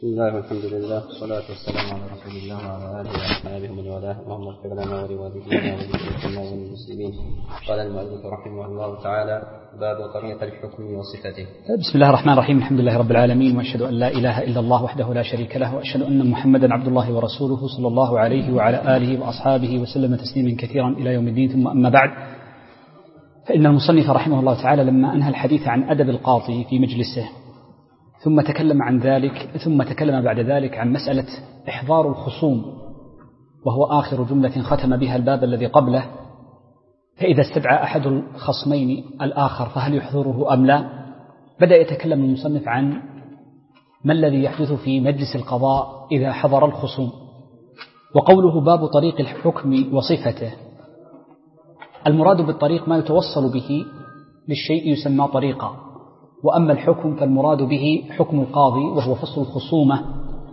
بسم الله والحمد لله والصلاة والسلام على رسول الله وعلى آله وأصحابه ومن والاه. اللهم اغفر لنا ولوالدينا ولجميع المسلمين. قال المؤلف رحمه الله تعالى: باب طريقة الحكم وصفته. بسم الله الرحمن الرحيم. الحمد لله رب العالمين، وأشهد أن لا إله إلا الله وحده لا شريك له، وأشهد أن محمدا عبد الله ورسوله صلى الله عليه وعلى آله وأصحابه وسلم تسليما كثيرا إلى يوم الدين. ثم أما بعد، فإن المصنف رحمه الله تعالى لما أنهى الحديث عن أدب القاضي في مجلسه ثم تكلم بعد ذلك عن مسألة إحضار الخصوم، وهو آخر جملة ختم بها الباب الذي قبله. فإذا استدعى أحد الخصمين الآخر فهل يحضره أم لا؟ بدأ يتكلم المصنف عن ما الذي يحدث في مجلس القضاء إذا حضر الخصوم. وقوله باب طريق الحكم وصفته، المراد بالطريق ما يتوصل به للشيء يسمى طريقا، وأما الحكم فالمراد به حكم القاضي، وهو فصل الخصومة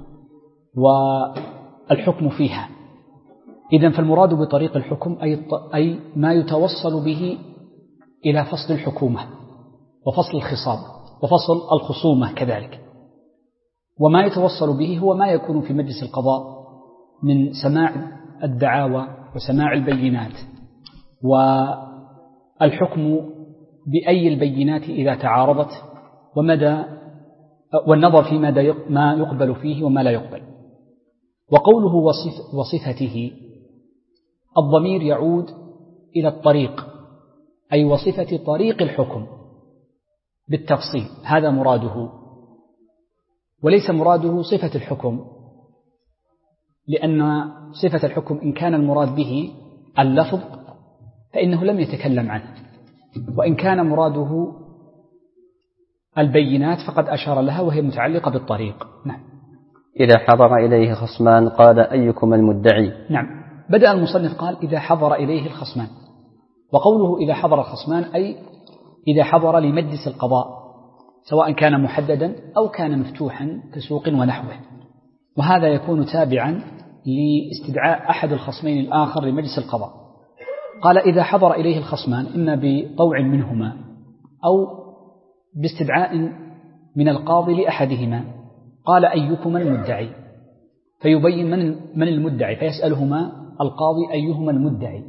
والحكم فيها. إذن فالمراد بطريق الحكم أي ما يتوصل به إلى فصل الحكومة وفصل الخصام وفصل الخصومة كذلك. وما يتوصل به هو ما يكون في مجلس القضاء من سماع الدعاوى وسماع البينات، والحكم بأي البينات إذا تعارضت، والنظر في ما يقبل فيه وما لا يقبل. وقوله وصفته، الضمير يعود إلى الطريق، أي وصفة طريق الحكم بالتفصيل، هذا مراده، وليس مراده صفة الحكم، لأن صفة الحكم إن كان المراد به اللفظ فإنه لم يتكلم عنه، وإن كان مراده البينات فقد أشار لها وهي متعلقة بالطريق. نعم. إذا حضر إليه خصمان قال: أيكم المدعي؟ نعم. بدأ المصنف قال: إذا حضر إليه الخصمان، وقوله إذا حضر الخصمان أي إذا حضر لمجلس القضاء، سواء كان محددا أو كان مفتوحا كسوق ونحوه، وهذا يكون تابعا لاستدعاء أحد الخصمين الآخر لمجلس القضاء. قال: إذا حضر إليه الخصمان، إما بطوع منهما أو باستدعاء من القاضي لأحدهما. قال: أيكما المدعي؟ فيبين من المدعي، فيسألهما القاضي أيهما المدعي.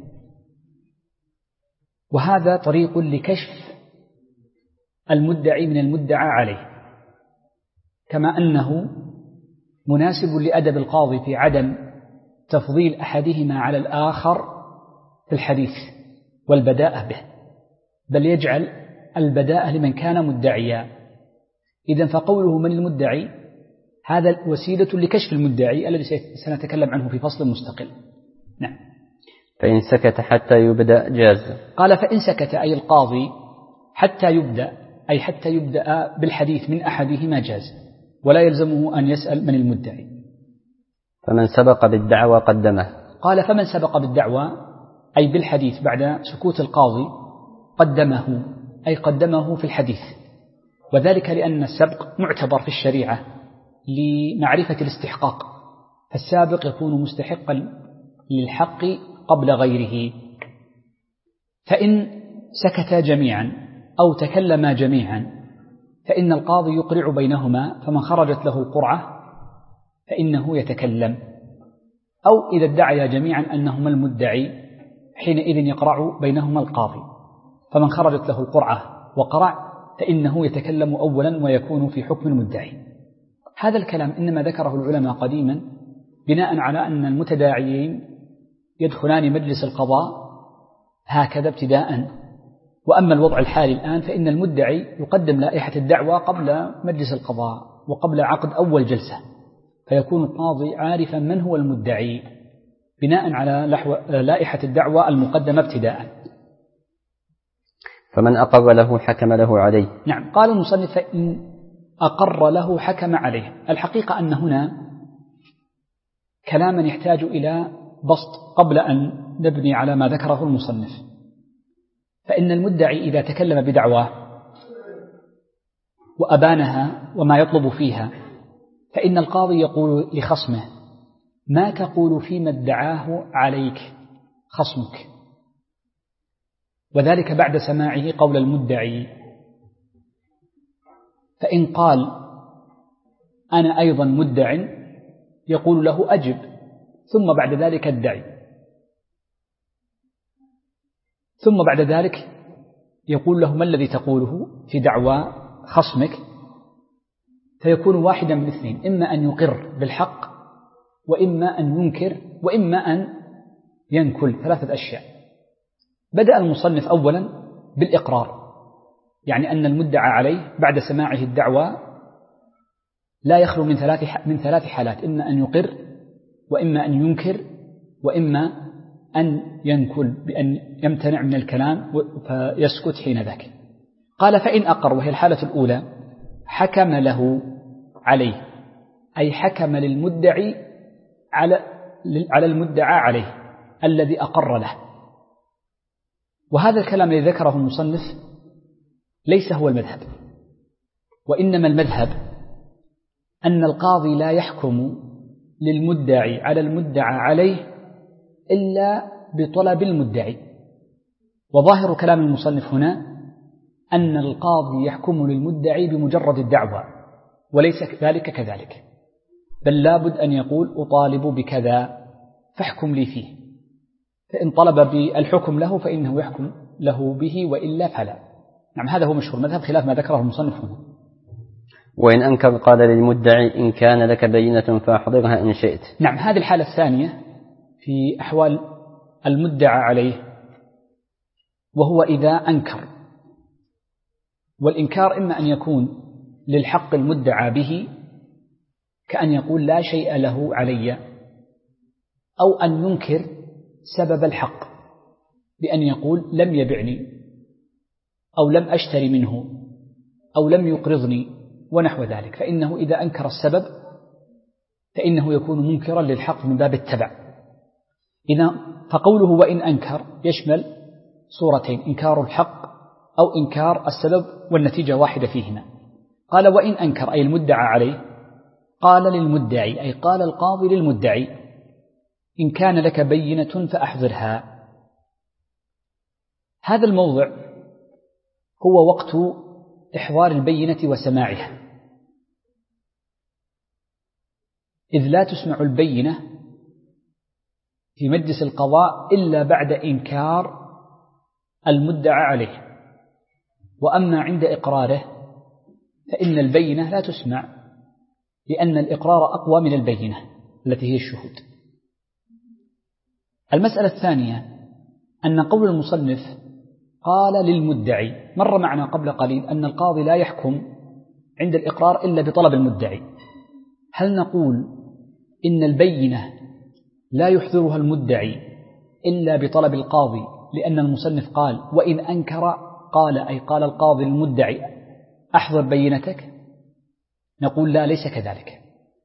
وهذا طريق لكشف المدعي من المدعى عليه، كما أنه مناسب لأدب القاضي في عدم تفضيل أحدهما على الآخر في الحديث والبداءة به، بل يجعل البداءة لمن كان مدعيا. إذن فقوله من المدعي هذا وسيلة لكشف المدعي الذي سنتكلم عنه في فصل مستقل. نعم. فإن سكت حتى يبدأ جاز. قال: فإن سكت أي القاضي حتى يبدأ، أي حتى يبدأ بالحديث من أحدهما جاز، ولا يلزمه أن يسأل من المدعي. فمن سبق بالدعوى قدمه. قال: فمن سبق بالدعوى أي بالحديث بعد سكوت القاضي قدمه، أي قدمه في الحديث، وذلك لأن السبق معتبر في الشريعة لمعرفة الاستحقاق، فالسابق يكون مستحقا للحق قبل غيره. فإن سكتا جميعا أو تكلما جميعا فإن القاضي يقرع بينهما، فمن خرجت له القرعة فإنه يتكلم. أو إذا ادعيا جميعا أنهما المدعي حينئذ يقرع بينهما القاضي، فمن خرجت له القرعة وقرع فإنه يتكلم أولا ويكون في حكم المدعي. هذا الكلام إنما ذكره العلماء قديما بناء على أن المتداعيين يدخلان مجلس القضاء هكذا ابتداء. وأما الوضع الحالي الآن فإن المدعي يقدم لائحة الدعوى قبل مجلس القضاء وقبل عقد أول جلسة، فيكون القاضي عارفا من هو المدعي بناء على لائحة الدعوى المقدمة ابتداء. فمن أقر له حكم له عليه. نعم. قال المصنف: فإن أقر له حكم عليه. الحقيقة أن هنا كلاما يحتاج إلى بسط قبل أن نبني على ما ذكره المصنف. فإن المدعي إذا تكلم بدعواه وأبانها وما يطلب فيها، فإن القاضي يقول لخصمه: ما تقول فيما ادعاه عليك خصمك؟ وذلك بعد سماعه قول المدعي. فإن قال أنا أيضا مدع، يقول له أجب، ثم بعد ذلك ادعي، ثم بعد ذلك يقول له ما الذي تقوله في دعوى خصمك، فيكون واحدا من اثنين: إما أن يقر بالحق، وإما أن ينكر، وإما أن ينكل. 3 أشياء. بدأ المصنف أولا بالإقرار، يعني أن المدعى عليه بعد سماعه الدعوى لا يخلو من 3 حالات: إما أن يقر، وإما أن ينكر، وإما أن ينكل بأن يمتنع من الكلام فيسكت حين ذاك. قال: فإن أقر، وهي الحالة الأولى، حكم له عليه، أي حكم للمدعي على المدعى عليه الذي أقر له. وهذا الكلام الذي ذكره المصنف ليس هو المذهب، وإنما المذهب أن القاضي لا يحكم للمدعي على المدعى عليه إلا بطلب المدعي. وظاهر كلام المصنف هنا أن القاضي يحكم للمدعي بمجرد الدعوى، وليس ذلك كذلك، بل لابد أن يقول: أطالب بكذا فاحكم لي فيه. فإن طلب بالحكم له فإنه يحكم له به، وإلا فلا. نعم، هذا هو مشهور المذهب، خلاف ما ذكره المصنف هنا. وإن أنكر قال للمدعي: إن كان لك بينة فأحضرها إن شئت. نعم، هذه الحالة الثانية في أحوال المدعى عليه، وهو إذا أنكر. والإنكار إما أن يكون للحق المدعى به، كأن يقول: لا شيء له علي، أو أن ينكر سبب الحق بأن يقول: لم يبعني، أو لم أشتري منه، أو لم يقرضني، ونحو ذلك. فإنه إذا أنكر السبب فإنه يكون منكرا للحق من باب التبع. إذا فقوله وإن أنكر يشمل صورتين: إنكار الحق أو إنكار السبب، والنتيجة واحدة فيهما. قال: وإن أنكر، أي المدعى عليه، قال للمدعي، أي قال القاضي للمدعي: إن كان لك بينة فأحضرها. هذا الموضع هو وقت إحضار البينة وسماعها، إذ لا تسمع البينة في مجلس القضاء إلا بعد إنكار المدعى عليه. وأما عند إقراره فإن البينة لا تسمع، لأن الإقرار أقوى من البينة التي هي الشهود. المسألة الثانية أن قول المصنف قال للمدعي، مر معنا قبل قليل أن القاضي لا يحكم عند الإقرار إلا بطلب المدعي. هل نقول إن البينة لا يحضرها المدعي إلا بطلب القاضي، لأن المصنف قال وإن أنكر، قال أي قال القاضي للمدعي: أحضر بينتك؟ نقول لا، ليس كذلك،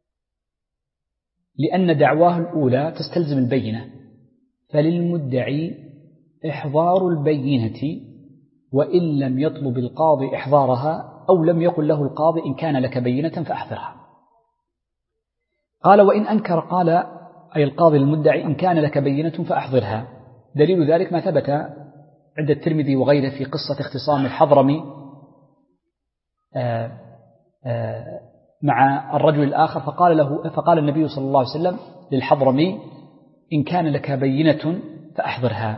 لأن دعواه الأولى تستلزم البينة، فللمدعي إحضار البينة وإن لم يطلب القاضي إحضارها، أو لم يقل له القاضي: إن كان لك بينة فأحضرها. قال وإن أنكر، قال أي القاضي للمدعي: إن كان لك بينة فأحضرها. دليل ذلك ما ثبت عند الترمذي وغيره في قصة اختصام الحضرمي مع الرجل الآخر، فقال النبي صلى الله عليه وسلم للحضرمي: إن كان لك بينة فأحضرها،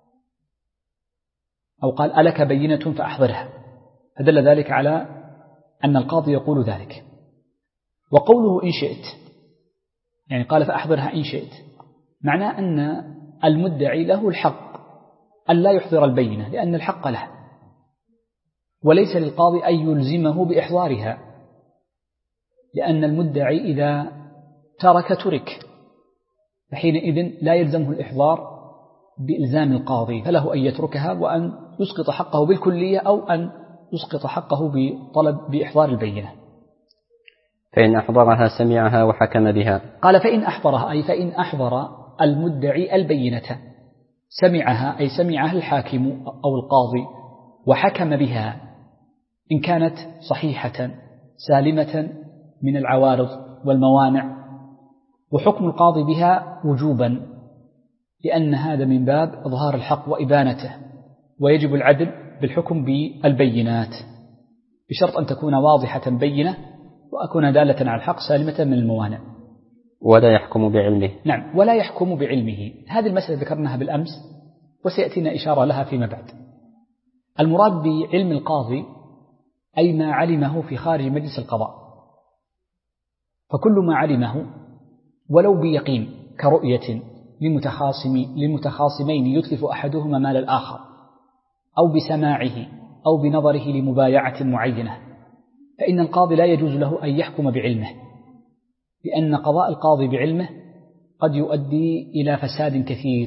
أو قال: ألك بينة فأحضرها. فدل ذلك على أن القاضي يقول ذلك. وقوله إن شئت، يعني قال فأحضرها إن شئت، معناه أن المدعي له الحق أن لا يحضر البينة، لأن الحق له، وليس للقاضي أن يلزمه بإحضارها، لأن المدعي إذا ترك، فحينئذ لا يلزمه الإحضار بإلزام القاضي، فله أن يتركها وأن يسقط حقه بالكلية، أو أن يسقط حقه بإحضار البينة. فإن أحضرها سمعها وحكم بها. قال فإن أحضرها، أي فإن أحضر المدعي البينة، سمعها أي سمعها الحاكم أو القاضي، وحكم بها إن كانت صحيحة سالمة من العوارض والموانع. وحكم القاضي بها وجوبا، لأن هذا من باب إظهار الحق وإبانته، ويجب العدل بالحكم بالبينات، بشرط أن تكون واضحة بينة، وأكون دالة على الحق سالمة من الموانع. ولا يحكم بعلمه. نعم، ولا يحكم بعلمه. هذه المسألة ذكرناها بالأمس وسيأتينا إشارة لها فيما بعد. المراد بعلم القاضي أي ما علمه في خارج مجلس القضاء، فكل ما علمه ولو بيقين كرؤية لمتخاصمين يتلف أحدهما مال الآخر، أو بسماعه أو بنظره لمبايعة معينة، فإن القاضي لا يجوز له أن يحكم بعلمه، لأن قضاء القاضي بعلمه قد يؤدي إلى فساد كثير،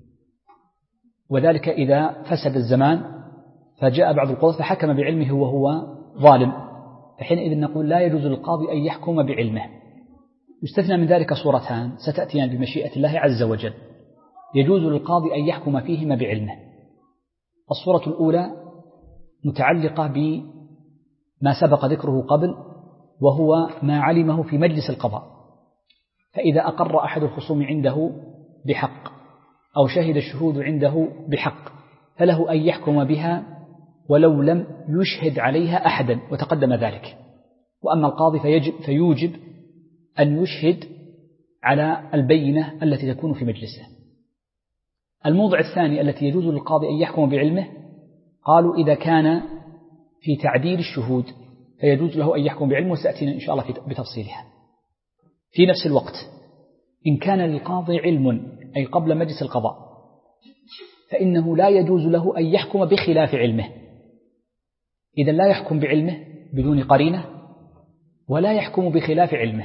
وذلك إذا فسد الزمان فجاء بعض القضاة فحكم بعلمه وهو ظالم، فحينئذ نقول لا يجوز للقاضي أن يحكم بعلمه. يستثنى من ذلك صورتان ستأتينا بمشيئة الله عز وجل يجوز للقاضي أن يحكم فيهما بعلمه. الصورة الأولى متعلقة بما سبق ذكره قبل، وهو ما علمه في مجلس القضاء، فإذا أقر أحد الخصوم عنده بحق أو شهد الشهود عنده بحق فله أن يحكم بها ولو لم يشهد عليها أحدا، وتقدم ذلك. وأما القاضي فيوجب أن يشهد على البينة التي تكون في مجلسه. الموضع الثاني التي يجوز للقاضي أن يحكم بعلمه، قالوا إذا كان في تعديل الشهود فيجوز له أن يحكم بعلمه، وسأتينا إن شاء الله بتفصيلها. في نفس الوقت إن كان للقاضي علم أي قبل مجلس القضاء فإنه لا يجوز له أن يحكم بخلاف علمه. إذا لا يحكم بعلمه بدون قرينة ولا يحكم بخلاف علمه،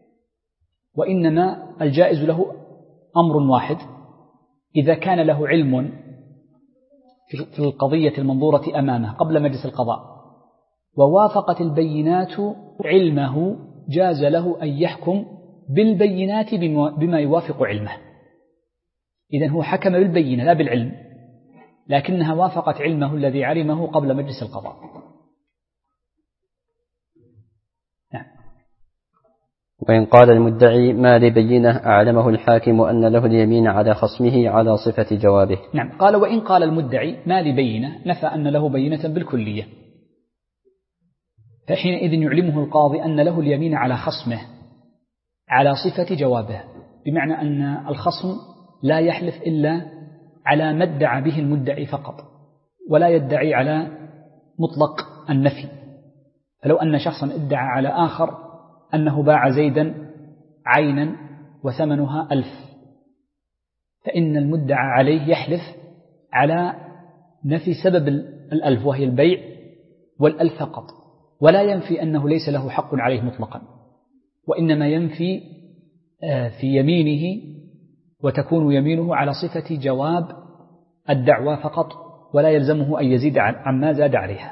وإنما الجائز له أمر واحد: إذا كان له علم في القضية المنظورة أمامه قبل مجلس القضاء ووافقت البينات علمه جاز له أن يحكم بالبينات بما يوافق علمه. إذن هو حكم بالبينة لا بالعلم، لكنها وافقت علمه الذي علمه قبل مجلس القضاء. نعم. وإن قال المدعي ما لبينة أعلمه الحاكم أن له اليمين على خصمه على صفة جوابه. نعم، قال وإن قال المدعي ما لبينة نفى أن له بينة بالكلية، فحينئذ يعلمه القاضي أن له اليمين على خصمه على صفة جوابه، بمعنى أن الخصم لا يحلف إلا على ما ادعى به المدعي فقط، ولا يدعي على مطلق النفي. فلو أن شخصا ادعى على آخر أنه باع زيدا عينا وثمنها 1000، فإن المدعى عليه يحلف على نفي سبب 1000 وهي البيع 1000 فقط، ولا ينفي أنه ليس له حق عليه مطلقا، وإنما ينفي في يمينه وتكون يمينه على صفة جواب الدعوى فقط، ولا يلزمه أن يزيد عما زاد عليها.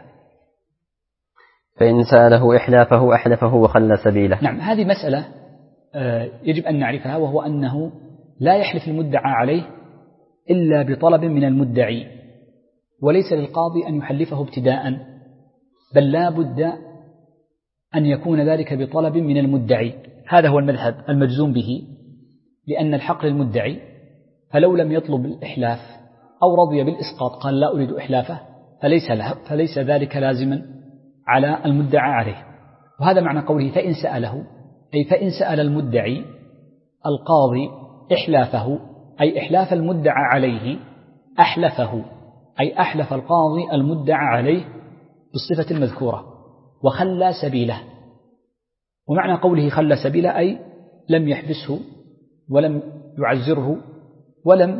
فإن سأله إحلافه أحلفه وخلى سبيله. نعم، هذه مسألة يجب أن نعرفها، وهو أنه لا يحلف المدعى عليه إلا بطلب من المدعي، وليس للقاضي أن يحلفه ابتداء، بل لا بد أن يكون ذلك بطلب من المدعي. هذا هو المذهب المجزوم به، لأن الحق للمدعي، فلو لم يطلب الإحلاف أو رضي بالإسقاط قال لا أريد إحلافه فليس ذلك لازما على المدعى عليه. وهذا معنى قوله فإن سأله، أي فإن سأل المدعي القاضي إحلافه، أي إحلاف المدعى عليه، أحلفه، أي أحلف القاضي المدعى عليه بالصفة المذكورة وخلى سبيله. ومعنى قوله خلى سبيله أي لم يحبسه ولم يعزره ولم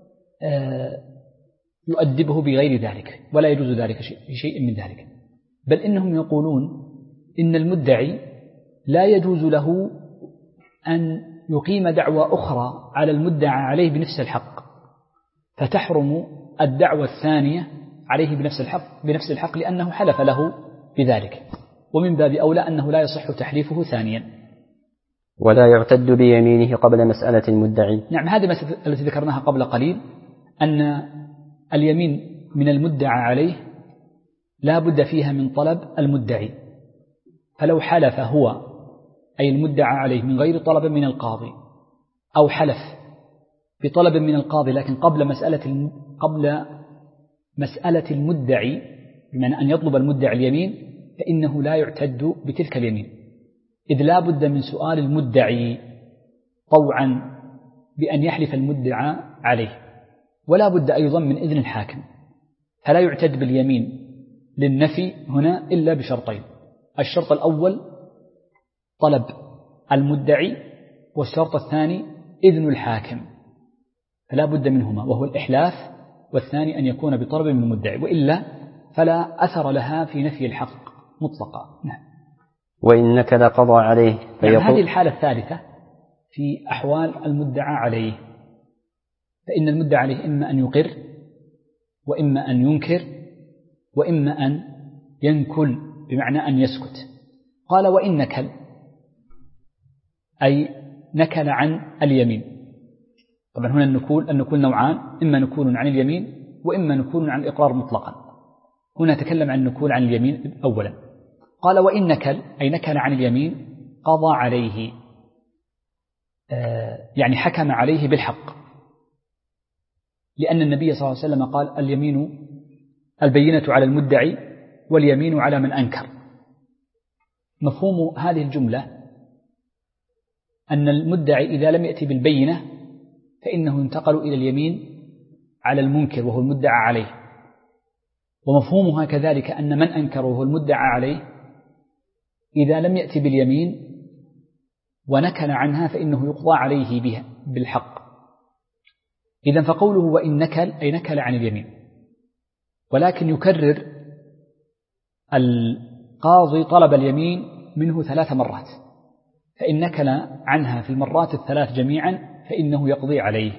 يؤدبه بغير ذلك، ولا يجوز ذلك في شيء من ذلك، بل إنهم يقولون إن المدعي لا يجوز له أن يقيم دعوى أخرى على المدعى عليه بنفس الحق، فتحرم الدعوة الثانية عليه بنفس الحق لأنه حلف له بذلك، ومن باب أولى أنه لا يصح تحليفه ثانيا. ولا يعتد بيمينه قبل مسألة المدعي. نعم، هذه مسألة التي ذكرناها قبل قليل، أن اليمين من المدعى عليه لا بد فيها من طلب المدعي، فلو حلف هو أي المدعى عليه من غير طلب من القاضي، أو حلف بطلب من القاضي لكن قبل مسألة المدعي، بمعنى أن يطلب المدعي اليمين، فإنه لا يعتد بتلك اليمين، إذ لا بد من سؤال المدعي طوعا بأن يحلف المدعى عليه، ولا بد أيضا من إذن الحاكم، فلا يعتد باليمين للنفي هنا إلا بشرطين: الشرط الأول طلب المدعي، والشرط الثاني إذن الحاكم، فلا بد منهما، وهو الإحلاف، والثاني أن يكون بطلب من المدعي، وإلا فلا أثر لها في نفي الحق مطلقا. نعم. وإنك لقضى عليه نعم. هذه الحالة الثالثة في أحوال المدعى عليه، فإن المدعى عليه إما أن يقر، وإما أن ينكر، وإما أن ينكل بمعنى أن يسكت. قال: وإن نكل، أي نكل عن اليمين. طبعا هنا النكول نوعان: إما نكول عن اليمين، وإما نكول عن الإقرار مطلقا. هنا تكلم عن النكول عن اليمين أولا. قال: وإن نكل، أي نكل عن اليمين، قضى عليه، يعني حكم عليه بالحق، لأن النبي صلى الله عليه وسلم قال: البينة على المدعي واليمين على من أنكر. مفهوم هذه الجملة أن المدعي إذا لم يأتي بالبينة فإنه ينتقل إلى اليمين على المنكر وهو المدعى عليه، ومفهومها كذلك أن من أنكر وهو المدعى عليه إذا لم يأتي باليمين ونكل عنها فإنه يقضى عليه بها بالحق. إذن فقوله وإن نكل، أي نكل عن اليمين، ولكن يكرر القاضي طلب اليمين منه 3 مرات، فإن نكل عنها في المرات ال3 جميعا فإنه يقضي عليه.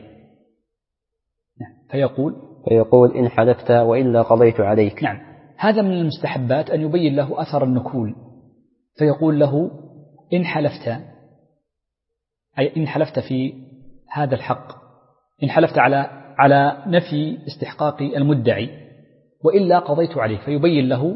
فيقول إن حلفت وإلا قضيت عليك. نعم. هذا من المستحبات أن يبين له أثر النكول، فيقول له: إن حلفت، أي إن حلفت في هذا الحق، إن حلفت على نفي استحقاق المدعي وإلا قضيت عليك، فيبين له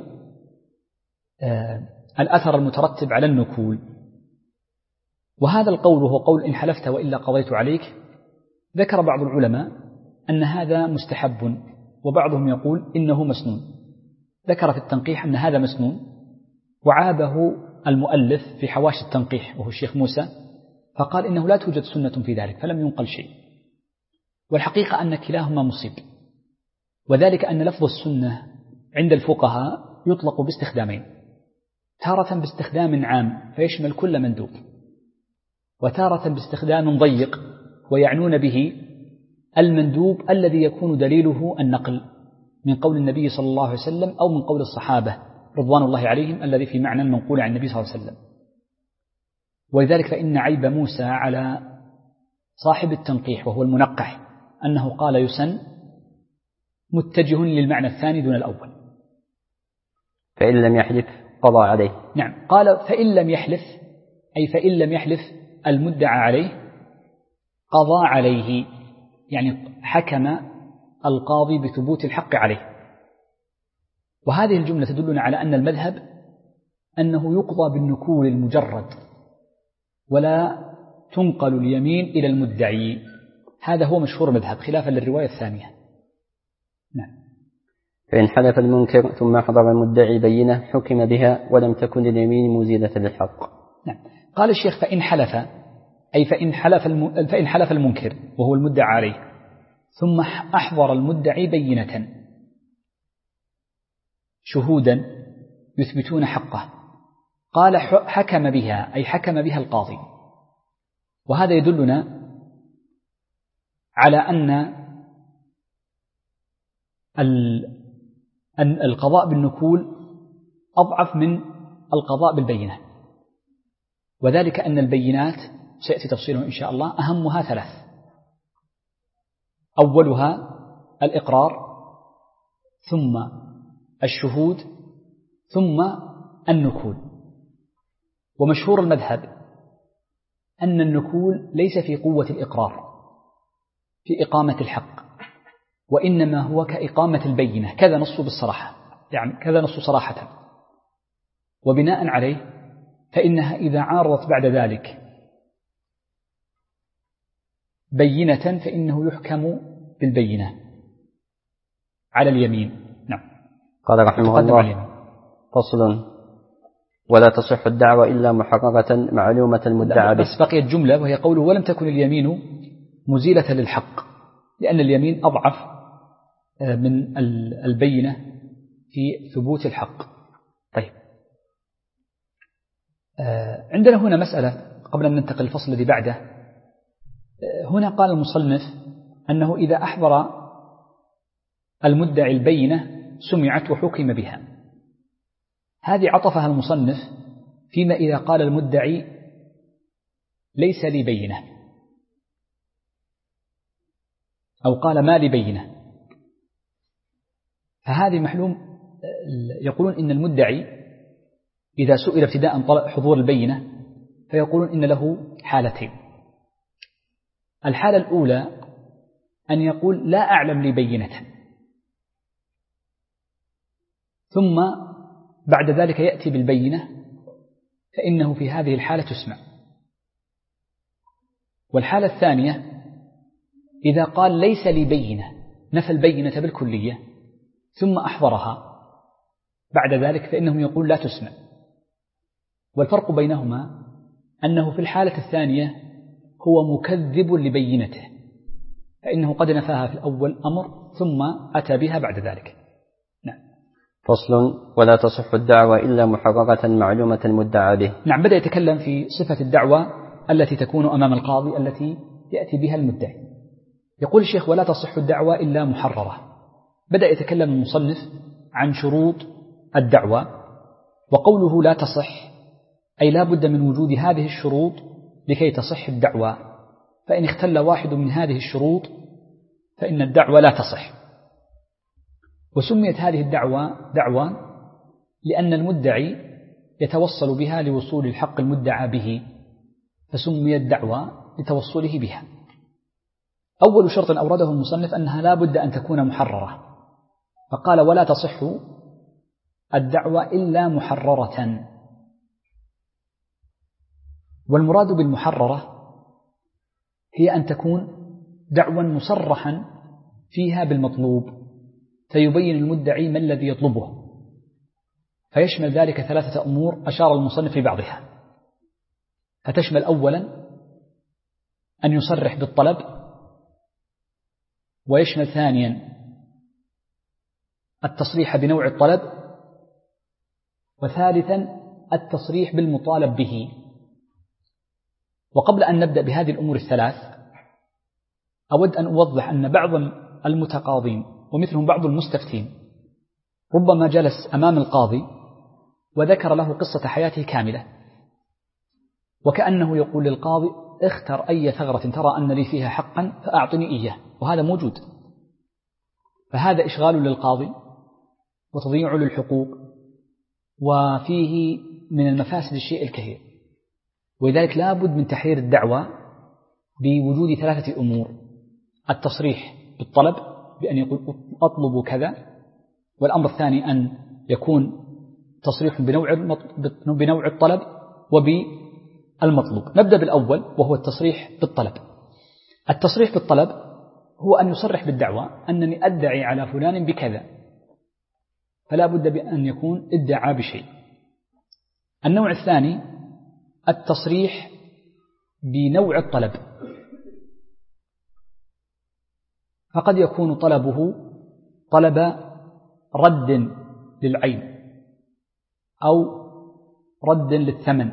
الأثر المترتب على النكول. وهذا القول وهو قول إن حلفت وإلا قضيت عليك، ذكر بعض العلماء أن هذا مستحب، وبعضهم يقول إنه مسنون. ذكر في التنقيح أن هذا مسنون، وعابه المؤلف في حواشي التنقيح وهو الشيخ موسى، فقال إنه لا توجد سنة في ذلك، فلم ينقل شيء. والحقيقة أن كلاهما مصيب، وذلك أن لفظ السنة عند الفقهاء يطلق باستخدامين: تارة باستخدام عام فيشمل كل مندوب، وتارة باستخدام ضيق ويعنون به المندوب الذي يكون دليله النقل من قول النبي صلى الله عليه وسلم أو من قول الصحابة رضوان الله عليهم الذي في معنى المنقول عن النبي صلى الله عليه وسلم. ولذلك فإن عيب موسى على صاحب التنقيح وهو المنقح أنه قال يسن متجه للمعنى الثاني دون الأول. فإن لم يحلف قضى عليه. نعم. قال فإن لم يحلف، أي فإن لم يحلف المدعى عليه قضى عليه، يعني حكم القاضي بثبوت الحق عليه. وهذه الجملة تدلنا على أن المذهب أنه يقضى بالنكول المجرد، ولا تنقل اليمين إلى المدعي. هذا هو مشهور المذهب خلافا للرواية الثانية. نعم. فإن حلف المنكر ثم حضر المدعي بينة حكم بها ولم تكن اليمين مزيلة للحق. نعم. قال الشيخ فإن حلف، أي فإن حلف المنكر وهو المدعى عليه ثم أحضر المدعي بينة شهودا يثبتون حقه، قال حكم بها، أي حكم بها القاضي. وهذا يدلنا على أن القضاء بالنكول أضعف من القضاء بالبينة، وذلك أن البينات سيأتي تفصيله إن شاء الله أهمها 3: أولها الإقرار، ثم الشهود، ثم النكول. ومشهور المذهب أن النكول ليس في قوة الإقرار في إقامة الحق، وإنما هو كإقامة البينة، كذا نص بالصراحة، يعني كذا نص صراحة. وبناء عليه فإنها إذا عارضت بعد ذلك بينة فإنه يحكم بالبينة على اليمين. نعم. قال رحمه الله: فصل: ولا تصح الدعوة إلا محققة معلومة المدعى به. بس بقيت جملة وهي قوله ولم تكن اليمين مزيلة للحق، لأن اليمين أضعف من البينة في ثبوت الحق. طيب، عندنا هنا مسألة قبل أن ننتقل الفصل الذي بعده. هنا قال المصنف أنه إذا أحضر المدعي البينة سمعت وحكم بها. هذه عطفها المصنف فيما إذا قال المدعي ليس لي بينة، أو قال ما لي بينة، فهذه محلوم. يقولون إن المدعي إذا سئل ابتداء حضور البينة فيقولون إن له حالتين. الحالة الأولى أن يقول لا أعلم لي بينة، ثم بعد ذلك يأتي بالبينة، فإنه في هذه الحالة تسمع. والحالة الثانية إذا قال ليس لي بينة، نفى البينة بالكلية ثم أحضرها بعد ذلك، فإنه يقول لا تسمع. والفرق بينهما أنه في الحالة الثانية هو مكذب لبينته، فإنه قد نفاها في الأول أمر ثم أتى بها بعد ذلك. نعم. فصل ولا تصح الدعوة إلا محققة معلومة المدعى به. نعم، بدأ يتكلم في صفة الدعوة التي تكون أمام القاضي التي يأتي بها المدعي. يقول الشيخ ولا تصح الدعوة إلا محررة. بدأ يتكلم المصنف عن شروط الدعوة، وقوله لا تصح أي لا بد من وجود هذه الشروط لكي تصح الدعوة، فإن اختل واحد من هذه الشروط فإن الدعوة لا تصح. وسميت هذه الدعوة دعوة لأن المدعي يتوصل بها لوصول الحق المدعى به، فسميت دعوة لتوصله بها. أول شرط أورده المصنف أنها لا بد أن تكون محررة، فقال ولا تصح الدعوة إلا محررة. والمراد بالمحررة هي أن تكون دعوى مصرحا فيها بالمطلوب، فيبين المدعي ما الذي يطلبه، فيشمل ذلك 3 أمور أشار المصنف لبعضها. فتشمل أولا أن يصرح بالطلب، ويشمل ثانيا التصريح بنوع الطلب، وثالثا التصريح بالمطالب به. وقبل أن نبدأ بهذه الأمور الثلاث أود أن أوضح أن بعض المتقاضين ومثلهم بعض المستفتين ربما جلس أمام القاضي وذكر له قصة حياته كاملة، وكأنه يقول للقاضي اختر أي ثغرة ترى أن لي فيها حقا فأعطني إياه، وهذا موجود. فهذا إشغال للقاضي وتضييع للحقوق، وفيه من المفاسد الشيء الكثير. ولذلك لا بد من تحرير الدعوة بوجود 3 أمور: التصريح بالطلب بأن يقول أطلب كذا، والأمر الثاني أن يكون تصريح بنوع الطلب وبالمطلوب. نبدأ بالأول وهو التصريح بالطلب. التصريح بالطلب هو أن يصرح بالدعوة أنني أدعي على فلان بكذا، فلا بد بأن يكون ادعى بشيء. النوع الثاني التصريح بنوع الطلب، فقد يكون طلبه طلب رد للعين أو رد للثمن،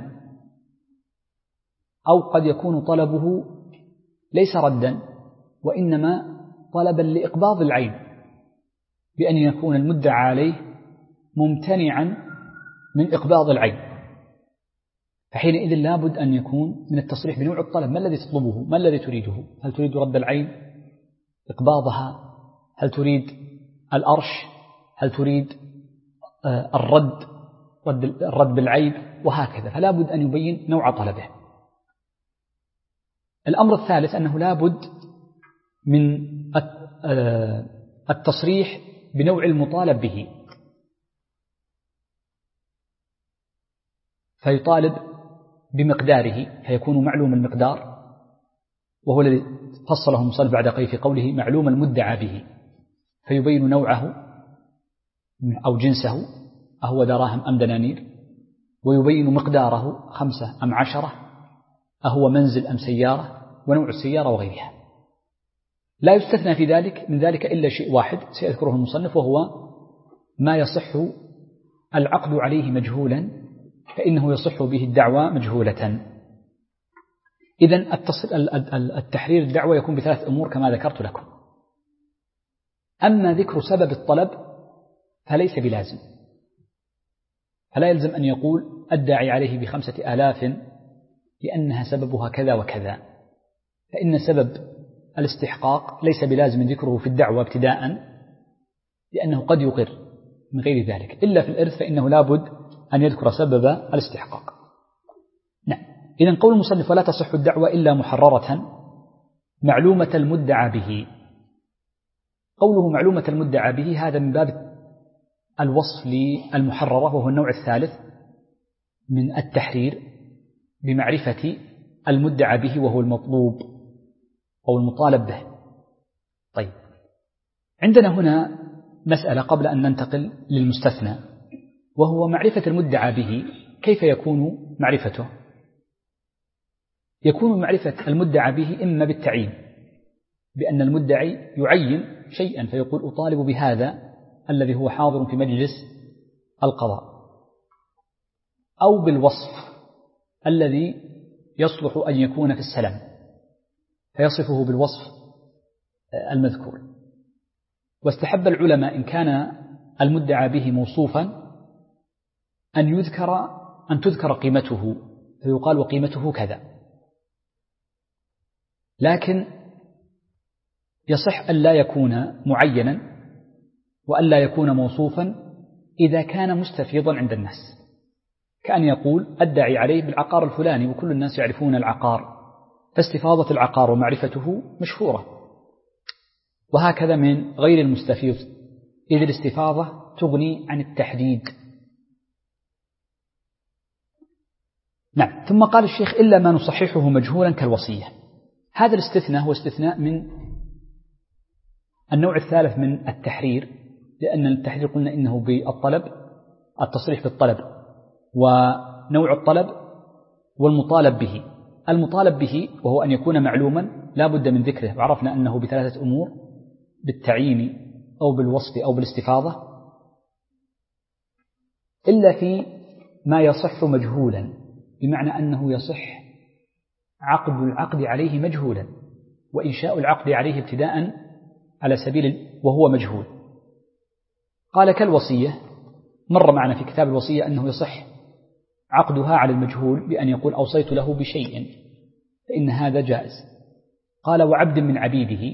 أو قد يكون طلبه ليس ردا وإنما طلبا لإقباض العين، بأن يكون المدعى عليه ممتنعا من إقباض العين. فحينئذ لابد أن يكون من التصريح بنوع الطلب: ما الذي تطلبه؟ ما الذي تريده؟ هل تريد رد العين، إقباضها؟ هل تريد الأرش؟ هل تريد الرد بالعيب؟ وهكذا. فلا بد أن يبين نوع طلبه. الأمر الثالث أنه لا بد من التصريح بنوع المطالب به، فيطالب بمقداره فيكون معلوم المقدار، وهو الذي فصله المصنف بعد قليل في قوله معلوم المدعى به، فيبين نوعه أو جنسه، أهو دراهم أم دنانير، ويبين مقداره 5 أم 10، أهو منزل أم سيارة، ونوع السيارة وغيرها. لا يستثنى من ذلك إلا شيء واحد سيذكره المصنف، وهو ما يصح العقد عليه مجهولا فإنه يصح به الدعوى مجهولة. إذن التحرير الدعوة يكون ب3 أمور كما ذكرت لكم. أما ذكر سبب الطلب فليس بلازم، فلا يلزم أن يقول الداعي عليه ب5,000 لأنها سببها كذا وكذا، فإن سبب الاستحقاق ليس بلازم ذكره في الدعوة ابتداء، لأنه قد يقر من غير ذلك، إلا في الإرث فإنه لابد أن يذكر سبب الاستحقاق. نعم. إذن قول المصنف ولا تصح الدعوة إلا محررة معلومة المدعى به. قوله معلومة المدعى به هذا من باب الوصف للمحررة، وهو النوع الثالث من التحرير، بمعرفة المدعى به وهو المطلوب أو المطالب به. طيب، عندنا هنا مسألة قبل أن ننتقل للمستثنى، وهو معرفة المدعى به. كيف يكون معرفته؟ يكون معرفة المدعى به إما بالتعيين، بأن المدعي يعين شيئا فيقول أطالب بهذا الذي هو حاضر في مجلس القضاء، أو بالوصف الذي يصلح أن يكون في السلم فيصفه بالوصف المذكور. واستحب العلماء إن كان المدعى به موصوفا أن تذكر قيمته، فيقال وقيمته كذا. لكن يصح أن لا يكون معينا وأن لا يكون موصوفا إذا كان مستفيضا عند الناس، كأن يقول الداعي عليه بالعقار الفلاني وكل الناس يعرفون العقار، فاستفاضة العقار ومعرفته مشهورة. وهكذا من غير المستفيض، إذ الاستفاضة تغني عن التحديد. نعم. ثم قال الشيخ إلا ما نصححه مجهولا كالوصية. هذا الاستثناء هو استثناء من النوع الثالث من التحرير، لأن التحرير قلنا إنه بالطلب، التصريح بالطلب ونوع الطلب والمطالب به. المطالب به وهو أن يكون معلوما لا بد من ذكره، وعرفنا أنه ب3 أمور: بالتعيين أو بالوصف أو بالاستفاضة، إلا في ما يصح مجهولا، بمعنى أنه يصح عقد العقد عليه مجهولا وإنشاء العقد عليه ابتداء على سبيل وهو مجهول. قال كالوصية، مر معنا في كتاب الوصية أنه يصح عقدها على المجهول بأن يقول أوصيت له بشيء، فإن هذا جائز. قال وعبد من عبيده،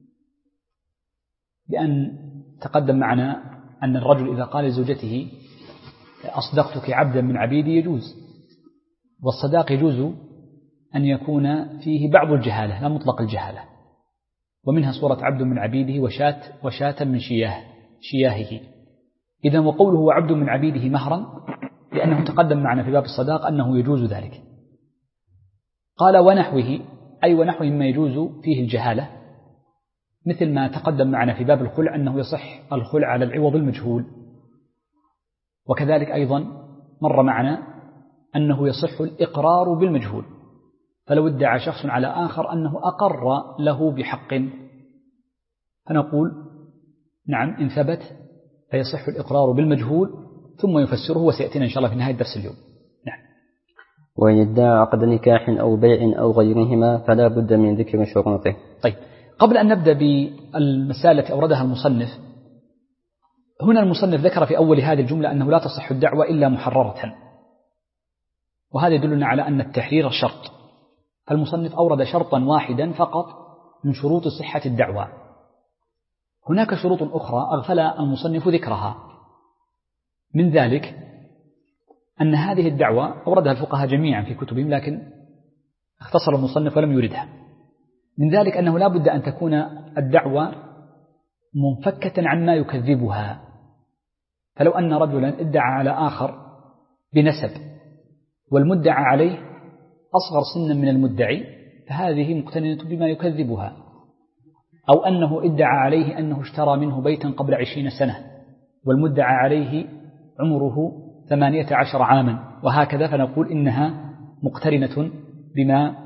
بأن تقدم معنا أن الرجل إذا قال لزوجته أصدقتك عبدا من عبيدي يجوز، والصداق يجوز أن يكون فيه بعض الجهالة لا مطلق الجهالة، ومنها صورة عبد من عبيده وشاة من شياهه. إذن وقوله وعبد من عبيده مهرا، لأنه تقدم معنا في باب الصداق أنه يجوز ذلك. قال ونحوه، أي ونحوه مما يجوز فيه الجهالة، مثل ما تقدم معنا في باب الخلع أنه يصح الخلع على العوض المجهول، وكذلك أيضا مر معنا أنه يصح الإقرار بالمجهول، فلو ادعى شخص على آخر أنه أقر له بحق فنقول نعم إن ثبت فيصح الإقرار بالمجهول، ثم يفسره وسيأتينا إن شاء الله في نهاية درس اليوم. نعم. وإن ادعى عقد نكاح أو بيع أو غيرهما فلا بد من ذكر شروطه. طيب، قبل أن نبدأ بالمسائل التي أوردها المصنف، هنا المصنف ذكر في أول هذه الجملة أنه لا تصح الدعوة إلا محررة، وهذا يدلنا على أن التحرير شرط، فالمصنف أورد شرطا واحدا فقط من شروط صحة الدعوة. هناك شروط أخرى أغفل المصنف ذكرها، من ذلك أن هذه الدعوة أوردها الفقهاء جميعا في كتبهم، لكن اختصر المصنف ولم يردها. من ذلك أنه لا بد أن تكون الدعوة منفكة عما يكذبها، فلو أن رجلا ادعى على آخر بنسب والمدعى عليه أصغر سنا من المدعي فهذه مقترنة بما يكذبها، أو أنه ادعى عليه أنه اشترى منه بيتا قبل 20 سنة والمدعى عليه عمره 18 عاما وهكذا، فنقول إنها مقترنة بما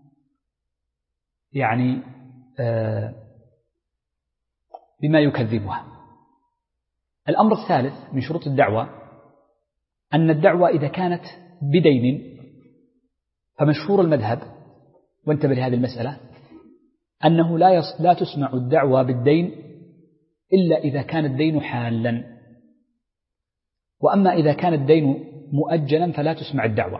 يعني بما يكذبها. الأمر الثالث من شروط الدعوة أن الدعوة إذا كانت بدين، فمشهور المذهب، وانتبه لهذه المسألة، أنه لا تسمع الدعوة بالدين إلا إذا كان الدين حالا، وأما إذا كان الدين مؤجلا فلا تسمع الدعوة.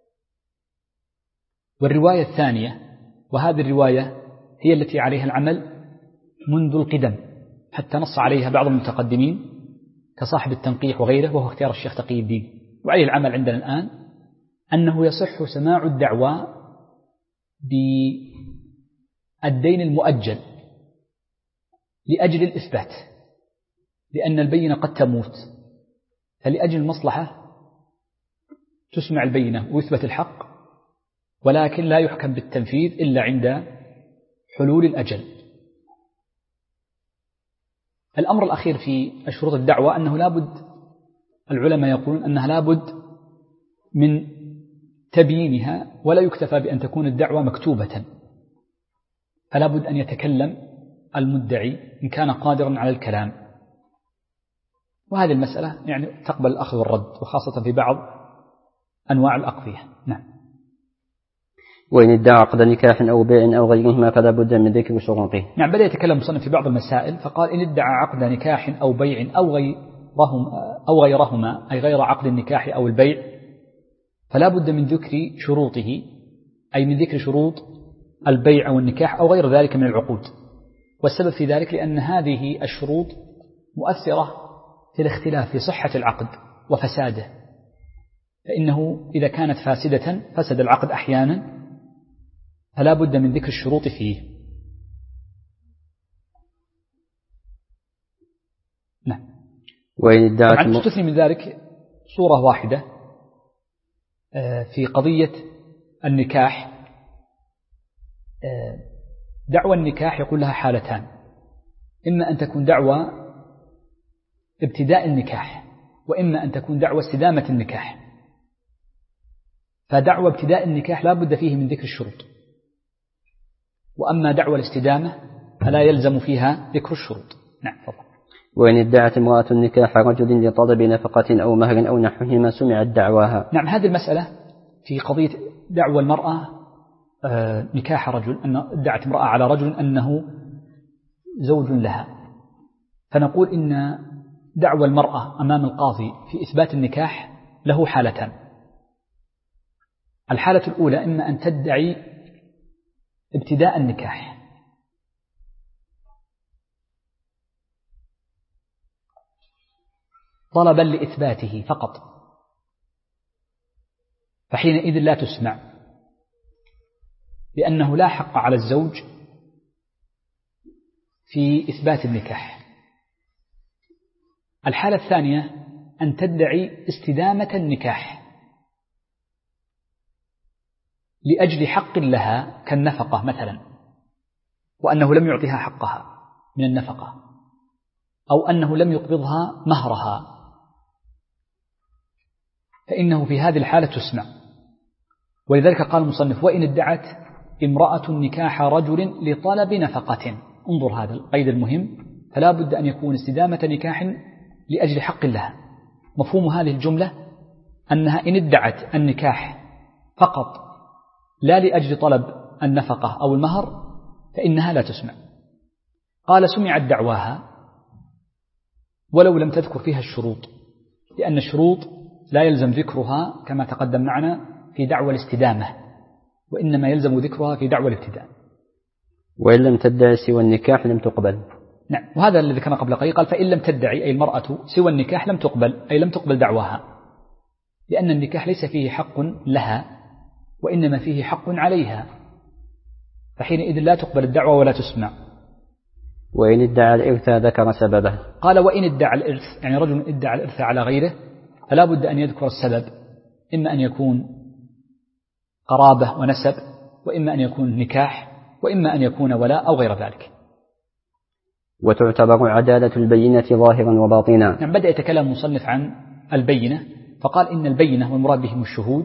والرواية الثانية، وهذه الرواية هي التي عليها العمل منذ القدم، حتى نص عليها بعض المتقدمين كصاحب التنقيح وغيره، وهو اختيار الشيخ تقي الدين، وعليه العمل عندنا الآن، أنه يصح سماع الدعوة بالدين المؤجل لأجل الإثبات، لأن البينة قد تموت، فلأجل المصلحة تسمع البينة ويثبت الحق، ولكن لا يحكم بالتنفيذ إلا عند حلول الأجل. الأمر الأخير في شروط الدعوة أنه لابد، العلماء يقولون أنها لابد من تبيينها، ولا يكتفى بأن تكون الدعوة مكتوبة، فلا بد أن يتكلم المدعي إن كان قادرا على الكلام. وهذه المسألة يعني تقبل الأخذ والرد، وخاصة في بعض أنواع الأقضية. نعم. وإن ادعى عقد نكاح أو بيع أو غيرهما فلا بد من ذكر شروطه. نعم، بدأ يتكلم المصنف في بعض المسائل، فقال إن ادعى عقد نكاح أو بيع أو غيرهما، أي غير عقد النكاح أو البيع، فلا بد من ذكر شروطه، أي من ذكر شروط البيع أو النكاح أو غير ذلك من العقود. والسبب في ذلك لأن هذه الشروط مؤثرة في الاختلاف في صحة العقد وفساده، فإنه إذا كانت فاسدة فسد العقد أحيانا، فلا بد من ذكر الشروط فيه. نعم. وإن ادعى تستثني من ذلك صورة واحدة في قضية النكاح. دعوى النكاح يقول لها حالتان، إما أن تكون دعوى ابتداء النكاح، وإما أن تكون دعوى استدامة النكاح. فدعوى ابتداء النكاح لا بد فيه من ذكر الشروط، وأما دعوى الاستدامة فلا يلزم فيها ذكر الشروط. نعم فضل. وإن ادعت امرأة النكاح رجل لطلب نفقة أو مهر أو نحوهما سمعت دعواها. نعم، هذه المسألة في قضية دعوى المرأة نكاح رجل، أن ادعت امرأة على رجل أنه زوج لها، فنقول إن دعوى المرأة أمام القاضي في إثبات النكاح له حالتان. الحالة الأولى إما أن تدعي ابتداء النكاح، طلبا لإثباته فقط، فحينئذ لا تسمع، لأنه لا حق على الزوج في إثبات النكاح. الحالة الثانية أن تدعي استدامة النكاح لأجل حق لها كالنفقة مثلا، وأنه لم يعطيها حقها من النفقة، أو أنه لم يقبضها مهرها، فإنه في هذه الحالة تسمع. ولذلك قال المصنف: وإن ادعت امرأة نكاح رجل لطلب نفقة. انظر هذا القيد المهم، فلا بد أن يكون استدامة نكاح لأجل حق لها. مفهوم هذه الجملة أنها إن ادعت النكاح فقط لا لأجل طلب النفقة أو المهر فإنها لا تسمع. قال: سمعت دعواها ولو لم تذكر فيها الشروط، لأن الشروط لا يلزم ذكرها كما تقدم معنا في دعوى الاستدامة، وإنما يلزم ذكرها في دعوى الابتداء. وإن لم تدعي سوى النكاح لم تقبل. نعم، وهذا الذي كان قبل قليل، قال: فإن لم تدعي أي المرأة سوى النكاح لم تقبل، أي لم تقبل دعواها، لأن النكاح ليس فيه حق لها وإنما فيه حق عليها، فحينئذ لا تقبل الدعوة ولا تسمع. وإن ادعى الإرث ذكر سببه. قال: وإن ادعى الإرث، يعني رجل ادعى الإرث على غيره، فلا بد أن يذكر السبب، إما أن يكون قرابة ونسب، وإما أن يكون نكاح، وإما أن يكون ولاء أو غير ذلك. وتعتبر عدالة البينة ظاهرا وباطنا. نعم، بدأ يتكلم المصنف عن البينة، فقال إن البينة والمراد بهم الشهود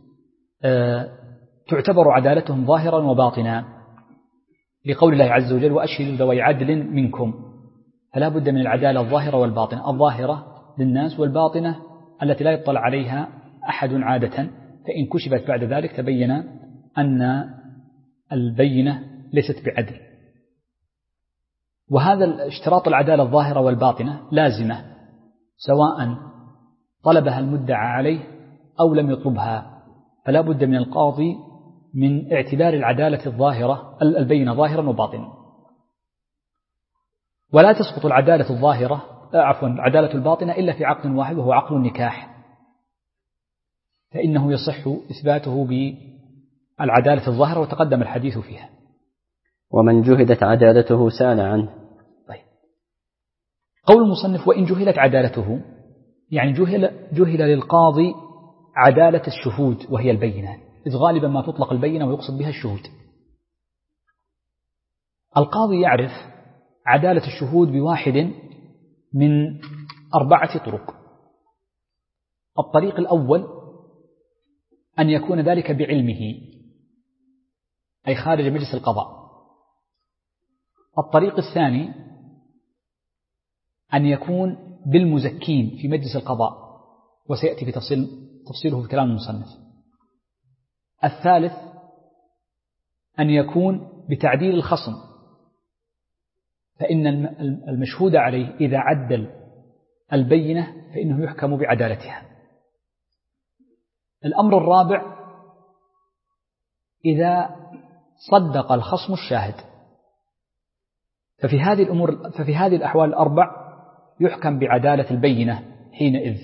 تعتبر عدالتهم ظاهرا وباطنا، لقول الله عز وجل وأشهدوا ذوي عدل منكم، فلا بد من العدالة الظاهرة والباطنة، الظاهرة للناس والباطنة التي لا يطلع عليها أحد عادة، فإن كشفت بعد ذلك تبين أن البينة ليست بعدل. وهذا اشتراط العدالة الظاهرة والباطنة لازمة سواء طلبها المدعى عليه أو لم يطلبها، فلا بد من القاضي من اعتبار العدالة الظاهرة البينة ظاهرا وباطنا. ولا تسقط العدالة العدالة الباطنة إلا في عقد واحد وهو عقد النكاح، فإنه يصح إثباته بالعدالة الظاهرة وتقدم الحديث فيها. ومن جهدت عدالته سأل عنه. طيب. قول المصنف وإن جهلت عدالته، يعني جهل للقاضي عدالة الشهود وهي البينة، إذ غالبا ما تطلق البينة ويقصد بها الشهود. القاضي يعرف عدالة الشهود بواحد من 4 طرق. الطريق الأول أن يكون ذلك بعلمه، أي خارج مجلس القضاء. الطريق الثاني أن يكون بالمزكين في مجلس القضاء، وسيأتي في تفصيله في كلام المصنف. الثالث أن يكون بتعديل الخصم، فإن المشهود عليه إذا عدل البينة فإنه يحكم بعدالتها. الأمر الرابع إذا صدق الخصم الشاهد، ففي هذه الأحوال الأربع يحكم بعدالة البينة حينئذ.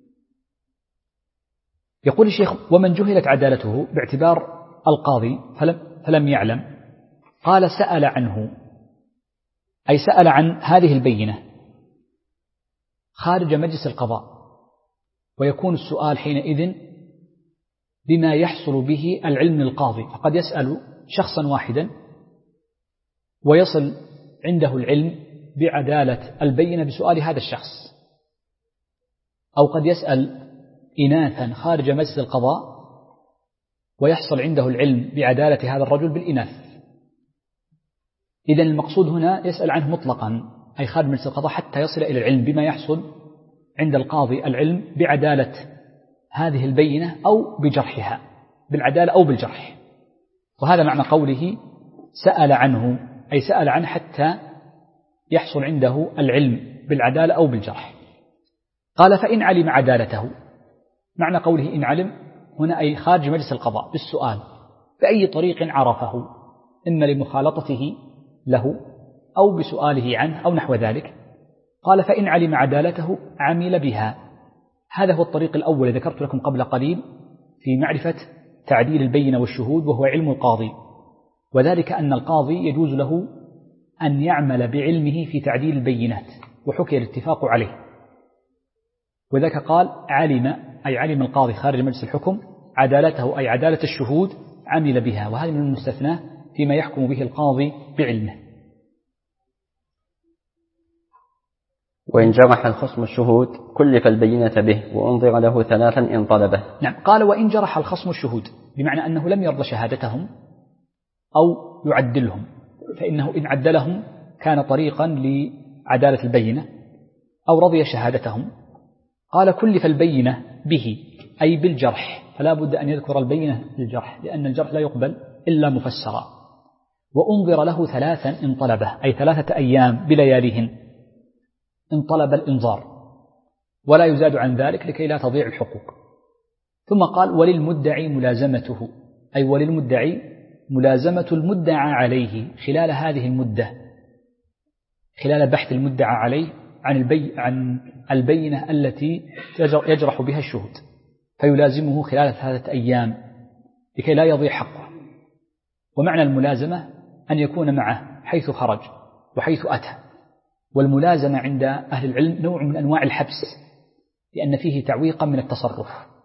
يقول الشيخ ومن جهلت عدالته باعتبار القاضي فلم يعلم، قال سأل عنه، أي سأل عن هذه البينة خارج مجلس القضاء، ويكون السؤال حينئذ بما يحصل به العلم للقاضي، فقد يسأل شخصا واحدا ويصل عنده العلم بعدالة البينة بسؤال هذا الشخص، أو قد يسأل إناثا خارج مجلس القضاء ويحصل عنده العلم بعدالة هذا الرجل بالإناث. إذن المقصود هنا يسأل عنه مطلقا، أي خارج مجلس القضاء، حتى يصل إلى العلم بما يحصل عند القاضي العلم بعدالة هذه البينة أو بجرحها، بالعدالة أو بالجرح. وهذا معنى قوله سأل عنه، أي سأل عنه حتى يحصل عنده العلم بالعدالة أو بالجرح. قال فإن علم عدالته، معنى قوله إن علم هنا أي خارج مجلس القضاء بالسؤال بأي طريق عرفه، إما لمخالطته له أو بسؤاله عنه أو نحو ذلك. قال فإن علم عدالته عمل بها. هذا هو الطريق الأول الذي ذكرت لكم قبل قليل في معرفة تعديل البينة والشهود، وهو علم القاضي، وذلك أن القاضي يجوز له أن يعمل بعلمه في تعديل البينات، وحكي الاتفاق عليه. وذاك قال علم، أي علم القاضي خارج مجلس الحكم عدالته، أي عدالة الشهود، عمل بها، وهذا من المستثنى فيما يحكم به القاضي بعلمه. وإن جرح الخصم الشهود كلف البينة به وأنظر له 3 إن طلبه. نعم، قال وإن جرح الخصم الشهود، بمعنى أنه لم يرضى شهادتهم أو يعدلهم، فإنه إن عدلهم كان طريقا لعدالة البينة، أو رضي شهادتهم. قال كلف البينة به، أي بالجرح، فلا بد أن يذكر البينة بالجرح، لأن الجرح لا يقبل إلا مفسرا. وأنظر له 3 إن طلبه، أي 3 أيام بلياليهن إن طلب الإنظار، ولا يزاد عن ذلك لكي لا تضيع الحقوق. ثم قال وللمدعي ملازمته، أي وللمدعي ملازمة المدعى عليه خلال هذه المدة، خلال بحث المدعى عليه عن البينة التي يجرح بها الشهود، فيلازمه خلال 3 أيام لكي لا يضيع حقه. ومعنى الملازمة أن يكون معه حيث خرج وحيث أتى. والملازمة عند أهل العلم نوع من أنواع الحبس، لأن فيه تعويقا من التصرف.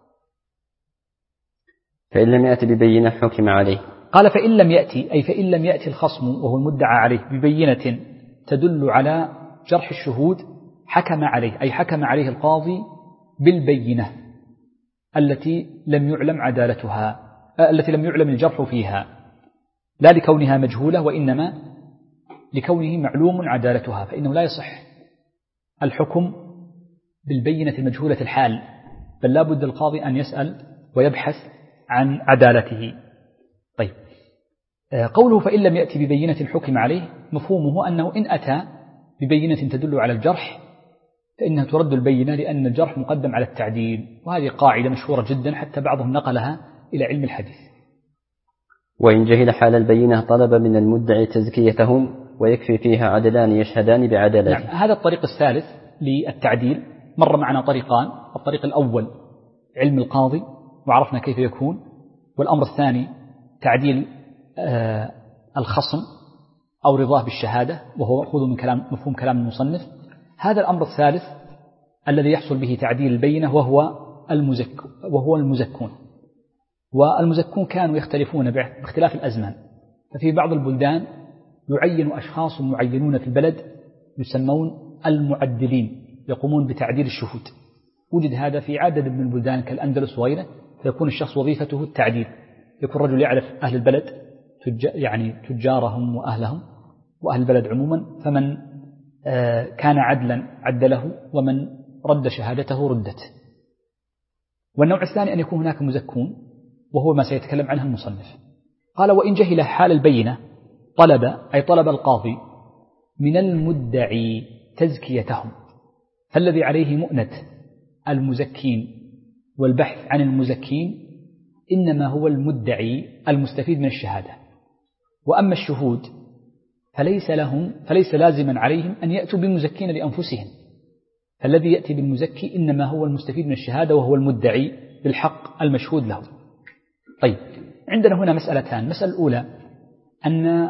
فإن لم يأتي ببينة حكم عليه. قال فإن لم يأتي، أي فإن لم يأتي الخصم وهو المدعى عليه ببينة تدل على جرح الشهود حكم عليه، أي حكم عليه القاضي بالبينة، التي لم يعلم عدالتها، التي لم يعلم الجرح فيها، لا لكونها مجهولة وإنما لكونه معلوم عدالتها، فإنه لا يصح الحكم بالبينة المجهولة الحال، بل لا بد القاضي أن يسأل ويبحث عن عدالته. طيب، قوله فإن لم يأتي ببينة الحكم عليه، مفهومه أنه إن أتى ببينة تدل على الجرح فإنها ترد البينة، لأن الجرح مقدم على التعديل، وهذه قاعدة مشهورة جدا حتى بعضهم نقلها إلى علم الحديث. وإن جهل حال البينة طلب من المدعي تزكيتهم ويكفي فيها عدلان يشهدان بعدالته. نعم، هذا الطريق الثالث للتعديل. مر معنا طريقان: الطريق الأول علم القاضي وعرفنا كيف يكون، والأمر الثاني تعديل الخصم أو رضاه بالشهادة، وهو مأخوذ من مفهوم كلام المصنف. هذا الأمر الثالث الذي يحصل به تعديل البينة وهو المزكون. والمزكون كانوا يختلفون باختلاف الأزمان، ففي بعض البلدان يعين أشخاص معينون في البلد يسمون المعدلين، يقومون بتعديل الشهود. وجد هذا في عدد من البلدان كالأندلس وغيره، فيكون الشخص وظيفته التعديل، يكون رجل يعرف أهل البلد يعني تجارهم وأهلهم وأهل البلد عموما، فمن كان عدلا عدله، ومن رد شهادته ردت. والنوع الثاني أن يكون هناك مزكون، وهو ما سيتكلم عنه المصنف. قال وإن جهل حال البينة طلب القاضي من المدعي تزكيتهم، فالذي عليه مؤنة المزكين والبحث عن المزكين إنما هو المدعي المستفيد من الشهادة. وأما الشهود فليس لازما عليهم أن يأتوا بمزكين لأنفسهم، فالذي يأتي بالمزكي إنما هو المستفيد من الشهادة، وهو المدعي بالحق المشهود له. طيب، عندنا هنا مسألتان. المسألة الأولى أن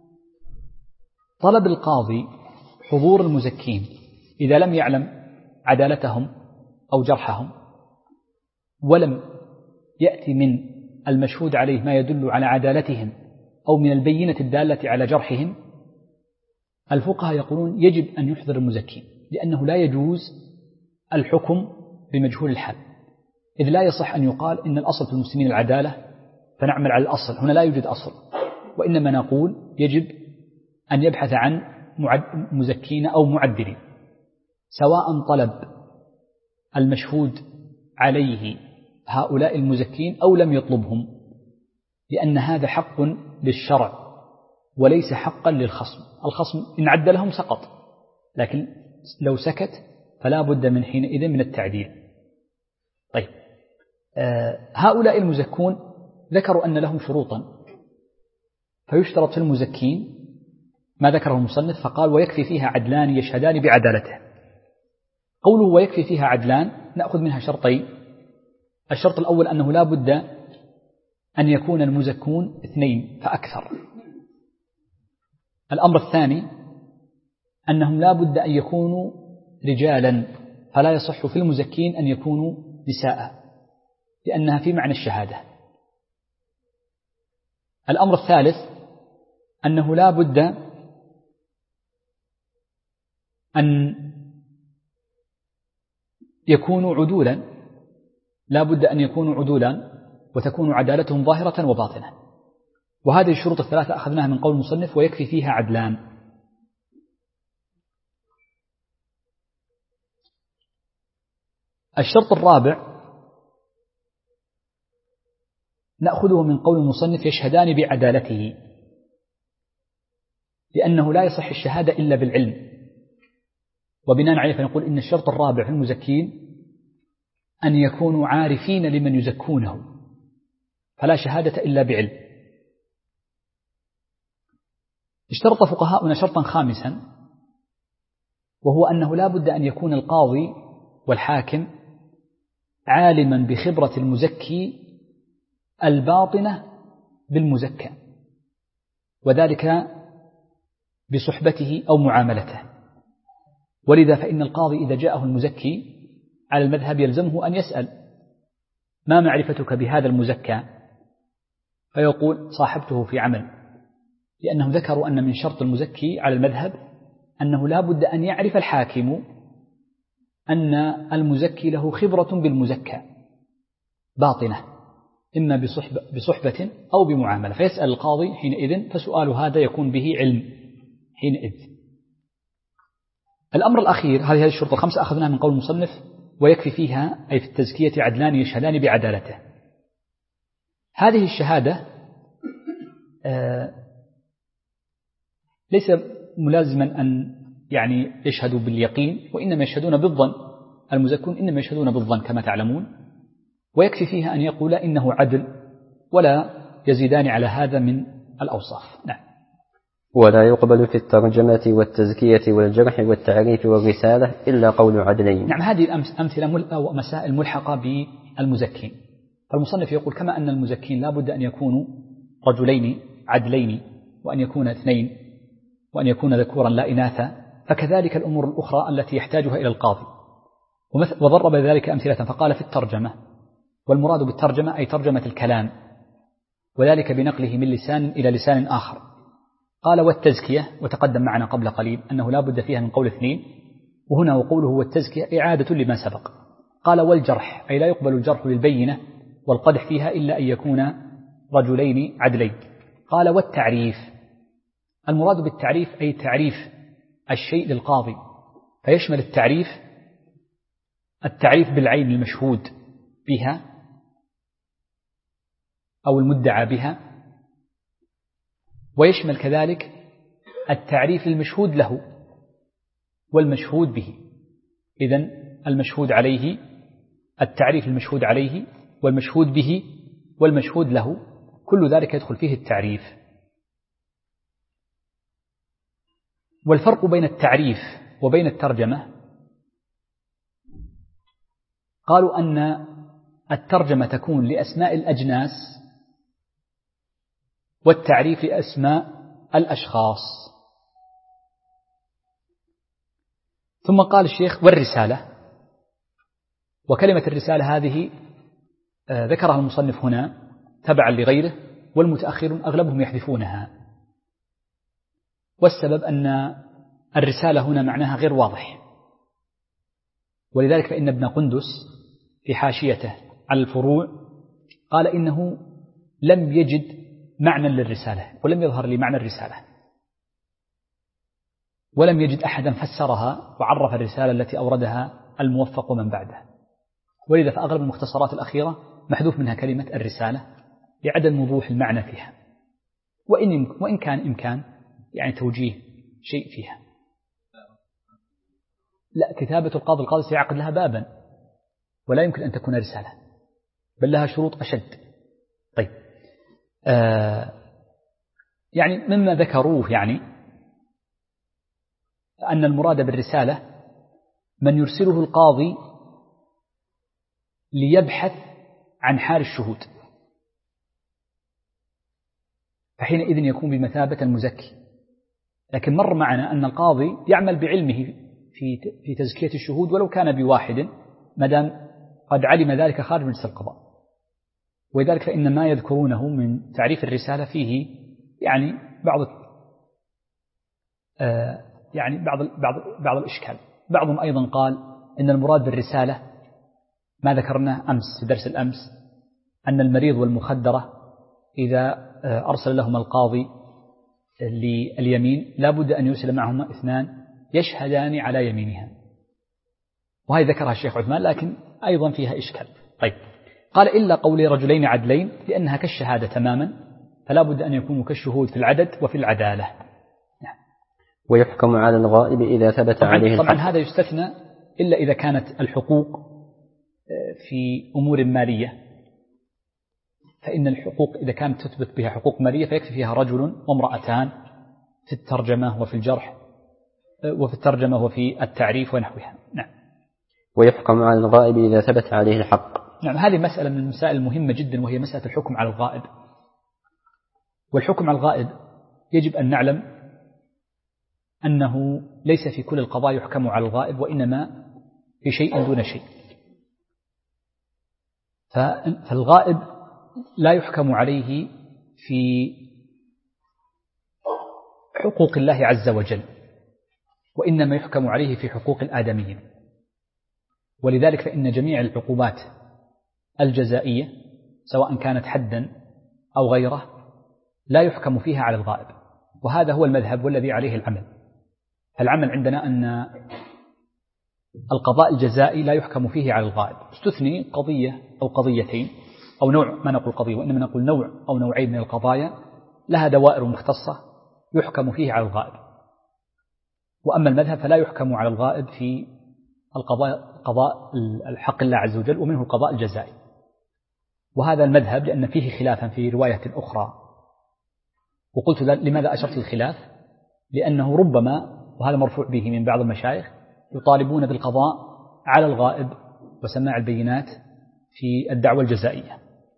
طلب القاضي حضور المزكين إذا لم يعلم عدالتهم أو جرحهم، ولم يأتي من المشهود عليه ما يدل على عدالتهم أو من البينة الدالة على جرحهم، الفقهاء يقولون يجب أن يحضر المزكين، لأنه لا يجوز الحكم بمجهول الحال، إذ لا يصح أن يقال إن الأصل في المسلمين العدالة فنعمل على الأصل. هنا لا يوجد أصل، وإنما نقول يجب أن يبحث عن مزكين أو معدلين، سواء طلب المشهود عليه هؤلاء المزكين أو لم يطلبهم، لأن هذا حق للشرع وليس حقا للخصم. الخصم إن عدلهم سقط، لكن لو سكت فلا بد من حينئذ من التعديل. طيب، هؤلاء المزكون ذكروا أن لهم شروطا، فيشترط في المزكين ما ذكره المصنف، فقال ويكفي فيها عدلان يشهدان بعدالته. قوله ويكفي فيها عدلان نأخذ منها شرطين. الشرط الأول أنه لا بد أن يكون المزكون 2 فأكثر. الأمر الثاني أنهم لا بد أن يكونوا رجالا، فلا يصح في المزكين أن يكونوا نساء، لأنها في معنى الشهادة. الأمر الثالث أنه لا بد أن يكونوا عدولا، لا بد أن يكونوا عدولا وتكون عدالتهم ظاهرة وباطنة. وهذه الشروط الثلاثة أخذناها من قول المصنف ويكفي فيها عدلان. الشرط الرابع نأخذه من قول المصنف يشهدان بعدالته، لأنه لا يصح الشهادة إلا بالعلم، وبناء عليه فنقول إن الشرط الرابع في المزكين أن يكونوا عارفين لمن يزكونه، فلا شهادة إلا بعلم. اشترط فقهاؤنا شرطا خامسا، وهو أنه لا بد أن يكون القاضي والحاكم عالما بخبرة المزكي الباطنة بالمزكى، وذلك بصحبته أو معاملته. ولذا فإن القاضي إذا جاءه المزكي على المذهب يلزمه أن يسأل ما معرفتك بهذا المزكى، فيقول صاحبته في عمل، لأنهم ذكروا أن من شرط المزكي على المذهب أنه لا بد أن يعرف الحاكم أن المزكي له خبرة بالمزكى، باطنة إما بصحبة أو بمعاملة، فيسأل القاضي حينئذ، فسؤال هذا يكون به علم حينئذ. الأمر الأخير، هذه الشروط الخمسة أخذناها من قول المصنف، ويكفي فيها أي في التزكية عدلان يشهدان بعدالته. هذه الشهادة ليس ملازما أن يعني يشهدوا باليقين، وإنما يشهدون بالظن، المزكون إنما يشهدون بالظن كما تعلمون، ويكفي فيها أن يقول إنه عدل ولا يزيدان على هذا من الأوصاف. نعم. ولا يقبل في الترجمة والتزكية والجرح والتعريف والرسالة إلا قول عدلين. نعم، هذه أمثلة أو مسائل ملحقة بالمزكين. فالمصنف يقول كما أن المزكين لا بد أن يكونوا رجلين عدلين، وأن يكون اثنين، وأن يكون ذكورا لا إناثا، فكذلك الأمور الأخرى التي يحتاجها إلى القاضي. وضرب ذلك أمثلة فقال في الترجمة، والمراد بالترجمة أي ترجمة الكلام، وذلك بنقله من لسان إلى لسان آخر. قال والتزكية، وتقدم معنا قبل قليل أنه لا بد فيها من قول اثنين، وهنا وقوله والتزكية إعادة لما سبق. قال والجرح أي لا يقبل الجرح للبينة والقدح فيها إلا أن يكون رجلين عدلين. قال والتعريف، المراد بالتعريف أي تعريف الشيء للقاضي، فيشمل التعريف بالعين المشهود بها أو المدعى بها، ويشمل كذلك التعريف للمشهود له والمشهود به. إذن المشهود عليه، التعريف المشهود عليه والمشهود به والمشهود له، كل ذلك يدخل فيه التعريف. والفرق بين التعريف وبين الترجمة، قالوا أن الترجمة تكون لأسماء الأجناس والتعريف لأسماء الأشخاص. ثم قال الشيخ والرسالة، وكلمة الرسالة هذه ذكرها المصنف هنا تبعا لغيره، والمتأخرون أغلبهم يحذفونها، والسبب أن الرسالة هنا معناها غير واضح، ولذلك فإن ابن قندس في حاشيته على الفروع قال إنه لم يجد معنى للرسالة، ولم يظهر لي معنى الرسالة، ولم يجد أحدا فسرها وعرف الرسالة التي أوردها الموفق ومن بعده، ولذا فأغلب المختصرات الأخيرة محذوف منها كلمة الرسالة لعدم وضوح المعنى فيها، وإن كان إمكان يعني توجيه شيء فيها. لا، كتابة القاضي سيعقد لها بابا، ولا يمكن أن تكون رسالة، بل لها شروط أشد. طيب، يعني مما ذكروه يعني أن المراد بالرسالة من يرسله القاضي ليبحث عن حال الشهود، فحينئذ يكون بمثابة المزكي. لكن مر معنا أن القاضي يعمل بعلمه في تزكية الشهود ولو كان بواحد، مدام قد علم ذلك خارج مجلس القضاء. ولذلك فإن ما يذكرونه من تعريف الرسالة فيه يعني بعض الإشكال. بعضهم أيضا قال إن المراد بالرسالة ما ذكرناه أمس في درس الأمس، أن المريض والمخدرة إذا أرسل لهم القاضي لليمين لا بد أن يرسل معهما اثنان يشهدان على يمينها، وهي ذكرها الشيخ عثمان، لكن أيضا فيها إشكال. طيب، قال إلا قول رجلين عدلين، لأنها كالشهادة تماما، فلا بد أن يكونوا كالشهود في العدد وفي العدالة. نعم. ويحكم على الغائب إذا ثبت عليه الحق. طبعا هذا يستثنى إلا إذا كانت الحقوق في أمور مالية، فإن الحقوق إذا كانت تثبت بها حقوق مالية فيكفي فيها رجل وامرأتان في الترجمة وفي الجرح، وفي الترجمة وفي التعريف ونحوها. نعم. ويحكم على الغائب إذا ثبت عليه الحق. نعم، هذه مسألة من المسائل المهمة جدا، وهي مسألة الحكم على الغائب. والحكم على الغائب يجب أن نعلم أنه ليس في كل القضايا يحكم على الغائب، وإنما في شيء دون شيء. فالغائب لا يحكم عليه في حقوق الله عز وجل، وإنما يحكم عليه في حقوق الآدميين. ولذلك فإن جميع العقوبات الجزائية سواء كانت حدا أو غيره لا يحكم فيها على الغائب، وهذا هو المذهب والذي عليه العمل. العمل عندنا أن القضاء الجزائي لا يحكم فيه على الغائب، استثني قضية أو قضيتين أو نوع، ما نقول قضية وإنما نقول نوع أو نوعين من القضايا لها دوائر مختصة يحكم فيه على الغائب. وأما المذهب فلا يحكم على الغائب في قضاء الحق الله عز وجل، ومنه القضاء الجزائي. وهذا المذهب لأن فيه خلافا في رواية أخرى، وقلت لماذا أشرت الخلاف؟ لأنه ربما، وهذا مرفوع به من بعض المشايخ، يطالبون بالقضاء على الغائب وسماع البينات في الدعوة الجزائية.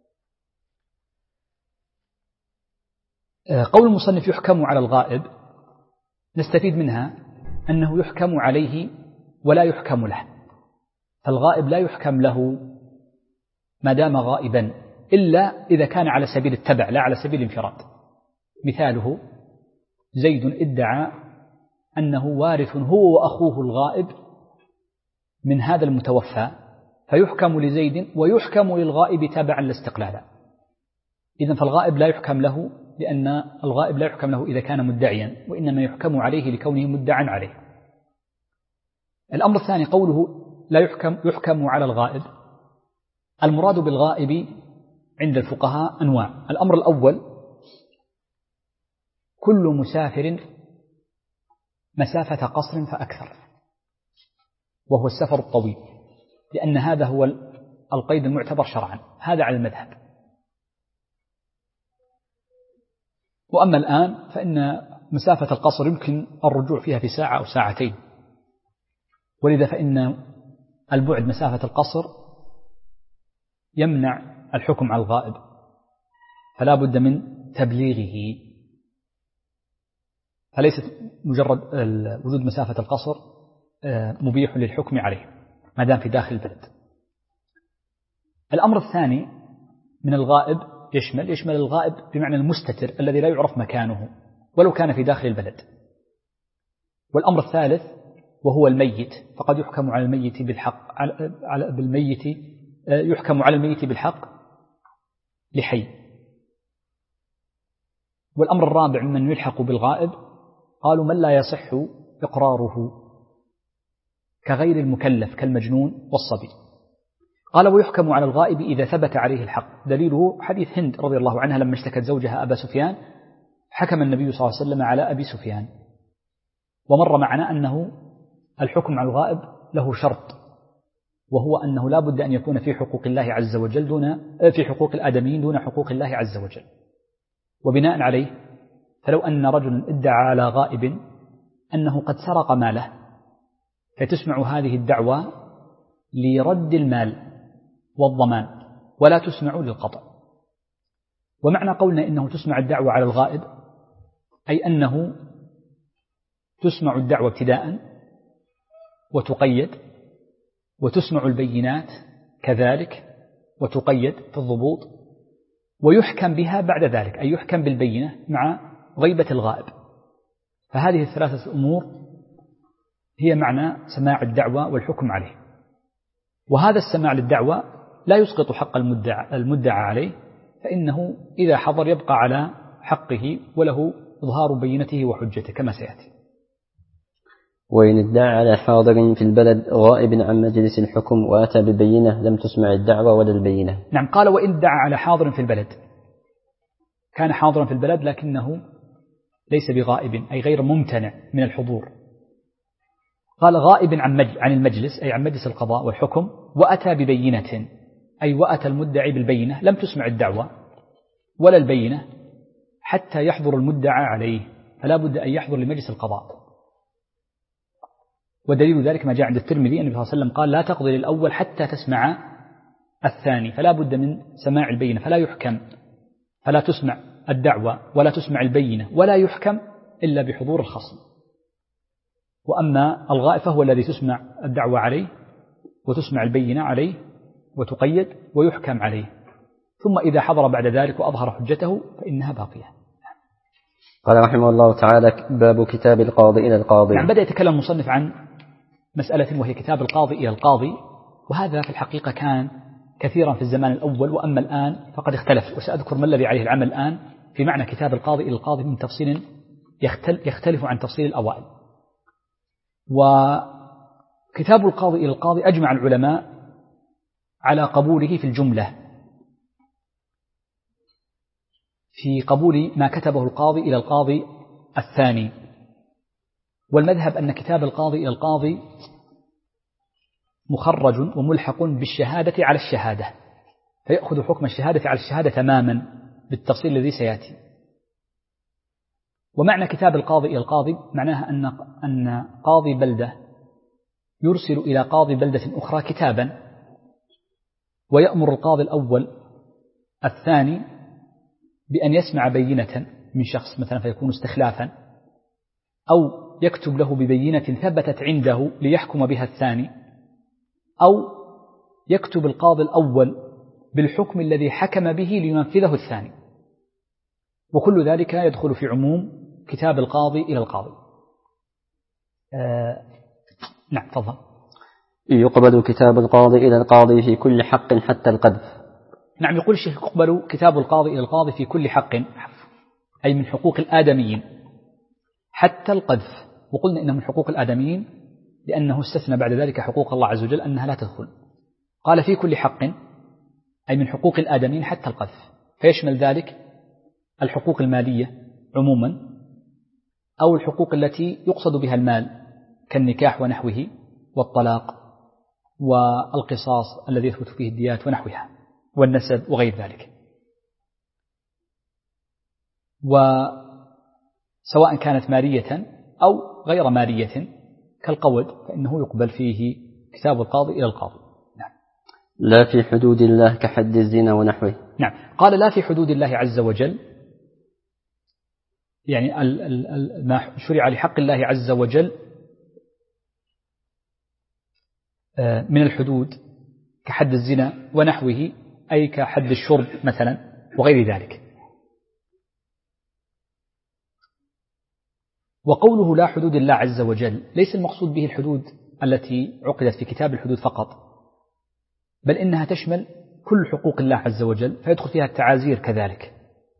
قول المصنف يحكم على الغائب نستفيد منها أنه يحكم عليه ولا يحكم له، فالغائب لا يحكم له ما دام غائبا إلا إذا كان على سبيل التبع لا على سبيل الانفراد. مثاله زيد ادعى أنه وارث هو وأخوه الغائب من هذا المتوفى، فيحكم لزيد ويحكم للغائب تبعا لاستقلالا. إذن فالغائب لا يحكم له، لأن الغائب لا يحكم له إذا كان مدعيا، وإنما يحكم عليه لكونه مدعا عليه. الأمر الثاني قوله لا يحكم على الغائب، المراد بالغائب عند الفقهاء أنواع. الأمر الأول كل مسافر مسافة قصر فأكثر، وهو السفر الطويل، لأن هذا هو القيد المعتبر شرعا، هذا على المذهب. وأما الآن فإن مسافة القصر يمكن الرجوع فيها في ساعة أو ساعتين، ولذا فإن البعد مسافة القصر يمنع الحكم على الغائب، فلا بد من تبليغه. فليست مجرد وجود مسافة القصر مبيح للحكم عليه ما دام في داخل البلد. الأمر الثاني من الغائب يشمل الغائب بمعنى المستتر الذي لا يعرف مكانه ولو كان في داخل البلد. والأمر الثالث وهو الميت، فقد يحكم على الميت بالحق يحكم على الميت بالحق لحي. والأمر الرابع من يلحق بالغائب قالوا من لا يصح إقراره كغير المكلف كالمجنون والصبي. قال ويحكم على الغائب إذا ثبت عليه الحق. دليله حديث هند رضي الله عنها لما اشتكت زوجها أبا سفيان حكم النبي صلى الله عليه وسلم على أبي سفيان. ومر معنا أنه الحكم على الغائب له شرط، وهو أنه لا بد أن يكون في حقوق الله عز وجل في حقوق الآدميين دون حقوق الله عز وجل. وبناء عليه فلو أن رجل ادعى على غائب أنه قد سرق ماله فتسمع هذه الدعوة لرد المال والضمان ولا تسمع للقطع. ومعنى قولنا إنه تسمع الدعوة على الغائب أي أنه تسمع الدعوة ابتداء وتقيد، وتسمع البينات كذلك وتقيد في الضبوط، ويحكم بها بعد ذلك، أي يحكم بالبينة مع غيبة الغائب. فهذه الثلاثة أمور هي معنى سماع الدعوة والحكم عليه. وهذا السماع للدعوة لا يسقط حق المدعى عليه، فإنه إذا حضر يبقى على حقه وله إظهار بينته وحجته كما سيأتي. وإن ادعى على حاضر في البلد غائب عن مجلس الحكم وأتى ببينة لم تسمع الدعوة ولا البينة. نعم، قال وإن ادعى على حاضر في البلد، كان حاضرا في البلد لكنه ليس بغائب أي غير ممتنع من الحضور. قال غائب عن المجلس أي عن مجلس القضاء والحكم، وأتى ببينة أي وأتى المدعي بالبينة لم تسمع الدعوة ولا البينة حتى يحضر المدعى عليه، فلا بد أن يحضر لمجلس القضاء. ودليل ذلك ما جاء عند الترمذي أن النبي صلى الله عليه وسلم قال لا تقضي للأول حتى تسمع الثاني، فلا بد من سماع البينة، فلا تسمع الدعوة ولا تسمع البينة ولا يحكم إلا بحضور الخصم. وأما الغائب فهو الذي تسمع الدعوة عليه وتسمع البينة عليه وتقيد ويحكم عليه، ثم إذا حضر بعد ذلك وأظهر حجته فإنها باقية. قال رحمه الله تعالى باب كتاب القاضي إلى القاضي. يعني بدأ يتكلم المصنف عن مسألة وهي كتاب القاضي إلى القاضي، وهذا في الحقيقة كان كثيرا في الزمان الأول، وأما الآن فقد اختلف، وسأذكر ما الذي عليه العمل الآن في معنى كتاب القاضي إلى القاضي من تفصيل يختلف عن تفصيل الأوائل. وكتاب القاضي إلى القاضي أجمع العلماء على قبوله في الجملة، في قبول ما كتبه القاضي إلى القاضي الثاني. والمذهب أن كتاب القاضي إلى القاضي مخرج وملحق بالشهادة على الشهادة، فيأخذ حكم الشهادة على الشهادة تماما بالتفصيل الذي سيأتي. ومعنى كتاب القاضي إلى القاضي معناها أن قاضي بلدة يرسل إلى قاضي بلدة أخرى كتابا، ويأمر القاضي الأول الثاني بأن يسمع بينة من شخص مثلا فيكون استخلافا، أو يكتب له ببينة ثبتت عنده ليحكم بها الثاني، أو يكتب القاضي الأول بالحكم الذي حكم به لينفذه الثاني. وكل ذلك يدخل في عموم كتاب القاضي إلى القاضي. نعم تفضل. يقبل كتاب القاضي إلى القاضي في كل حق حتى القذف. نعم، يقول الشيخ يقبل كتاب القاضي إلى القاضي في كل حق، أي من حقوق الآدميين حتى القذف. وقلنا إنه من حقوق الآدميين لأنه استثنى بعد ذلك حقوق الله عز وجل أنها لا تدخل. قال في كل حق أي من حقوق الآدميين حتى القذف، فيشمل ذلك الحقوق المالية عموما، أو الحقوق التي يقصد بها المال كالنكاح ونحوه، والطلاق، والقصاص الذي يثبت فيه الديات ونحوها، والنسب وغير ذلك. وسواء كانت مالية أو غير مالية كالقود فإنه يقبل فيه كتاب القاضي إلى القاضي. نعم. لا في حدود الله كحد الزنا ونحوه. نعم، قال لا في حدود الله عز وجل، يعني ما شرع لحق الله عز وجل من الحدود كحد الزنا ونحوه، أي كحد الشرب مثلا وغير ذلك. وقوله لا حدود الله عز وجل ليس المقصود به الحدود التي عقدت في كتاب الحدود فقط، بل إنها تشمل كل حقوق الله عز وجل، فيدخل فيها التعازير كذلك.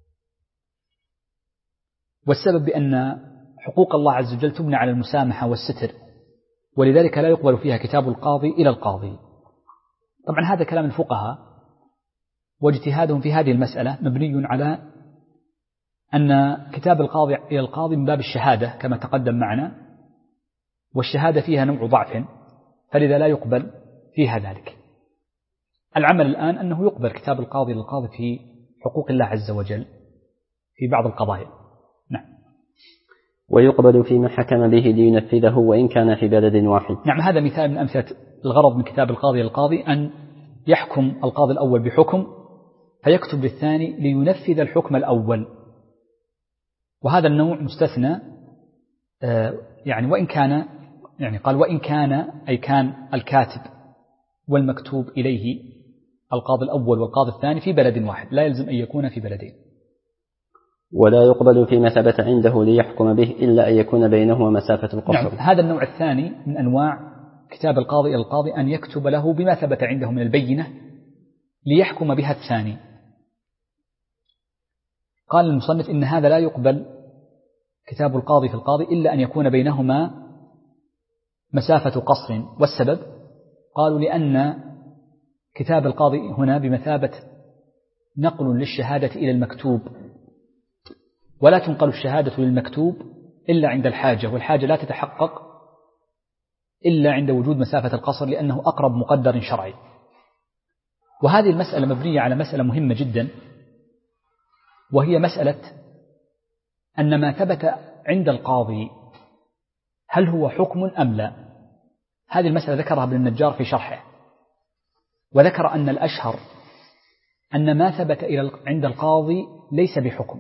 والسبب بأن حقوق الله عز وجل تبنى على المسامحة والستر، ولذلك لا يقبل فيها كتاب القاضي إلى القاضي. طبعا هذا كلام الفقهاء، واجتهادهم في هذه المسألة مبني على أن كتاب القاضي إلى القاضي من باب الشهادة كما تقدم معنا، والشهادة فيها نوع ضعف، فلذا لا يقبل فيها ذلك. العمل الآن أنه يقبل كتاب القاضي إلى القاضي في حقوق الله عز وجل في بعض القضايا. نعم. ويقبل فيما حكم به لينفذه وإن كان في بلد واحد. نعم، هذا مثال من أمثلة الغرض من كتاب القاضي إلى القاضي، أن يحكم القاضي الأول بحكم فيكتب للثاني لينفذ الحكم الأول. وهذا النوع مستثنى، يعني وإن كان، يعني قال وإن كان أي كان الكاتب والمكتوب إليه القاضي الأول والقاضي الثاني في بلد واحد، لا يلزم أن يكون في بلدين. ولا يقبل فيما ثبت عنده ليحكم به إلا أن يكون بينهما مسافة القصر. نعم، هذا النوع الثاني من أنواع كتاب القاضي إلى القاضي، أن يكتب له بما ثبت عنده من البينة ليحكم بها الثاني. قال المصنف إن هذا لا يقبل كتاب القاضي في القاضي إلا أن يكون بينهما مسافة قصر. والسبب قالوا لأن كتاب القاضي هنا بمثابة نقل للشهادة إلى المكتوب، ولا تنقل الشهادة للمكتوب إلا عند الحاجة، والحاجة لا تتحقق إلا عند وجود مسافة القصر لأنه أقرب مقدر شرعي. وهذه المسألة مبنية على مسألة مهمة جدا، وهي مسألة أن ما ثبت عند القاضي هل هو حكم أم لا. هذه المسألة ذكرها ابن النجار في شرحه، وذكر أن الأشهر أن ما ثبت عند القاضي ليس بحكم،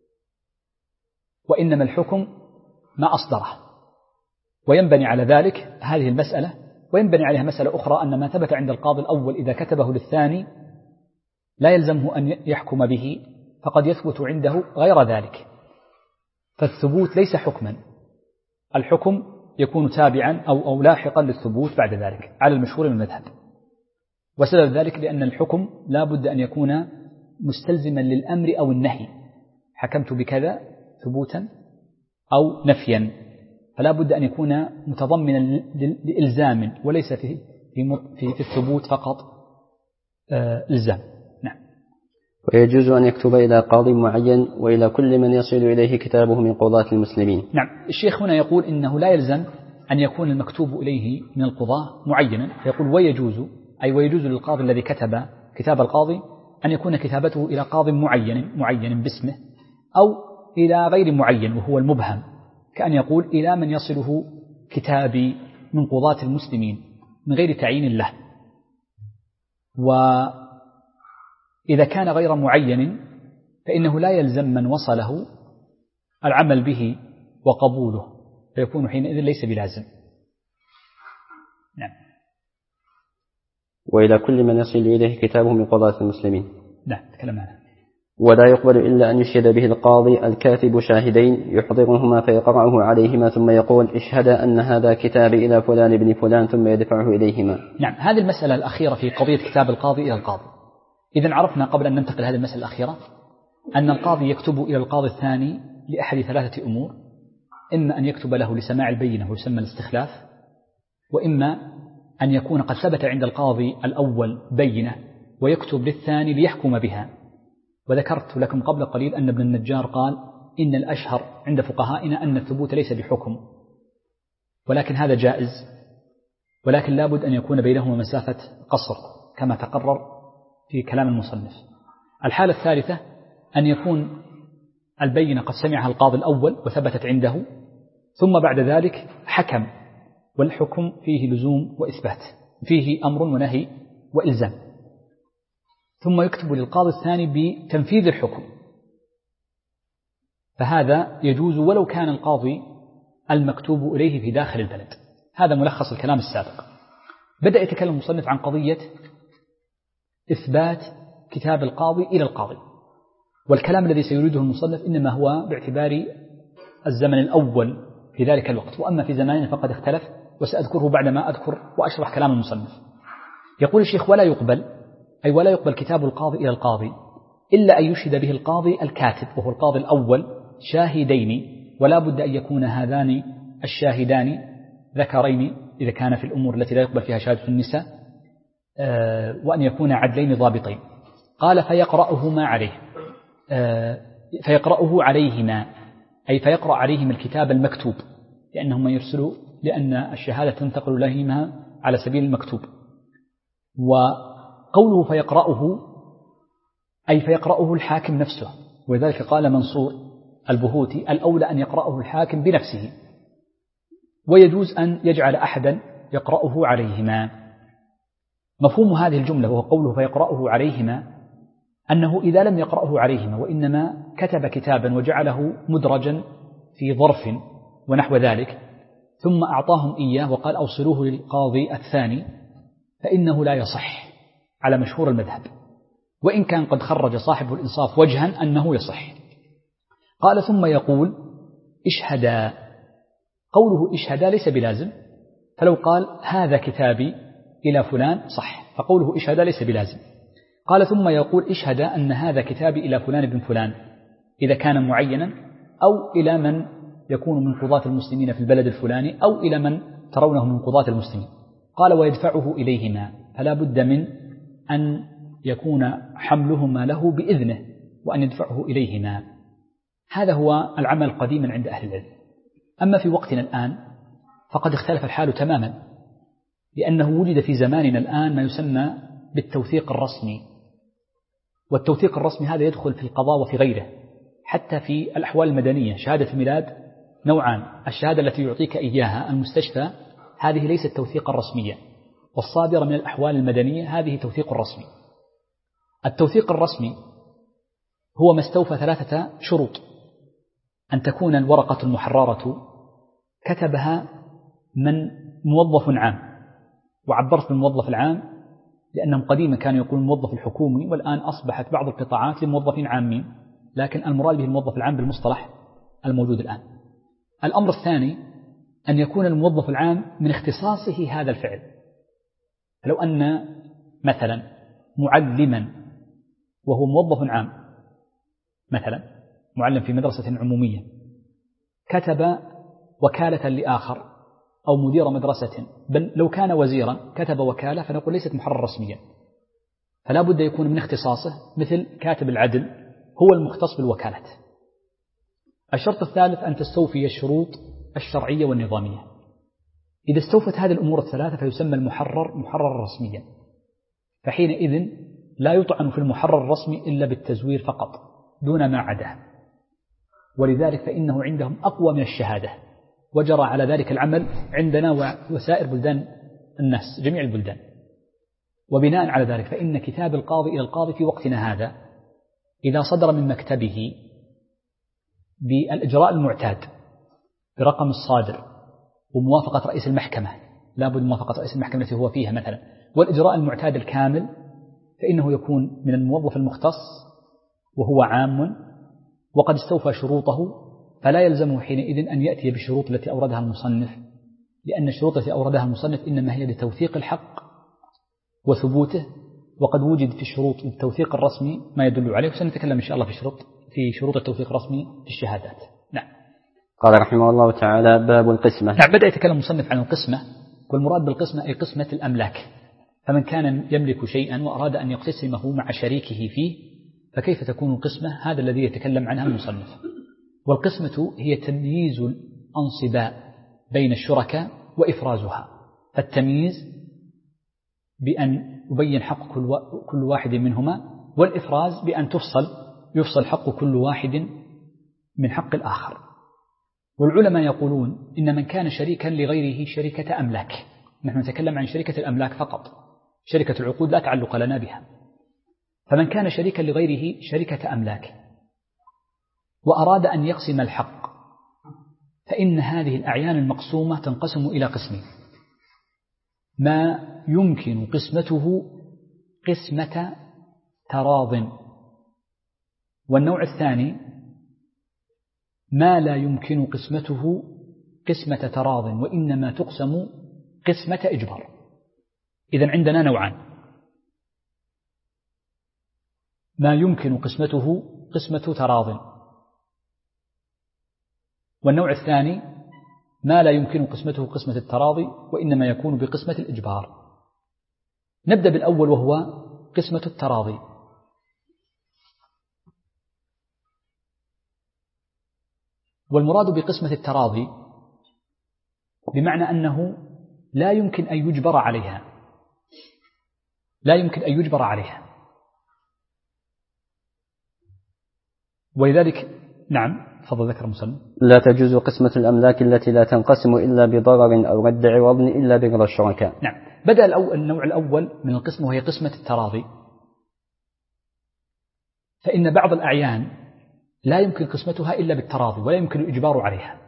وإنما الحكم ما أصدره. وينبني على ذلك هذه المسألة، وينبني عليها مسألة أخرى أن ما ثبت عند القاضي الأول إذا كتبه للثاني لا يلزمه أن يحكم به، فقد يثبت عنده غير ذلك. فالثبوت ليس حكما، الحكم يكون تابعا أو لاحقا للثبوت بعد ذلك على المشهور من المذهب. وسبب ذلك لأن الحكم لا بد أن يكون مستلزما للأمر أو النهي، حكمت بكذا ثبوتا أو نفيا، فلا بد أن يكون متضمنا لإلزام وليس في الثبوت فقط إلزام. نعم. ويجوز أن يكتب إلى قاض معين وإلى كل من يصل إليه كتابه من قضاة المسلمين. نعم. الشيخ هنا يقول إنه لا يلزم أن يكون المكتوب إليه من القضاة معينا، فيقول ويجوز، أي ويجوز للقاضي الذي كتب كتاب القاضي أن يكون كتابته إلى قاض معين باسمه، أو إلى غير معين وهو المبهم، كأن يقول إلى من يصله كتابي من قضاة المسلمين من غير تعيين له. وإذا كان غير معين فإنه لا يلزم من وصله العمل به وقبوله، فيكون حينئذ ليس بلازم. نعم. وإلى كل من يصل إليه كتابه من قضاة المسلمين. نعم تكلمنا عنه. ولا يقبل إلا أن يشهد به القاضي الكاتب شاهدين يحضرهما فيقرأه عليهما ثم يقول اشهد أن هذا كتابي إلى فلان بن فلان ثم يدفعه إليهما. نعم. هذه المسألة الأخيرة في قضية كتاب القاضي إلى القاضي. إذن عرفنا قبل أن ننتقل هذه المسألة الأخيرة أن القاضي يكتب إلى القاضي الثاني لأحد ثلاثة أمور: إما أن يكتب له لسماع البينة ويسمى الاستخلاف، وإما أن يكون قد ثبت عند القاضي الأول بينة ويكتب للثاني ليحكم بها. وذكرت لكم قبل قليل أن ابن النجار قال إن الأشهر عند فقهائنا أن الثبوت ليس بحكم، ولكن هذا جائز، ولكن لابد أن يكون بينهما مسافة قصر كما تقرر في كلام المصنف. الحالة الثالثة أن يكون البينة قد سمعها القاضي الأول وثبتت عنده، ثم بعد ذلك حكم، والحكم فيه لزوم وإثبات، فيه أمر ونهي وإلزام، ثم يكتب للقاضي الثاني بتنفيذ الحكم، فهذا يجوز ولو كان القاضي المكتوب إليه في داخل البلد. هذا ملخص الكلام السابق. بدأ يتكلم المصنف عن قضية إثبات كتاب القاضي إلى القاضي، والكلام الذي سيريده المصنف إنما هو باعتبار الزمن الأول في ذلك الوقت، وأما في زماننا فقد اختلف، وسأذكره بعدما أذكر وأشرح كلام المصنف. يقول الشيخ ولا يقبل كتاب القاضي إلى القاضي إلا أن يشهد به القاضي الكاتب وهو القاضي الأول شاهدين، ولا بد أن يكون هذان الشاهدان ذكرين إذا كان في الأمور التي لا يقبل فيها شهادة النساء، وأن يكون عدلين ضابطين. قال فيقرأهما عليه، فيقرأه عليهما، أي فيقرأ عليهما الكتاب المكتوب، لأنهما يرسلوا، لأن الشهادة تنتقل لهما على سبيل المكتوب. وقوله فيقرأه أي فيقرأه الحاكم نفسه، وذلك قال منصور البهوتي الأولى أن يقرأه الحاكم بنفسه، ويجوز أن يجعل أحدا يقرأه عليهما. مفهوم هذه الجملة وهو قوله فيقرأه عليهما أنه إذا لم يقرأه عليهما وإنما كتب كتابا وجعله مدرجا في ظرف ونحو ذلك ثم أعطاهم إياه وقال أوصلوه للقاضي الثاني، فإنه لا يصح على مشهور المذهب، وإن كان قد خرج صاحب الإنصاف وجها أنه يصح. قال ثم يقول اشهدا. قوله اشهدا ليس بلازم، فلو قال هذا كتابي إلى فلان صح، فقوله اشهدا ليس بلازم. قال ثم يقول اشهدا أن هذا كتابي إلى فلان بن فلان إذا كان معينا، أو إلى من يكون من قضاة المسلمين في البلد الفلاني، أو إلى من ترونه من قضاة المسلمين. قال ويدفعه إليهما، فلا بد من أن يكون حملهما له بإذنه وأن يدفعه إليهما. هذا هو العمل قديما عند أهل العلم. أما في وقتنا الآن فقد اختلف الحال تماما، لأنه وجد في زماننا الآن ما يسمى بالتوثيق الرسمي، والتوثيق الرسمي هذا يدخل في القضاء وفي غيره، حتى في الأحوال المدنية. شهادة الميلاد نوعان: الشهادة التي يعطيك إياها المستشفى هذه ليست توثيقا رسميا، والصادرة من الأحوال المدنية هذه توثيق رسمي. التوثيق الرسمي هو ما استوفى 3 شروط: أن تكون الورقة المحررة كتبها من موظف عام، وعبرت بالموظف العام لأنهم قديما كانوا يقولون الموظف الحكومي، والآن أصبحت بعض القطاعات لموظفين عامين، لكن المراد به الموظف العام بالمصطلح الموجود الآن. الأمر الثاني أن يكون الموظف العام من اختصاصه هذا الفعل، لو أن مثلا معلما وهو موظف عام، مثلا معلم في مدرسة عمومية كتب وكالة لآخر أو مدير مدرسة، بل لو كان وزيرا كتب وكالة فنقول ليست محرر رسميا، فلا بد يكون من اختصاصه، مثل كاتب العدل هو المختص بالوكالة. الشرط الثالث أن تستوفي الشروط الشرعية والنظامية. إذا استوفت هذه الأمور الثلاثة فيسمى المحرر محرر رسميا، فحينئذ لا يطعن في المحرر الرسمي إلا بالتزوير فقط دون ما عداه، ولذلك فإنه عندهم أقوى من الشهادة، وجرى على ذلك العمل عندنا وسائر بلدان الناس جميع البلدان. وبناء على ذلك فإن كتاب القاضي إلى القاضي في وقتنا هذا إذا صدر من مكتبه بالإجراء المعتاد برقم الصادر وموافقة رئيس المحكمة، لا بد موافقة رئيس المحكمة التي هو فيها مثلا، والإجراء المعتاد الكامل، فإنه يكون من الموظف المختص وهو عام وقد استوفى شروطه، فلا يلزمه حينئذ أن يأتي بالشروط التي أوردها المصنف، لأن الشروط التي أوردها المصنف إنما هي لتوثيق الحق وثبوته، وقد وجد في الشروط التوثيق الرسمي ما يدل عليه، وسنتكلم إن شاء الله في شروط التوثيق الرسمي في الشهادات. نعم. قال رحمه الله تعالى: باب القسمة. نعم، بدأ يتكلم المصنف عن القسمة، والمراد بالقسمة أي قسمة الأملاك، فمن كان يملك شيئا وأراد أن يقتسمه مع شريكه فيه فكيف تكون القسمة؟ هذا الذي يتكلم عنها المصنف. والقسمة هي تمييز الأنصباء بين الشركاء وإفرازها، فالتمييز بأن يبين حق كل واحد منهما، والإفراز بأن يفصل حق كل واحد من حق الآخر. والعلماء يقولون إن من كان شريكا لغيره شركة أملاك، نحن نتكلم عن شركة الأملاك فقط، شركة العقود لا تعلق لنا بها، فمن كان شريكا لغيره شركة أملاك وأراد أن يقسم الحق، فإن هذه الأعيان المقسومة تنقسم إلى قسمين: ما يمكن قسمته قسمة تراض، والنوع الثاني ما لا يمكن قسمته قسمة تراض وإنما تقسم قسمة إجبار. إذن عندنا نوعان: ما يمكن قسمته قسمة تراض، والنوع الثاني ما لا يمكن قسمته قسمة التراضي وإنما يكون بقسمة الإجبار. نبدأ بالأول وهو قسمة التراضي. والمراد بقسمة التراضي بمعنى أنه لا يمكن أن يجبر عليها، ولذلك نعم فضل ذكر المصنف: لا تجوز قسمة الأملاك التي لا تنقسم إلا بضرر أو رد عوض إلا برضا الشركاء. نعم. بدأ النوع الأول من القسم وهي قسمة التراضي، فإن بعض الأعيان لا يمكن قسمتها إلا بالتراضي ولا يمكن الإجبار عليها،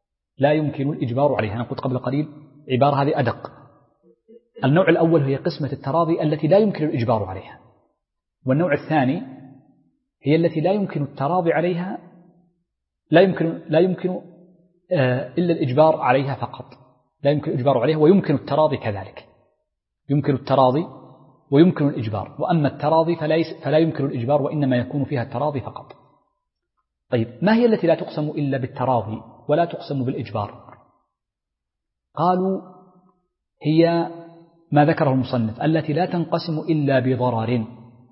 أنا قلت قبل قليل عبارة هذه أدق. النوع الأول هي قسمة التراضي التي لا يمكن الإجبار عليها، والنوع الثاني هي التي لا يمكن التراضي عليها، لا يمكن إلا الإجبار عليها فقط، لا يمكن الإجبار عليها ويمكن التراضي كذلك، يمكن التراضي ويمكن الإجبار، وأما التراضي فلا يمكن الإجبار وإنما يكون فيها التراضي فقط. طيب، ما هي التي لا تقسم إلا بالتراضي ولا تقسم بالإجبار؟ قالوا هي ما ذكره المصنف: التي لا تنقسم إلا بضرر،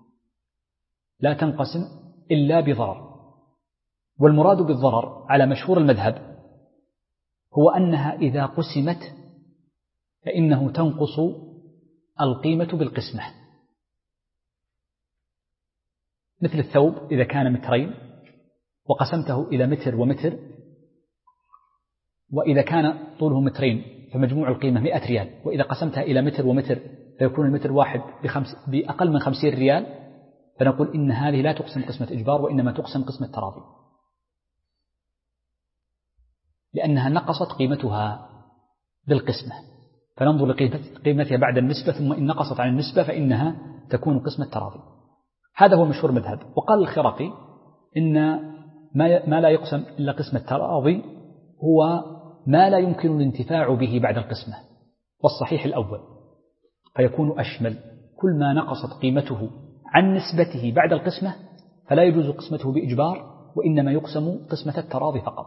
والمراد بالضرر على مشهور المذهب هو أنها إذا قسمت فإنه تنقص القيمة بالقسمة، مثل الثوب إذا كان مترين وقسمته إلى متر ومتر، وإذا كان طوله مترين فمجموع القيمة 100 ريال، وإذا قسمتها إلى متر ومتر فيكون المتر واحد بأقل من 50 ريال، فنقول إن هذه لا تقسم قسمة إجبار وإنما تقسم قسمة تراضي، لأنها نقصت قيمتها بالقسمة، فننظر لقيمتها بعد النسبة، ثم إن نقصت عن النسبة فإنها تكون قسمة تراضي. هذا هو مشهور مذهب. وقال الخرقي إن ما لا يقسم إلا قسمة تراضي هو ما لا يمكن الانتفاع به بعد القسمة، والصحيح الأول، فيكون أشمل كل ما نقصت قيمته عن نسبته بعد القسمة فلا يجوز قسمته بإجبار، وإنما يقسم قسمة التراضي فقط.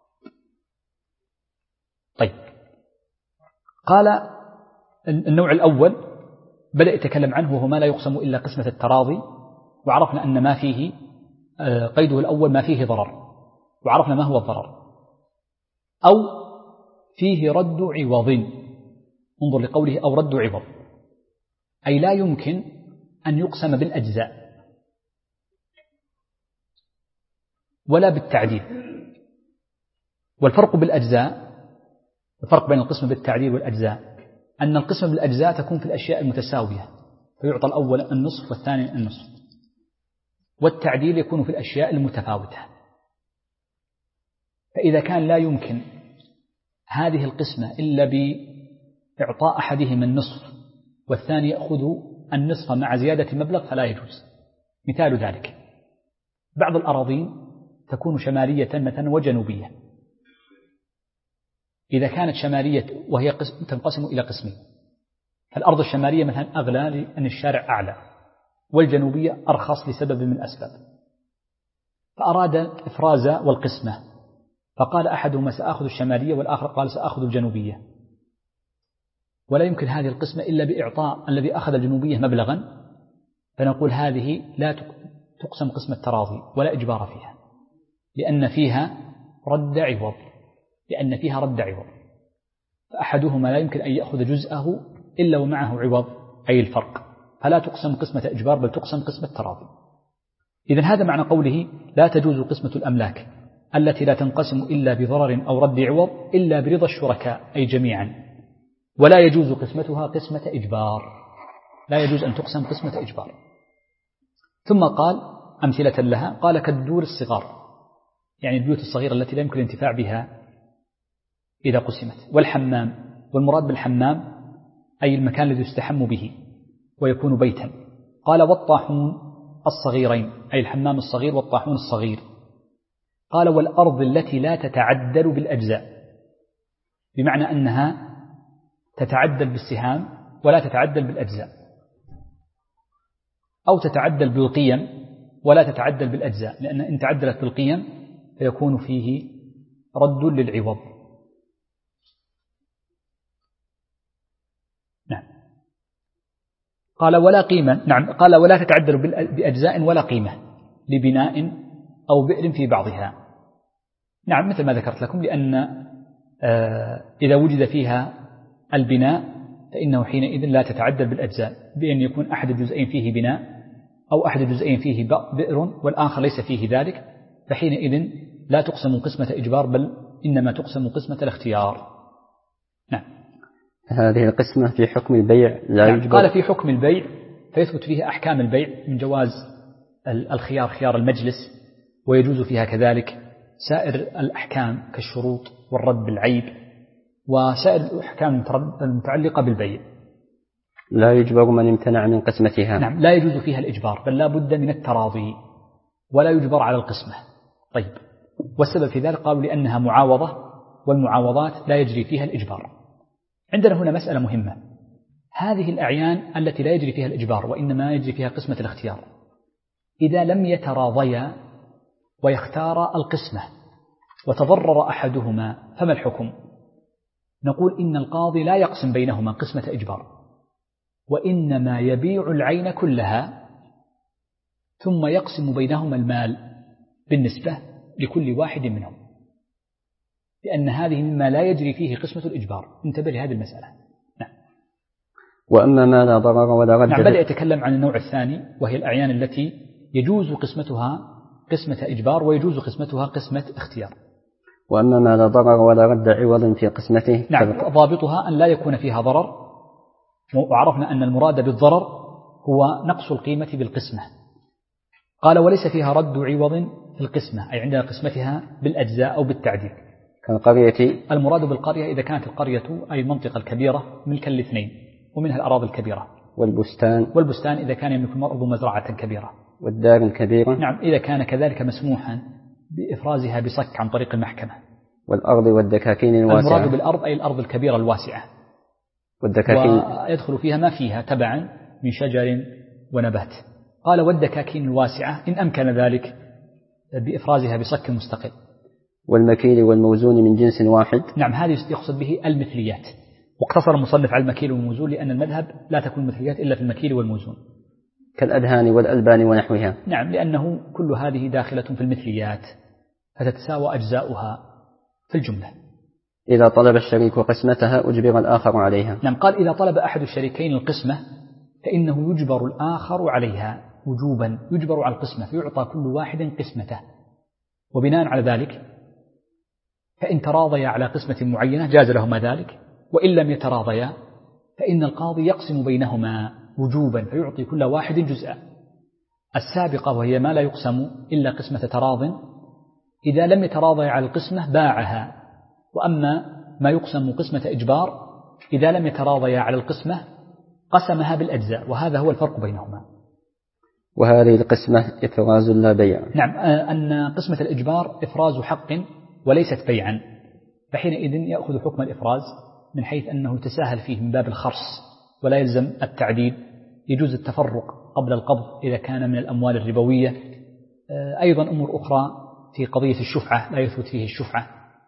طيب، قال النوع الأول بدأ يتكلم عنه وهو ما لا يقسم إلا قسمة التراضي، وعرفنا أن ما فيه قيده الأول ما فيه ضرر، وعرفنا ما هو الضرر. أو فيه رد عوض، انظر لقوله أو رد عوض، أي لا يمكن أن يقسم بالأجزاء ولا بالتعديل. والفرق بالأجزاء، الفرق بين القسم بالتعديل والأجزاء أن القسم بالأجزاء تكون في الأشياء المتساوية، فيعطى الأول النصف والثاني النصف، والتعديل يكون في الأشياء المتفاوتة. فإذا كان لا يمكن هذه القسمة إلا بإعطاء أحدهما النصف والثاني يأخذ النصف مع زيادة مبلغ فلا يجوز. مثال ذلك بعض الأراضين تكون شمالية مثلا وجنوبية. إذا كانت شمالية وهي تنقسم إلى قسمين، فالأرض الشمالية مثلا أغلى لأن الشارع أعلى، والجنوبية أرخص لسبب من الأسباب، فأراد إفراز والقسمة، فقال أحدهما سأخذ الشمالية والآخر قال سأخذ الجنوبية، ولا يمكن هذه القسمة إلا بإعطاء الذي أخذ الجنوبية مبلغا، فنقول هذه لا تقسم قسمة تراضي ولا إجبار فيها، لأن فيها رد عوض، فأحدهما لا يمكن أن يأخذ جزءه إلا ومعه عوض أي الفرق، فلا تقسم قسمة إجبار بل تقسم قسمة تراضي. إذن هذا معنى قوله لا تجوز قسمة الأملاك التي لا تنقسم إلا بضرر أو رد عوض إلا برضا الشركاء أي جميعا، ولا يجوز قسمتها قسمة إجبار، لا يجوز أن تقسم قسمة إجبار. ثم قال أمثلة لها، قال كالدور الصغار، يعني البيوت الصغيرة التي لا يمكن الانتفاع بها إذا قسمت، والحمام، والمراد بالحمام أي المكان الذي يستحم به ويكون بيتا. قال والطاحون الصغيرين أي الحمام الصغير والطاحون الصغير. قال والأرض التي لا تتعدل بالأجزاء، بمعنى أنها تتعدل بالسهام ولا تتعدل بالأجزاء، أو تتعدل بالقيم ولا تتعدل بالأجزاء، لأن إن تعدلت بالقيم فيكون فيه رد للعوض. نعم. قال ولا قيمة، نعم، قال ولا تتعدل بأجزاء ولا قيمة لبناء أو بئر في بعضها. نعم، مثل ما ذكرت لكم، لأن إذا وجد فيها البناء فإنه حينئذ لا تتعدل بالأجزاء، بأن يكون أحد الجزئين فيه بناء أو أحد الجزئين فيه بئر والآخر ليس فيه ذلك، فحينئذ لا تقسم قسمة إجبار بل إنما تقسم قسمة الاختيار. نعم. هذه القسمة في حكم البيع لا يجبر. قال في حكم البيع فيثبت فيه أحكام البيع من جواز الخيار خيار المجلس، ويجوز فيها كذلك سائر الأحكام كالشروط والرد بالعيب وسائر الأحكام المتعلقة بالبيع. لا يجبر من امتنع من قسمتها. نعم، لا يجوز فيها الإجبار بل لا بد من التراضي، ولا يجبر على القسمة. طيب، والسبب في ذلك قالوا لأنها معاوضة، والمعاوضات لا يجري فيها الإجبار. عندنا هنا مسألة مهمة، هذه الأعيان التي لا يجري فيها الإجبار وإنما يجري فيها قسمة الاختيار، إذا لم يتراضيا ويختار القسمة وتضرر أحدهما فما الحكم؟ نقول إن القاضي لا يقسم بينهما قسمة إجبار، وإنما يبيع العين كلها ثم يقسم بينهما المال بالنسبة لكل واحد منهم، لأن هذه مما لا يجري فيه قسمة الإجبار. انتبه لهذه المسألة. نعم. وأما ما لا ضرر ولا رد. نعم، بدأ يتكلم عن النوع الثاني وهي الأعيان التي يجوز قسمتها قسمة إجبار ويجوز قسمتها قسمة اختيار. وأما ما لا ضرر ولا رد عوض في قسمته. نعم، ضابطها أن لا يكون فيها ضرر، وعرفنا أن المراد بالضرر هو نقص القيمة بالقسمة. قال وليس فيها رد عوض في القسمة، أي عندنا قسمتها بالأجزاء أو بالتعديل. كالقرية، المراد بالقرية إذا كانت القرية أي المنطقة الكبيرة ملكا الاثنين ومنها الأراضي الكبيرة. والبستان إذا كان يملك المرء مزرعة كبيرة. والدار الكبيرة، نعم، إذا كان كذلك مسموحا بإفرازها بصك عن طريق المحكمة. والأرض والدكاكين الواسعة، المراد بالأرض أي الأرض الكبيرة الواسعة، والدكاكين ويدخل فيها ما فيها تبعا من شجر ونبات. قال والدكاكين الواسعة إن أمكن ذلك بإفرازها بصك مستقل. والمكيل والموزون من جنس واحد. نعم، هذه يقصد به المثليات، واقتصر المصنف على المكيل والموزون لأن المذهب لا تكون مثليات إلا في المكيل والموزون، كالأدهان والألبان ونحوها. نعم، لأنه كل هذه داخلة في المثليات فتتساوى أجزاؤها في الجملة. إذا طلب الشريك قسمتها أجبر الآخر عليها. نعم، قال إذا طلب أحد الشريكين القسمة فإنه يجبر الآخر عليها وجوبا، يجبر على القسمة فيعطى كل واحد قسمته. وبناء على ذلك فإن تراضيا على قسمة معينة جاز لهما ذلك، وإن لم يتراضيا فإن القاضي يقسم بينهما وجوبا فيعطي كل واحد جزءا. السابقة وهي ما لا يقسم إلا قسمة تراض، إذا لم يتراضيا على القسمة باعها، وأما ما يقسم قسمة إجبار إذا لم يتراضيا على القسمة قسمها بالأجزاء، وهذا هو الفرق بينهما. وهذه القسمة إفراز لا بيع. نعم، أن قسمة الإجبار إفراز حق وليست بيعا، فحينئذ يأخذ حكم الإفراز من حيث أنه يتساهل فيه من باب الخرص ولا يلزم التعديد. يجوز التفرق قبل القبض إذا كان من الأموال الربوية. أيضا أمور أخرى في قضية الشفعة لا يثبت فيه الشفعة،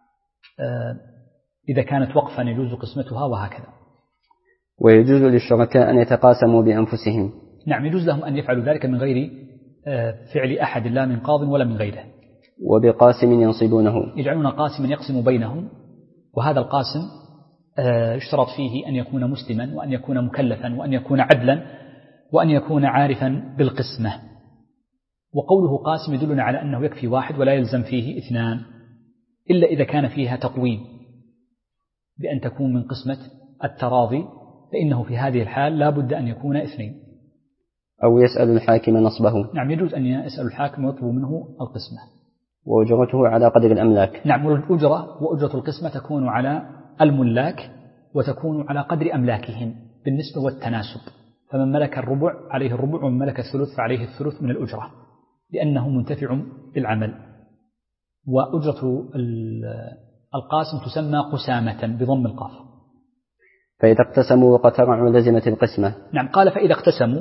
إذا كانت وقفا يجوز قسمتها وهكذا. ويجوز للشركاء أن يتقاسموا بأنفسهم. نعم، يجوز لهم أن يفعلوا ذلك من غير فعل أحد، لا من قاض ولا من غيره. وبقاسم ينصبونه، يجعلون قاسما يقسم بينهم، وهذا القاسم يشترط فيه أن يكون مسلما وأن يكون مكلفا وأن يكون عدلا وأن يكون عارفا بالقسمة. وقوله قاسم يدلنا على أنه يكفي واحد ولا يلزم فيه اثنان، إلا إذا كان فيها تقويم بأن تكون من قسمة التراضي، فإنه في هذه الحال لا بد أن يكون اثنين. أو يسأل الحاكم نصبه. نعم، يجوز أن يسأل الحاكم ويطلب منه القسمة. وأجرته على قدر الأملاك. نعم، وأجرة القسمة تكون على الملاك وتكون على قدر أملاكهم بالنسبة والتناسب، فمن ملك الربع عليه الربع ومن ملك الثلث فعليه الثلث من الأجرة لأنه منتفع بالعمل. وأجرة القاسم تسمى قسامة بضم القاف. فإذا اقتسموا وقترعوا لزمت القسمة. نعم، قال فإذا اقتسموا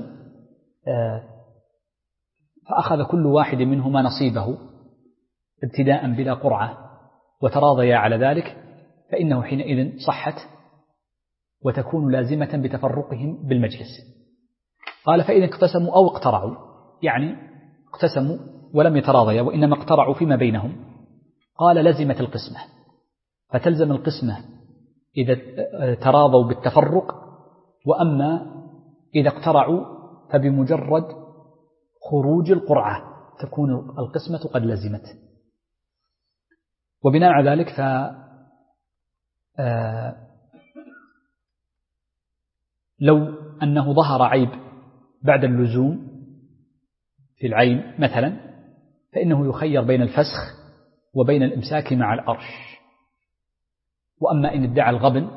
فأخذ كل واحد منهما نصيبه ابتداء بلا قرعة وتراضيا على ذلك فإنه حينئذ صحت وتكون لازمة بتفرقهم بالمجلس. قال فإذا اقتسموا أو اقترعوا، يعني اقتسموا ولم يتراضيا وإنما اقترعوا فيما بينهم، قال لزمت القسمة، فتلزم القسمة إذا تراضوا بالتفرق، وأما إذا اقترعوا فبمجرد خروج القرعة تكون القسمة قد لزمت. وبناء على ذلك لو أنه ظهر عيب بعد اللزوم في العين مثلا فإنه يخير بين الفسخ وبين الإمساك مع الأرش. وأما إن ادعى الغبن،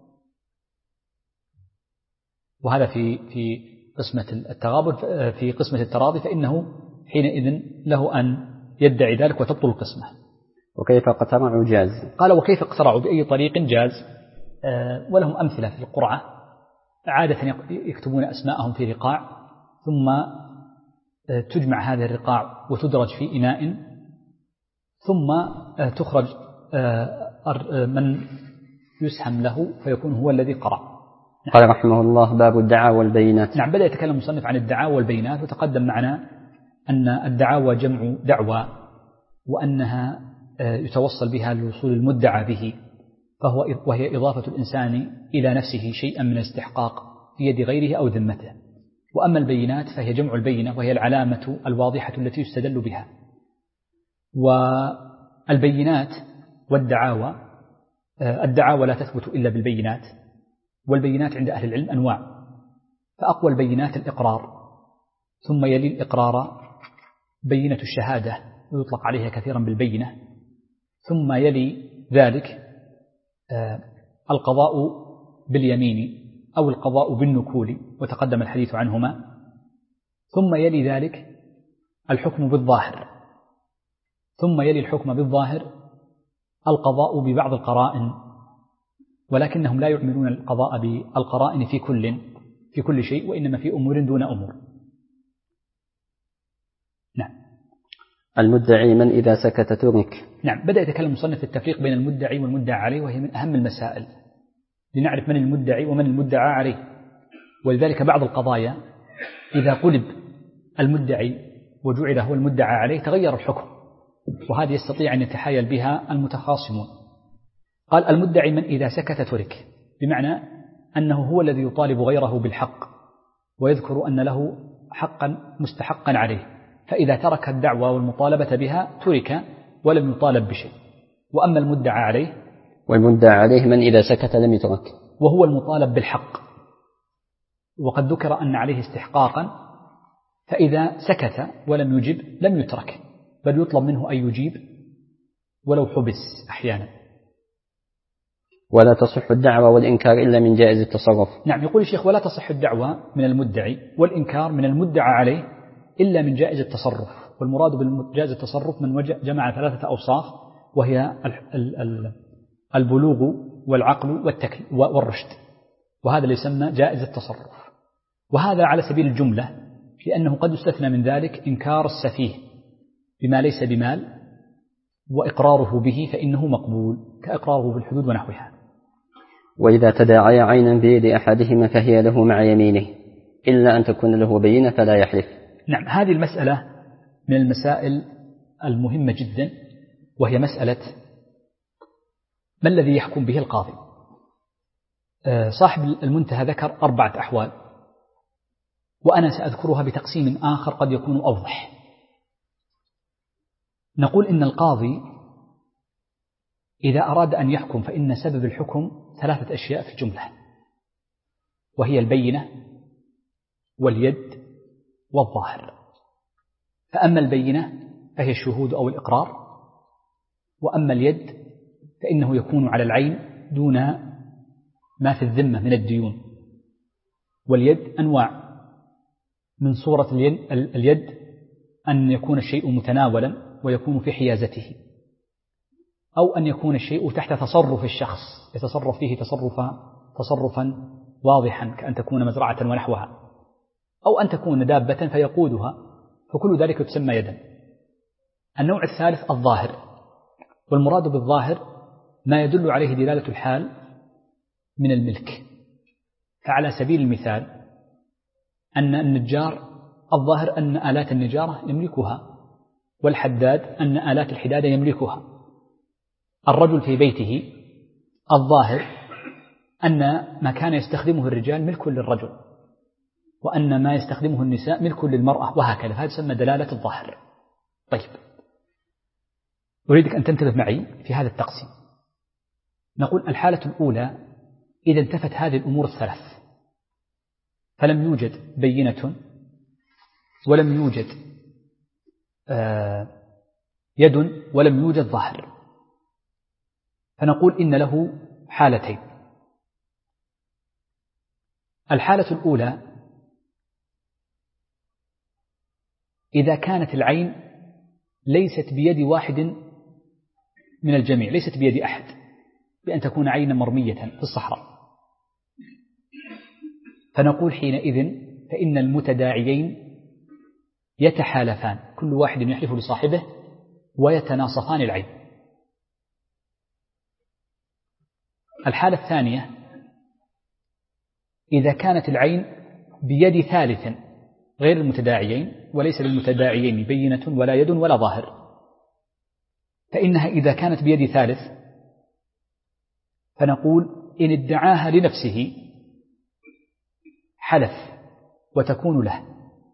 وهذا في قسمة التغابن، في قسمة التراضي، فإنه حينئذ له أن يدعي ذلك وتبطل القسمة. وكيف اقترعوا جاز. قال وكيف اقترعوا بأي طريق جاز. ولهم أمثلة في القرعة، عادة يكتبون أسماءهم في رقاع ثم تجمع هذه الرقاع وتدرج في إناء ثم تخرج من يسهم له فيكون هو الذي قرع. قال رحمه الله باب الدعاوى والبينات. نعم، بدأ يتكلم المصنف عن الدعاوى والبينات، وتقدم معنا أن الدعاوى جمع دعوى، وأنها يتوصل بها للوصول المدعى به، وهي إضافة الإنسان إلى نفسه شيئا من الاستحقاق في يد غيره أو ذمته. وأما البينات فهي جمع البينة، وهي العلامة الواضحة التي يستدل بها. والبينات والدعاوى، الدعاوى لا تثبت إلا بالبينات، والبينات عند أهل العلم أنواع، فأقوى البينات الإقرار، ثم يلي الإقرار بينة الشهادة ويطلق عليها كثيرا بالبينة، ثم يلي ذلك القضاء باليمين أو القضاء بالنكول وتقدم الحديث عنهما، ثم يلي ذلك الحكم بالظاهر، ثم يلي الحكم بالظاهر القضاء ببعض القرائن، ولكنهم لا يعملون القضاء بالقرائن في كل، في كل شيء، وإنما في أمور دون أمور. نعم. المدعي من إذا سكت ترك. نعم. بدأ يتكلم المصنف في التفريق بين المدعي والمدعى عليه، وهي من أهم المسائل لنعرف من المدعي ومن المدعى عليه. ولذلك بعض القضايا إذا قلب المدعي وجعل هو المدعى عليه تغير الحكم، وهذه يستطيع أن يتحايل بها المتخاصمون. قال المدعي من إذا سكت ترك، بمعنى أنه هو الذي يطالب غيره بالحق ويذكر أن له حقا مستحقا عليه، فإذا ترك الدعوة والمطالبة بها ترك ولم يطالب بشيء. وأما المدعى عليه، والمدعى عليه من إذا سكت لم يترك، وهو المطالب بالحق، وقد ذكر أن عليه استحقاقا، فإذا سكت ولم يجب لم يترك، بل يطلب منه أن يجيب ولو حبس أحيانا. ولا تصح الدعوة والإنكار إلا من جائز التصرف. نعم. يقول الشيخ ولا تصح الدعوة من المدعي والإنكار من المدعى عليه إلا من جائز التصرف. والمراد بالجائز التصرف من جمع 3 أوصاف، وهي البلوغ والعقل والرشد، وهذا اللي يسمى جائز التصرف. وهذا على سبيل الجملة، لأنه قد يستثنى من ذلك إنكار السفيه بما ليس بمال، وإقراره به فإنه مقبول كإقراره بالحدود ونحوها. وإذا تداعي عينا بيد أحدهما فهي له مع يمينه إلا أن تكون له بينة فلا يحلف. نعم. هذه المسألة من المسائل المهمة جدا، وهي مسألة ما الذي يحكم به القاضي. صاحب المنتهى ذكر 4 أحوال، وأنا سأذكرها بتقسيم آخر قد يكون أوضح. نقول إن القاضي إذا أراد أن يحكم فإن سبب الحكم 3 أشياء في الجملة، وهي البينة واليد والظاهر. فأما البينة فهي الشهود أو الإقرار، وأما اليد فإنه يكون على العين دون ما في الذمة من الديون. واليد أنواع، من صورة اليد أن يكون الشيء متناولا ويكون في حيازته، أو أن يكون الشيء تحت تصرف الشخص يتصرف فيه تصرفا واضحا، كأن تكون مزرعة ونحوها، أو أن تكون دابة فيقودها، فكل ذلك تسمى يدا. النوع الثالث الظاهر، والمراد بالظاهر ما يدل عليه دلالة الحال من الملك. فعلى سبيل المثال أن النجار الظاهر أن آلات النجارة يملكها، والحداد أن آلات الحدادة يملكها. الرجل في بيته الظاهر أن ما كان يستخدمه الرجال ملك للرجل، وأن ما يستخدمه النساء ملك للمرأة، وهكذا. هذا يسمى دلالة الظاهر. طيب، أريدك أن تنتبه معي في هذا التقسيم. نقول الحالة الأولى إذا انتفت هذه الأمور 3، فلم يوجد بينة ولم يوجد يد ولم يوجد ظاهر، فنقول إن له حالتين. الحالة الأولى إذا كانت العين ليست بيد واحد من الجميع، ليست بيد أحد، بأن تكون عينا مرمية في الصحراء، فنقول حينئذ فإن المتداعيين يتحالفان، كل واحد يحلف لصاحبه ويتناصفان العين. الحالة الثانية إذا كانت العين بيد ثالث غير المتداعيين، وليس للمتداعيين بينة ولا يد ولا ظاهر، فإنها إذا كانت بيد ثالث فنقول إن ادعاها لنفسه حلف وتكون له،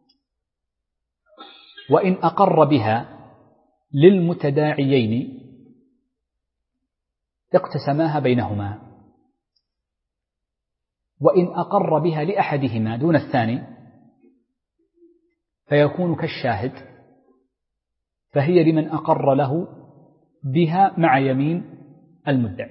وإن أقر بها للمتداعيين اقتسماها بينهما، وإن أقر بها لأحدهما دون الثاني فيكون كالشاهد، فهي لمن أقر له بها مع يمين المدعي.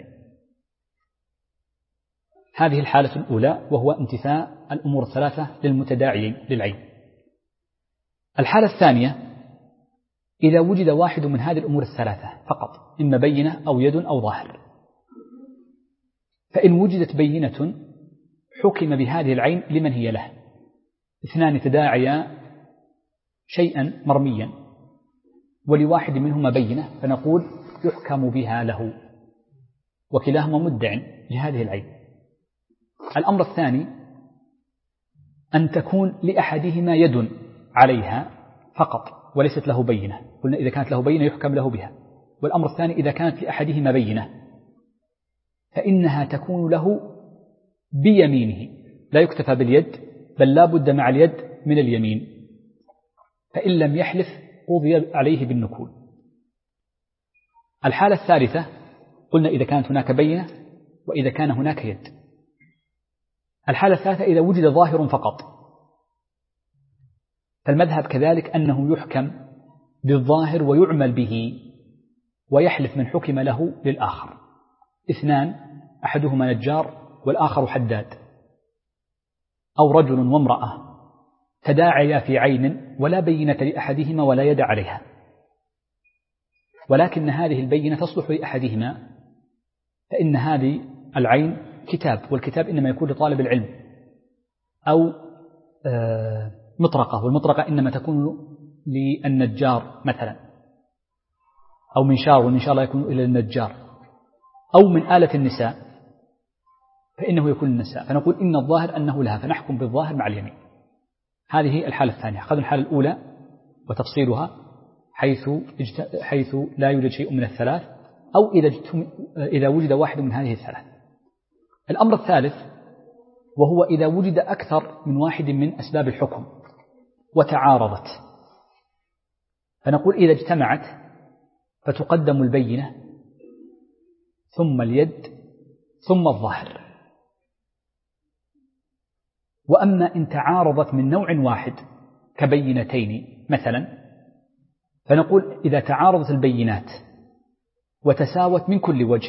هذه الحالة الأولى، وهو انتفاء الأمور 3 للمتداعيين للعين. الحالة الثانية إذا وجد واحد من هذه الأمور 3 فقط، إما بينة أو يد أو ظاهر، فإن وجدت بينة حكم بهذه العين لمن هي له. اثنان تداعيا شيئا مرميا ولواحد منهما بينة، فنقول يحكم بها له، وكلاهما مدع لهذه العين. الأمر الثاني أن تكون لأحدهما يد عليها فقط وليست له بينة، قلنا إذا كانت له بينة يحكم له بها. والأمر الثاني إذا كانت لأحدهما بينة فإنها تكون له بيمينه، لا يكتفى باليد بل لا بد مع اليد من اليمين، فإن لم يحلف قضي عليه بالنكول. الحالة الثالثة قلنا إذا كانت هناك بينة وإذا كان هناك يد. الحالة الثالثة إذا وجد ظاهر فقط، فالمذهب كذلك أنه يحكم بالظاهر ويعمل به ويحلف من حكم له للآخر. اثنان أحدهما نجار والآخر حداد، أو رجل وامرأة تداعيا في عين ولا بينة لأحدهما ولا يد عليها، ولكن هذه البينة تصلح لأحدهما، فإن هذه العين كتاب، والكتاب إنما يكون لطالب العلم، أو مطرقة، والمطرقة إنما تكون للنجار مثلا، أو منشار، والمنشار لا يكون إلا للنجار، أو من آلة النساء فإنه يكون للنساء، فنقول إن الظاهر أنه لها فنحكم بالظاهر مع اليمين. هذه الحالة الثانية. أخذنا الحالة الأولى وتفصيلها حيث لا يوجد شيء من الثلاث، أو إذا وجد واحد من هذه الثلاث. الأمر الثالث وهو إذا وجد أكثر من واحد من أسباب الحكم وتعارضت، فنقول إذا اجتمعت فتقدم البينة ثم اليد ثم الظاهر. وأما إن تعارضت من نوع واحد كبينتين مثلا، فنقول إذا تعارضت البينات وتساوت من كل وجه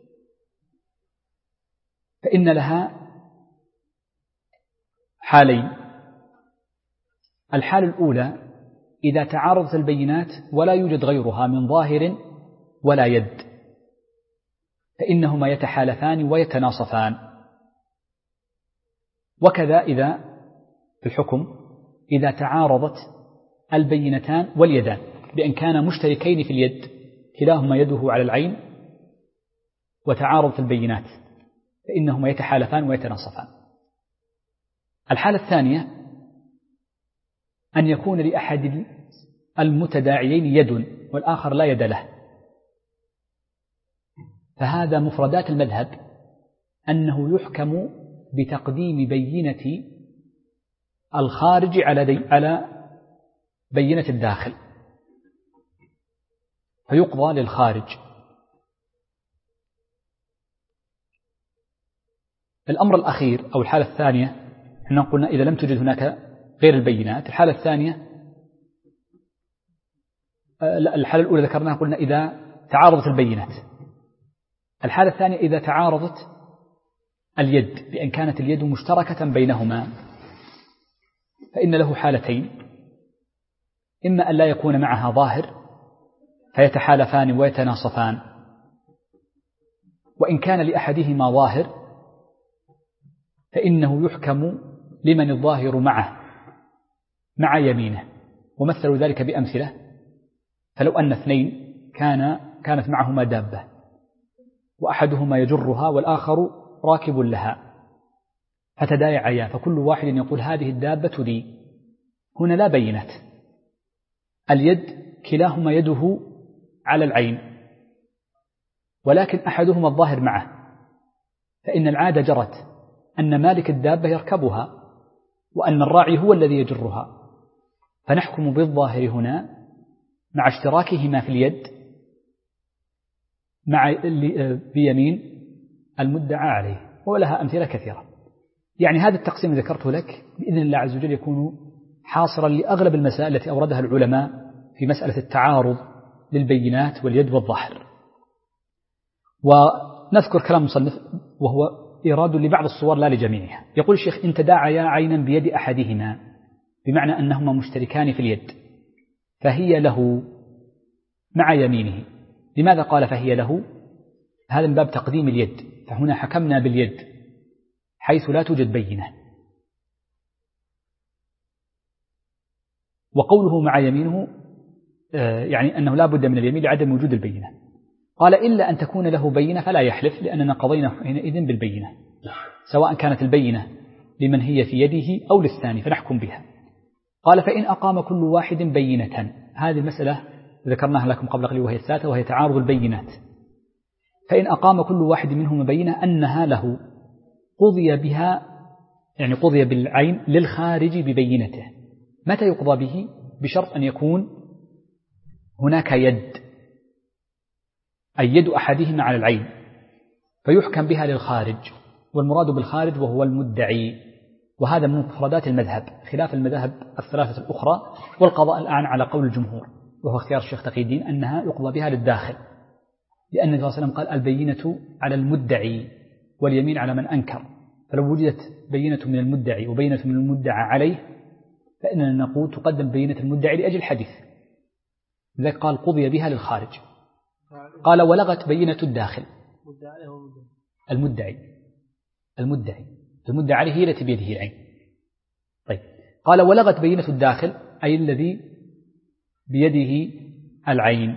فإن لها حالين. الحالة الأولى إذا تعارضت البينات ولا يوجد غيرها من ظاهر ولا يد، فإنهما يتحالفان ويتناصفان. وكذا إذا في الحكم إذا تعارضت البينتان واليدان بأن كانا مشتركين في اليد، كلاهما يده على العين وتعارضت البينات، فإنهما يتحالفان ويتناصفان. الحالة الثانية أن يكون لأحد المتداعيين يد والآخر لا يد له، فهذا مفردات المذهب أنه يحكم بتقديم بينة الخارج على بينة الداخل، فيقضى للخارج. الأمر الأخير أو الحالة الثانية احنا قلنا إذا لم توجد هناك غير البينات. الحالة الثانية الحالة الأولى ذكرناها قلنا إذا تعارضت البينات. الحالة الثانية إذا تعارضت اليد بأن كانت اليد مشتركة بينهما، فإن له حالتين: إما أن لا يكون معها ظاهر فيتحالفان ويتناصفان، وإن كان لأحدهما ظاهر فإنه يحكم لمن الظاهر معه مع يمينه. ومثلوا ذلك بأمثلة: فلو أن اثنين كانت معهما دابة وأحدهما يجرها والآخر راكب لها، فتداعيا فكل واحد يقول هذه الدابة لي، هنا لا بينت، اليد كلاهما يده على العين، ولكن أحدهما الظاهر معه، فإن العادة جرت أن مالك الدابة يركبها وأن الراعي هو الذي يجرها، فنحكم بالظاهر هنا مع اشتراكهما في اليد بيمين المدعى عليه. ولها أمثلة كثيرة. يعني هذا التقسيم ذكرته لك بإذن الله عز وجل يكون حاصرا لأغلب المسائل التي أوردها العلماء في مسألة التعارض للبينات واليد والظاهر. ونذكر كلام مصنف وهو إيراد لبعض الصور لا لجميعها. يقول الشيخ: إن تداعيا عينا بيد أحدهما، بمعنى أنهما مشتركان في اليد، فهي له مع يمينه. لماذا قال فهي له؟ هذا من باب تقديم اليد، فهنا حكمنا باليد حيث لا توجد بينة. وقوله مع يمينه يعني أنه لا بد من اليمين لعدم وجود البينة. قال إلا أن تكون له بينة فلا يحلف، لأننا قضينا حينئذ بالبينة، سواء كانت البينة لمن هي في يده أو للثاني فنحكم بها. قال فإن أقام كل واحد بينة، هذه المسألة ذكرناها لكم قبل قليل وهي الثالثة، وهي تعارض البينات. فإن أقام كل واحد منهما بينة أنها له قضي بها، يعني قضي بالعين للخارج ببينته. متى يقضى به؟ بشرط أن يكون هناك يد، أي يد أحدهما على العين، فيحكم بها للخارج، والمراد بالخارج وهو المدعي، وهذا من مفردات المذهب خلاف المذاهب الثلاثة الأخرى. والقضاء الآن على قول الجمهور وهو اختيار الشيخ تقي الدين أنها يقضى بها للداخل، لأن النبي صلى الله عليه وسلم قال البينة على المدعي واليمين على من أنكر، فلو وجدت بينة من المدعي وبينة من المدعى عليه فإننا نقول تقدم بينة المدعي لأجل الحديث، لذلك قال قضي بها للخارج. قال ولغت بينة الداخل، المدعي عليه هي التي بيده العين. طيب قال ولغت بينة الداخل أي الذي بيده العين.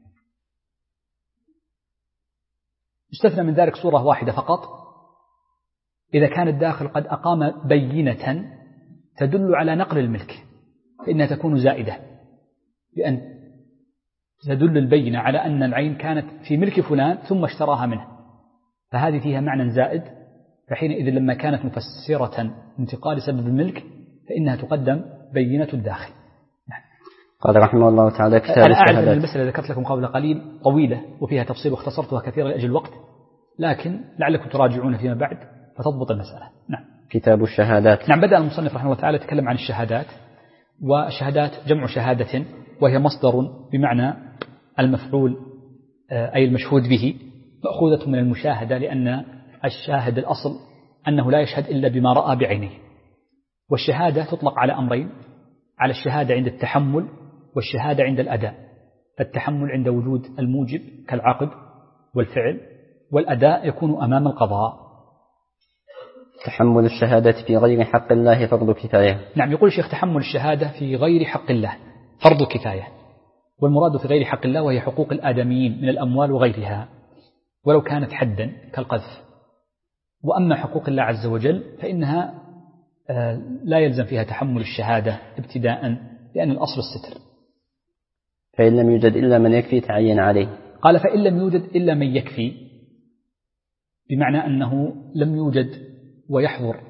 استثنى من ذلك صورة واحدة فقط، إذا كان الداخل قد أقام بينة تدل على نقل الملك فإنها تكون زائدة، لأن تدل البينة على أن العين كانت في ملك فلان ثم اشتراها منه، فهذه فيها معنى زائد، فحينئذ لما كانت مفسرة انتقال سبب الملك فإنها تقدم بينة الداخل. قال رحمه الله تعالى كتاب أنا أعرف الشهادات. أن المسألة ذكرت لكم قبل قليل طويلة وفيها تفصيل واختصرتها كثيرا لأجل الوقت، لكن لعلكم تراجعون فيما بعد فتضبط المسألة. نعم. كتاب الشهادات. نعم. بدأ المصنف رحمه الله تعالى يتكلم عن الشهادات، والشهادات جمع شهادة، وهي مصدر بمعنى المفعول أي المشهود به، مأخوذة من المشاهدة، لأن الشاهد الأصل أنه لا يشهد إلا بما رأى بعينه. والشهادة تطلق على أمرين، على الشهادة عند التحمل والشهادة عند الأداء. فالتحمل عند وجود الموجب كالعقد والفعل، والأداء يكون أمام القضاء. تحمل الشهادة في غير حق الله فرض كفاية. نعم. يقول الشيخ تحمل الشهادة في غير حق الله فرض كفاية، والمراد في غير حق الله وهي حقوق الآدميين من الأموال وغيرها، ولو كانت حدا كالقذف. وأما حقوق الله عز وجل فإنها لا يلزم فيها تحمل الشهادة ابتداء، لأن الأصل الستر. فإن لم يوجد إلا من يكفي تعين عليه. قال فإن لم يوجد إلا من يكفي، بمعنى أنه لم يوجد ويحضر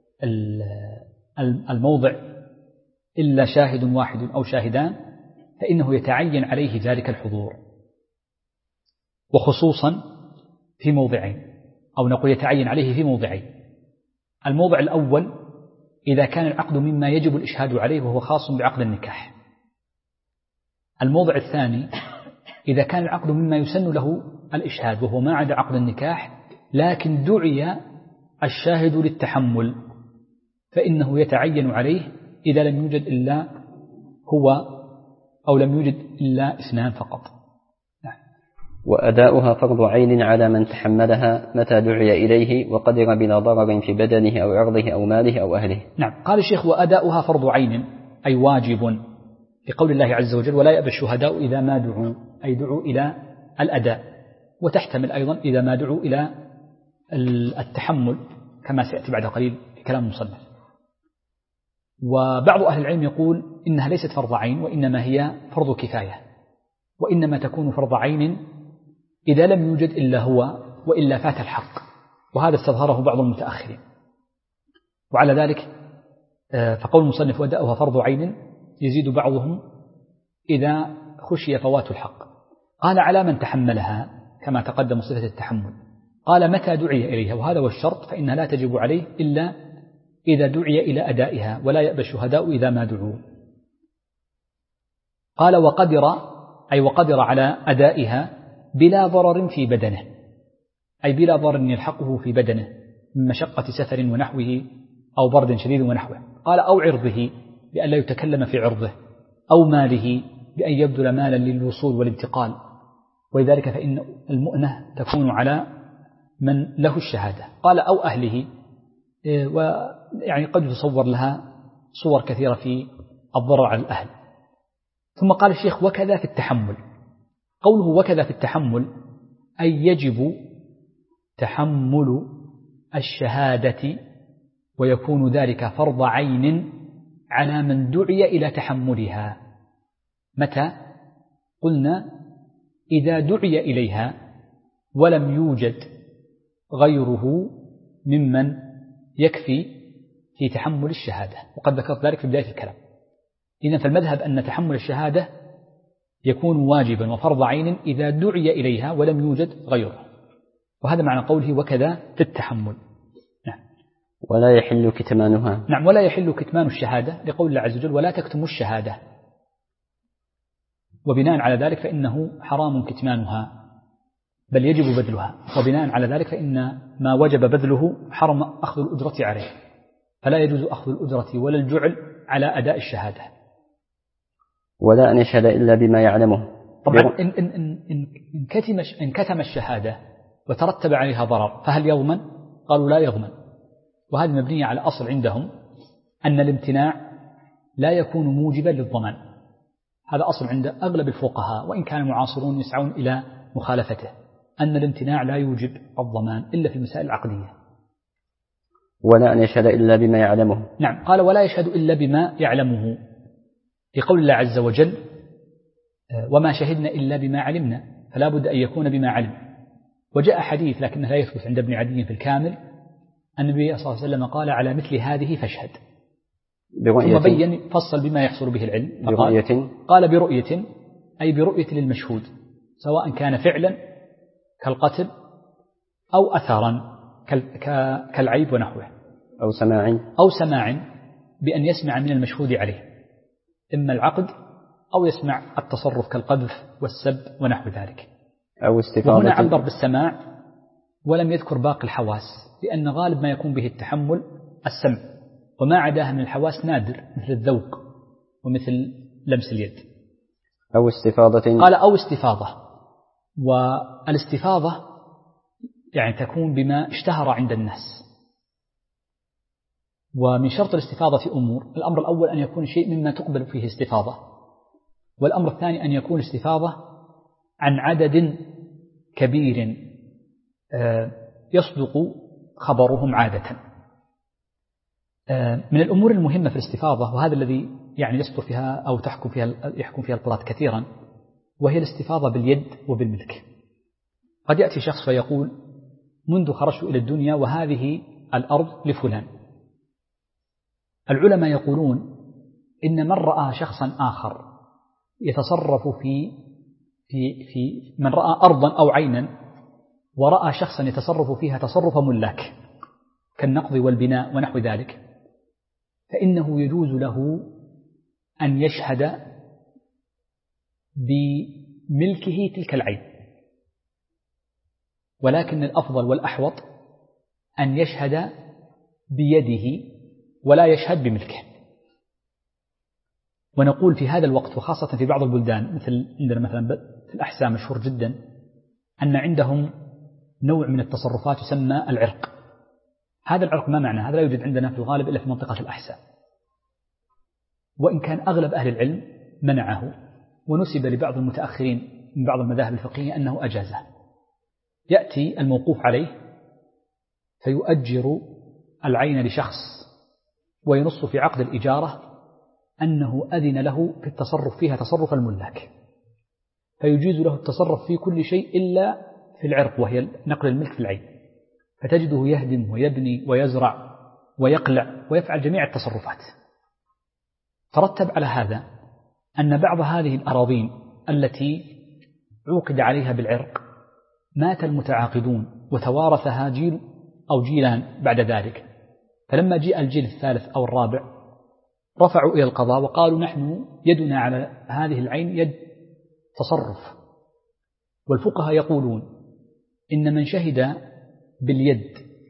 الموضع إلا شاهد واحد أو شاهدان، فإنه يتعين عليه ذلك الحضور، وخصوصا في موضعين، أو نقول يتعين عليه في موضعين. الموضع الأول إذا كان العقد مما يجب الإشهاد عليه وهو خاص بعقد النكاح. الموضع الثاني إذا كان العقد مما يسن له الإشهاد وهو ما عدا عقد النكاح، لكن دعي الشاهد للتحمل، فإنه يتعين عليه إذا لم يوجد إلا هو أو لم يوجد إلا اثنان فقط. وأداؤها فرض عين على من تحملها متى دعي إليه وقدر بلا ضرر في بدنه أو عرضه أو ماله أو أهله. نعم. قال الشيخ وأداؤها فرض عين أي واجب، لقول الله عز وجل ولا يأبى الشهداء إذا ما دعوا، أي دعوا إلى الأداء، وتحتمل أيضا إذا ما دعوا إلى التحمل كما سيأتي بعد قليل في كلام المصنف. وبعض أهل العلم يقول إنها ليست فرض عين، وإنما هي فرض كفاية، وإنما تكون فرض عين إذا لم يوجد إلا هو وإلا فات الحق، وهذا استظهره بعض المتأخرين. وعلى ذلك فقول المصنف وأداؤها فرض عين يزيد بعضهم إذا خشي فوات الحق. قال على من تحملها كما تقدم صفة التحمل. قال متى دعي إليها، وهذا هو الشرط، فإنها لا تجب عليه إلا إذا دعي إلى أدائها، ولا يأبى الشهداء إذا ما دعوا. قال وقدر أي وقدر على أدائها بلا ضرر في بدنه، أي بلا ضرر يلحقه في بدنه من مشقة سفر ونحوه أو برد شديد ونحوه. قال أو عرضه بأن لا يتكلم في عرضه، أو ماله بأن يبذل مالا للوصول والانتقال، ولذلك فإن المؤنة تكون على من له الشهادة. قال أو أهله ويعني قد يتصور لها صور كثيرة في الضرر على الأهل. ثم قال الشيخ وكذا في التحمل. قوله وكذا في التحمل أي يجب تحمل الشهادة، ويكون ذلك فرض عين على من دعي إلى تحملها. متى؟ قلنا إذا دعي إليها ولم يوجد غيره ممن يكفي في تحمل الشهادة، وقد ذكرت ذلك في بداية الكلام. إذن فالمذهب أن تحمل الشهادة يكون واجبا وفرض عين إذا دعي إليها ولم يوجد غيره، وهذا معنى قوله وكذا في التحمل. نعم. ولا يحل كتمانها. نعم، ولا يحل كتمان الشهادة لقول الله عز وجل ولا تكتموا الشهادة، وبناء على ذلك فإنه حرام كتمانها بل يجب بذلها، وبناء على ذلك فإن ما وجب بذله حرم أخذ الأجرة عليه، فلا يجوز أخذ الأجرة ولا الجعل على أداء الشهادة. ولا أن يشهد إلا بما يعلمه. طبعا إن كتم الشهادة وترتب عليها ضرر فهل يضمن؟ قالوا لا يضمن، وهذه مبنية على أصل عندهم أن الامتناع لا يكون موجبا للضمان. هذا أصل عند أغلب الفقهاء، وإن كان المعاصرون يسعون إلى مخالفته، أن الامتناع لا يوجب الضمان إلا في المسائل العقدية. ولا أن يشهد إلا بما يعلمه. نعم، قال ولا يشهد إلا بما يعلمه في قول الله عز وجل وما شهدنا إلا بما علمنا، فلا بد أن يكون بما علم. وجاء حديث لكنه لا يثبت عند ابن عدي في الكامل أن النبي صلى الله عليه وسلم قال على مثل هذه فاشهد، ثم بين فصل بما يحصل به العلم. قال برؤية أي برؤية للمشهود، سواء كان فعلا كالقتل أو أثرا كالعيب ونحوه، أو سماع بأن يسمع من المشهود عليه إما العقد أو يسمع التصرف كالقذف والسب ونحو ذلك. وهنا عبر بالسماع ولم يذكر باقي الحواس، لأن غالب ما يكون به التحمل السمع، وما عداها من الحواس نادر مثل الذوق ومثل لمس اليد. أو استفاضة. قال أو استفاضة، والاستفاضة يعني تكون بما اشتهر عند الناس. ومن شرط الاستفاضة أمور: الأمر الأول أن يكون شيء مما تقبل فيه استفاضة، والأمر الثاني أن يكون استفاضة عن عدد كبير يصدق خبرهم عادة. من الأمور المهمة في الاستفاضة، وهذا الذي يعني يصدر فيها أو يحكم فيها القضاة كثيرا، وهي الاستفاضة باليد وبالملك. قد يأتي شخص فيقول منذ خرجت إلى الدنيا وهذه الأرض لفلان. العلماء يقولون إن من رأى شخصا آخر يتصرف في من رأى أرضا أو عينا ورأى شخصا يتصرف فيها تصرف ملاك كالنقض والبناء ونحو ذلك، فإنه يجوز له أن يشهد بملكه تلك العين، ولكن الأفضل والأحوط أن يشهد بيده ولا يشهد بملكه. ونقول في هذا الوقت وخاصة في بعض البلدان مثل عندنا مثلا في الأحساء مشهور جدا أن عندهم نوع من التصرفات يسمى العرق. هذا العرق ما معنى؟ هذا لا يوجد عندنا في الغالب إلا في منطقة الأحساء، وإن كان أغلب أهل العلم منعه، ونسب لبعض المتأخرين من بعض المذاهب الفقهية أنه أجازه. يأتي الموقوف عليه فيؤجر العين لشخص وينص في عقد الإجارة أنه أذن له في التصرف فيها تصرف الملاك، فيجيز له التصرف في كل شيء إلا في العرق وهي نقل الملك في العين، فتجده يهدم ويبني ويزرع ويقلع ويفعل جميع التصرفات. ترتب على هذا أن بعض هذه الأراضين التي عوقد عليها بالعرق مات المتعاقدون وتوارثها جيل أو جيلان بعد ذلك، فلما جاء الجيل الثالث أو الرابع رفعوا إلى القضاء وقالوا نحن يدنا على هذه العين يد تصرف. والفقهاء يقولون إن من شهد باليد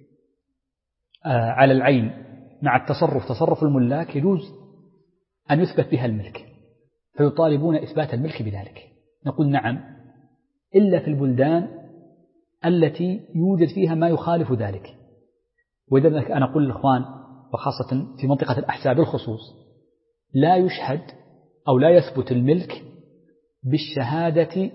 على العين مع التصرف تصرف الملاك يجوز أن يثبت بها الملك، فيطالبون إثبات الملك بذلك. نقول نعم، إلا في البلدان التي يوجد فيها ما يخالف ذلك، وإذا أنا أقول للإخوان وخاصة في منطقة الأحساء بالخصوص لا يشهد أو لا يثبت الملك بالشهادة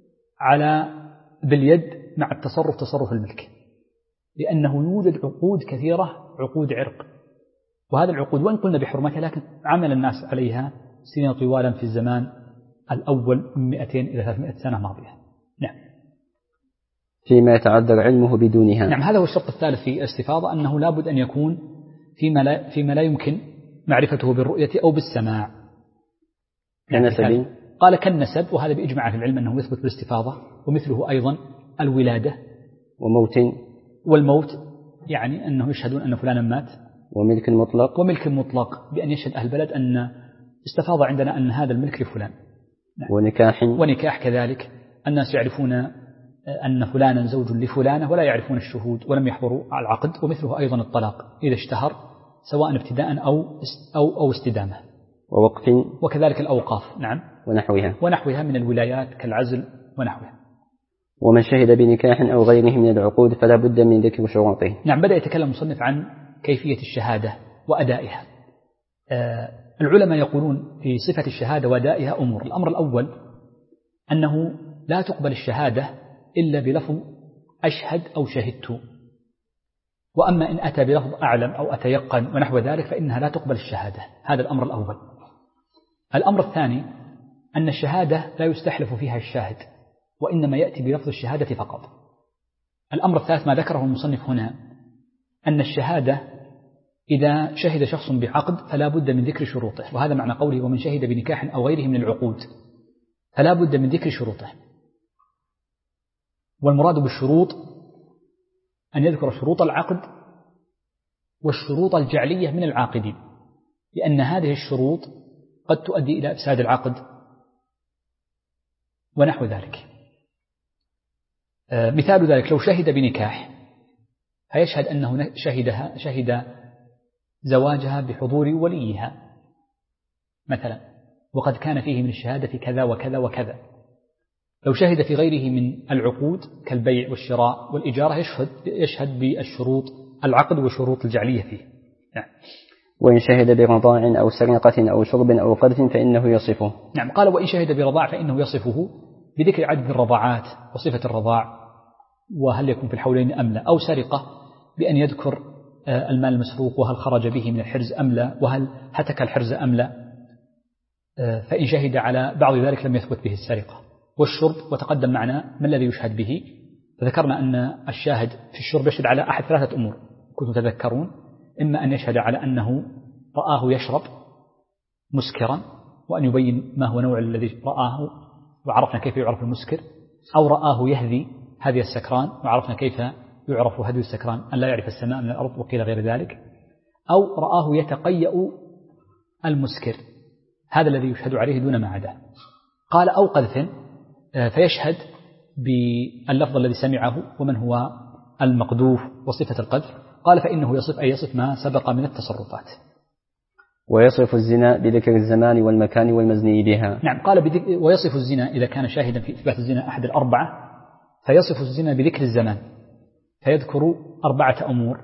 باليد مع التصرف تصرف الملك، لأنه يوجد عقود كثيرة، عقود عرق، وهذه العقود وإن قلنا بحرمتها لكن عمل الناس عليها سنين طوالا في الزمان الأول من 200 إلى 300 سنة ماضية. نعم. فيما يتعذر علمه بدونها. نعم، هذا هو الشرط الثالث في الاستفاضة، أنه لا بد أن يكون فيما لا يمكن معرفته بالرؤية أو بالسماع. كالنسب. قال كالنسب، وهذا بإجماع في العلم أنه يثبت بالاستفاضة، ومثله أيضا الولادة والموت، يعني أنه يشهدون أن فلانا مات. وملك مطلق بأن يشهد أهل البلد أن استفاض عندنا أن هذا الملك لفلان. نعم. ونكاح كذلك، الناس يعرفون أن فلانا زوج لفلانة ولا يعرفون الشهود ولم يحضروا العقد. ومثله أيضا الطلاق إذا اشتهر سواء ابتداء أو استدامة. وكذلك الأوقاف. نعم. ونحوها من الولايات كالعزل ونحوها. ومن شهد بنكاح أو غيره من العقود فلا بد من ذكر شروطه. نعم. بدأ يتكلم المصنف عن كيفية الشهادة وأدائها. العلماء يقولون في صفة الشهادة وأدائها أمور. الأمر الأول أنه لا تقبل الشهادة إلا بلفظ أشهد أو شهدت، وأما إن أتى بلفظ أعلم أو أتيقن ونحو ذلك فإنها لا تقبل الشهادة. هذا الأمر الأول. الأمر الثاني أن الشهادة لا يستحلف فيها الشاهد، وإنما يأتي بلفظ الشهادة فقط. الأمر الثالث ما ذكره المصنف هنا، أن الشهادة إذا شهد شخص بعقد فلا بد من ذكر شروطه، وهذا معنى قوله ومن شهد بنكاح أو غيره من العقود، فلا بد من ذكر شروطه. والمراد بالشروط أن يذكر شروط العقد والشروط الجعلية من العاقدين، لأن هذه الشروط قد تؤدي إلى إفساد العقد ونحو ذلك. مثال ذلك لو شهد بنكاح فيشهد أنه شهد زواجها بحضور وليها مثلا، وقد كان فيه من الشهادة كذا وكذا وكذا. لو شهد في غيره من العقود كالبيع والشراء والإجارة يشهد بالشروط العقد والشروط الجعلية فيه. نعم. وإن شهد برضاع أو سرقة أو شرب أو قذف فإنه يصفه. نعم. قال وإن شهد برضاع فإنه يصفه بذكر عدد الرضاعات وصفة الرضاع وهل يكون في الحولين أم لا، أو سرقة بأن يذكر المال المسروق وهل خرج به من الحرز أم لا، وهل هتك الحرز أم لا. فإن شهد على بعض ذلك لم يثبت به السرقة. والشرب وتقدم معنا ما الذي يشهد به، فذكرنا أن الشاهد في الشرب يشهد على أحد 3 أمور كنتم تذكرون، إما أن يشهد على أنه رآه يشرب مسكرا وأن يبين ما هو نوع الذي رآه وعرفنا كيف يعرف المسكر، أو رآه يهذي هذه السكران وعرفنا كيف يعرف هذه السكران أن لا يعرف السماء من الأرض وقيل غير ذلك، أو رآه يتقيأ المسكر، هذا الذي يشهد عليه دون ما عداه. قال أو قذف فيشهد باللفظ الذي سمعه ومن هو المقذوف وصفة القذف. قال فإنه يصف ما سبق من التصرفات. ويصف الزنا بذكر الزمان والمكان والمزني بها. نعم. قال ويصف الزنا إذا كان شاهدا في إثبات الزنا أحد 4 فيصف الزنا بذكر الزمان، فيذكر 4 أمور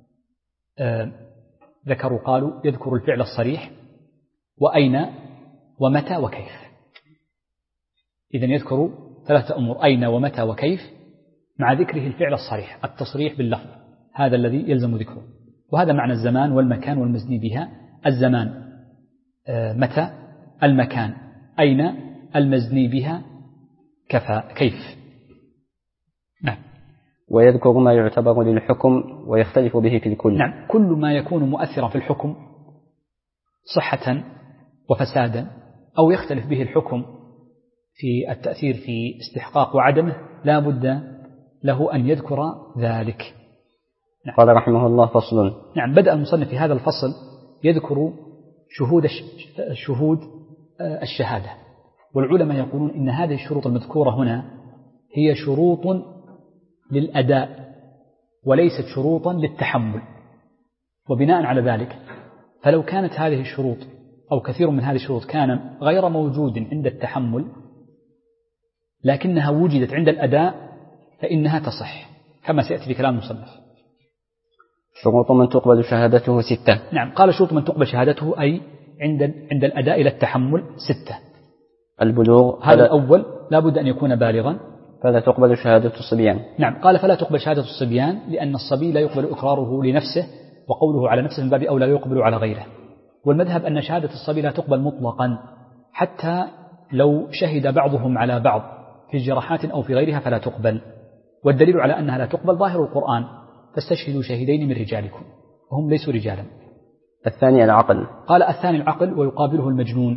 ذكروا. قالوا يذكر الفعل الصريح وأين ومتى وكيف. إذن يذكر 3 أمور، أين ومتى وكيف، مع ذكره الفعل الصريح التصريح باللفظ، هذا الذي يلزم ذكره. وهذا معنى الزمان والمكان والمزني بها. الزمان متى، المكان أين، المزني بها كيف. نعم. ويذكر ما يعتبر للحكم ويختلف به في الكل. نعم. كل ما يكون مؤثرا في الحكم صحة وفسادا أو يختلف به الحكم في التأثير في استحقاق وعدمه لا بد له أن يذكر ذلك. نعم. قال رحمه الله فصل. نعم. بدأ المصنف في هذا الفصل يذكر شهود الشهادة، والعلماء يقولون إن هذه الشروط المذكورة هنا هي شروط للأداء وليست شروطا للتحمل. وبناء على ذلك فلو كانت هذه الشروط أو كثير من هذه الشروط كان غير موجود عند التحمل لكنها وجدت عند الأداء فإنها تصح كما سيأتي في كلام المصنف. شروط من تقبل شهادته 6. نعم، قال شروط من تقبل شهادته أي عند الأداء إلى التحمل 6. البلوغ، هذا الأول لا بد أن يكون بالغا. فلا تقبل شهادة الصبيان. نعم، قال فلا تقبل شهادة الصبيان لأن الصبي لا يقبل إقراره لنفسه، وقوله على نفسه من باب أولى لا يقبل على غيره. والمذهب أن شهادة الصبي لا تقبل مطلقا، حتى لو شهد بعضهم على بعض في جراحات أو في غيرها فلا تقبل. والدليل على أنها لا تقبل ظاهر القرآن: فاستشهدوا شهيدين من رجالكم، وهم ليسوا رجالا. الثاني العقل. قال الثاني العقل ويقابله المجنون.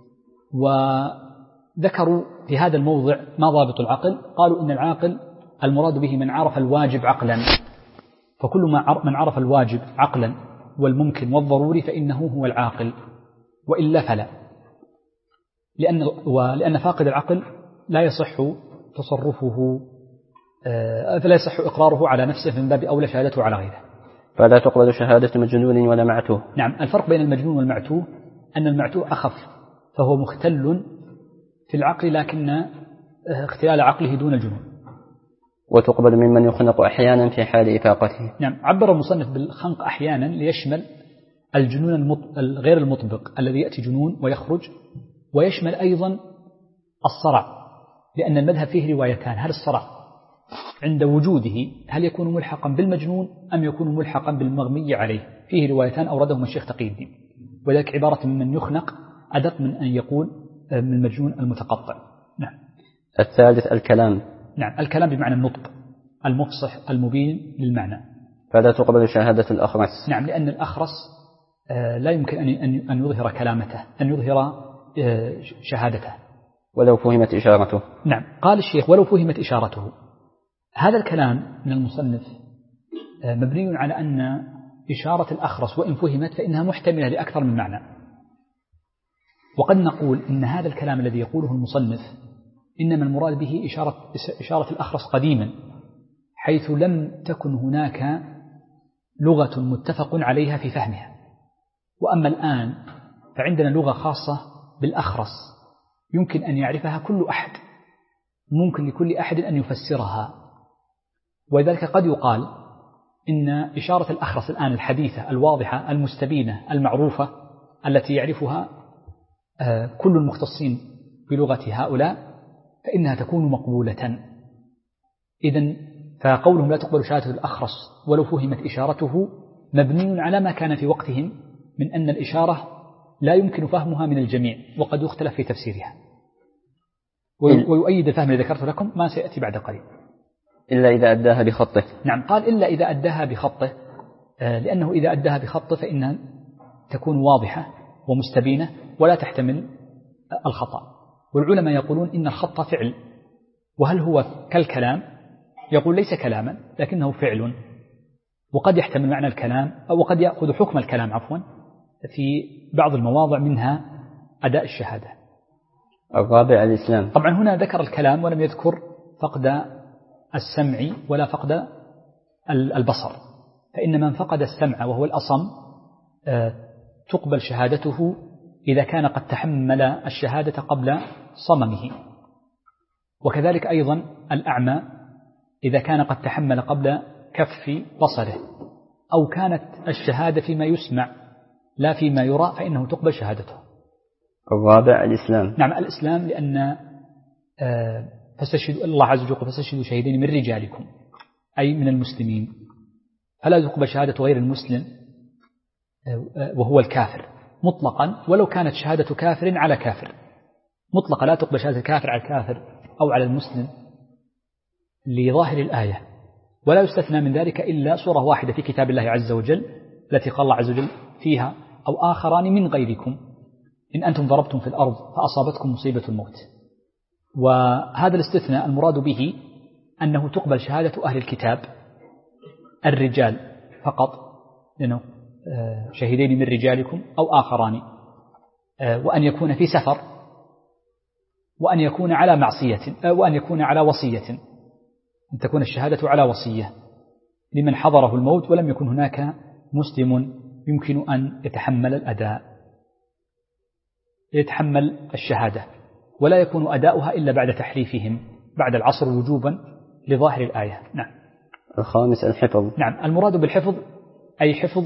وذكروا في هذا الموضع ما ضابط العقل. قالوا إن العاقل المراد به من عرف الواجب عقلا، فكل من عرف الواجب عقلا والممكن والضروري فإنه هو العاقل، وإلا فلا، لأن فاقد العقل لا يصح تصرفه، فلا يصح إقراره على نفسه، من باب أولى شهادته على غيره. فلا تقبل شهادة مجنون ولا معتوه. نعم، الفرق بين المجنون والمعتوه أن المعتوه أخف، فهو مختل في العقل لكن اختلال عقله دون الجنون. وتقبل ممن يخنق أحيانا في حال إفاقته. نعم، عبر المصنف بالخنق أحيانا ليشمل الجنون غير المطبق الذي يأتي جنون ويخرج، ويشمل أيضا الصرع، لأن المذهب فيه روايتان: هل الصرع عند وجوده هل يكون ملحقا بالمجنون أم يكون ملحقا بالمغمي عليه؟ فيه روايتان أوردهما الشيخ تقي الدين، وذلك عبارة ممن يخنق أدق من أن يقول من المجنون المتقطع. نعم. الثالث الكلام. نعم، الكلام بمعنى النطق المفصح المبين للمعنى. فلا تقبل شهادة الأخرس. نعم، لأن الأخرس لا يمكن أن يظهر كلامته، أن يظهر شهادته ولو فهمت إشارته. نعم، قال الشيخ ولو فهمت إشارته. هذا الكلام من المصنف مبني على أن إشارة الأخرس وإن فهمت فإنها محتملة لأكثر من معنى. وقد نقول إن هذا الكلام الذي يقوله المصنف إنما المراد به إشارة الأخرس قديما، حيث لم تكن هناك لغة متفق عليها في فهمها. وأما الآن فعندنا لغة خاصة بالأخرس يمكن أن يعرفها كل أحد، ممكن لكل أحد أن يفسرها. ولذلك قد يقال إن إشارة الأخرس الآن الحديثة الواضحة المستبينة المعروفة التي يعرفها كل المختصين بلغة هؤلاء فإنها تكون مقبولة. إذن فقولهم لا تقبل شهادة الأخرس ولو فهمت إشارته مبني على ما كان في وقتهم من أن الإشارة لا يمكن فهمها من الجميع، وقد يختلف في تفسيرها. ويؤيد الفهم الذي ذكرت لكم ما سيأتي بعد قليل. إلا إذا أداها بخطه. نعم، قال إلا إذا أداها بخطه، لأنه إذا أداها بخطه فإنها تكون واضحة ومستبينة ولا تحتمل الخطأ. والعلماء يقولون إن الخط فعل، وهل هو كالكلام؟ يقول ليس كلاما لكنه فعل، وقد يحتمل معنى الكلام أو قد يأخذ حكم الكلام في بعض المواضع منها أداء الشهادة. الرابع الإسلام. طبعا هنا ذكر الكلام ولم يذكر فقد السمع ولا فقد البصر، فإن من فقد السمع وهو الأصم تقبل شهادته إذا كان قد تحمل الشهادة قبل صممه، وكذلك أيضا الأعمى إذا كان قد تحمل قبل كف بصره، أو كانت الشهادة فيما يسمع لا فيما يرى فإنه تقبل شهادته. الرابع الإسلام. نعم، الإسلام، لأن الله عز وجل فاستشهدوا شهيدين من رجالكم أي من المسلمين، فلا تقبل شهادة غير المسلم وهو الكافر مطلقا، ولو كانت شهادة كافر على كافر مطلقا، لا تقبل شهادة الكافر على الكافر أو على المسلم لظاهر الآية. ولا يستثنى من ذلك إلا سورة واحدة في كتاب الله عز وجل التي قال الله عز وجل فيها أو آخران من غيركم إن أنتم ضربتم في الأرض فأصابتكم مصيبة الموت. وهذا الاستثناء المراد به أنه تقبل شهادة أهل الكتاب الرجال فقط، لأنه شهيدين من رجالكم أو آخران، وأن يكون في سفر، وأن يكون على معصية، وأن يكون على وصية، أن تكون الشهادة على وصية لمن حضره الموت ولم يكن هناك مسلم يمكن أن يتحمل الأداء، يتحمل الشهادة، ولا يكون أداؤها إلا بعد تحريفهم بعد العصر وجوبا لظاهر الآية. نعم. الخامس الحفظ. نعم، المراد بالحفظ أي حفظ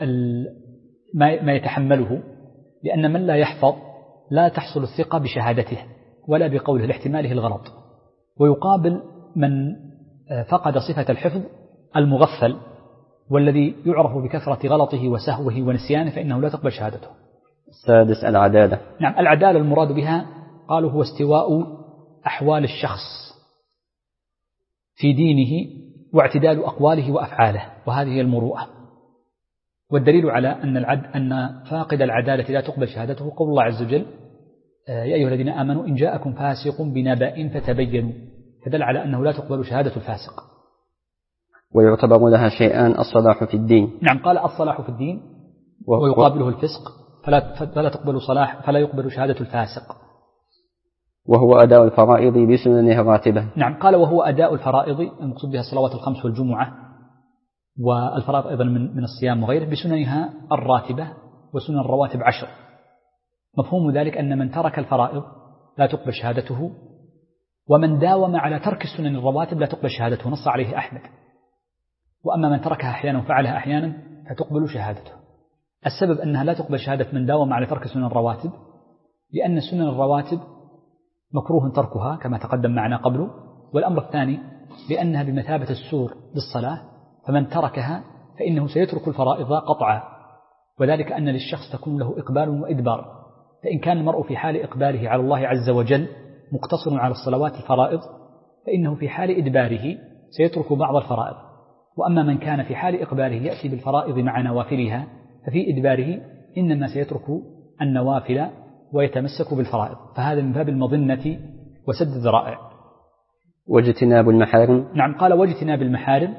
ما يتحمله، لأن من لا يحفظ لا تحصل الثقة بشهادته ولا بقوله لاحتماله الغلط. ويقابل من فقد صفة الحفظ المغفل والذي يعرف بكثرة غلطه وسهوه ونسيانه، فإنه لا تقبل شهادته. السادس العدالة. نعم، العدالة المراد بها قالوا هو استواء أحوال الشخص في دينه واعتدال أقواله وأفعاله، وهذه هي المروءة. والدليل على أن فاقد العدالة لا تقبل شهادته قول الله عز وجل يا أيها الذين آمنوا إن جاءكم فاسق بنبأ فتبينوا، فدل على أنه لا تقبل شهادة الفاسق. ويعتبر لها شيئان: الصلاح في الدين. نعم، قال الصلاح في الدين ويقابله الفسق، فلا يقبل شهادة الفاسق. وهو أداء الفرائض بسننها الراتبة. نعم، قال وهو أداء الفرائض المقصود بها الصلوات الخمس والجمعة والفرائض أيضا من الصيام وغيره بسننها الراتبة، وسنن الرواتب 10. مفهوم ذلك أن من ترك الفرائض لا تقبل شهادته، ومن داوم على ترك السنن الرواتب لا تقبل شهادته، نص عليه أحمد. وأما من تركها أحيانا وفعلها أحيانا فتقبل شهادته. السبب أنها لا تقبل شهادة من داوم على ترك سنن الرواتب لأن سنن الرواتب مكروه تركها كما تقدم معنا قبله، والأمر الثاني لأنها بمثابة السور للصلاة، فمن تركها فإنه سيترك الفرائض قطعا، وذلك أن للشخص تكون له إقبال وإدبار. فإن كان المرء في حال إقباله على الله عز وجل مقتصر على الصلوات الفرائض، فإنه في حال إدباره سيترك بعض الفرائض. وأما من كان في حال إقباله يأتي بالفرائض مع نوافلها، ففي إدباره إنما سيترك النوافل ويتمسك بالفرائض، فهذا من باب المظنة وسد الذرائع. واجتناب المحارم. نعم، قال واجتناب المحارم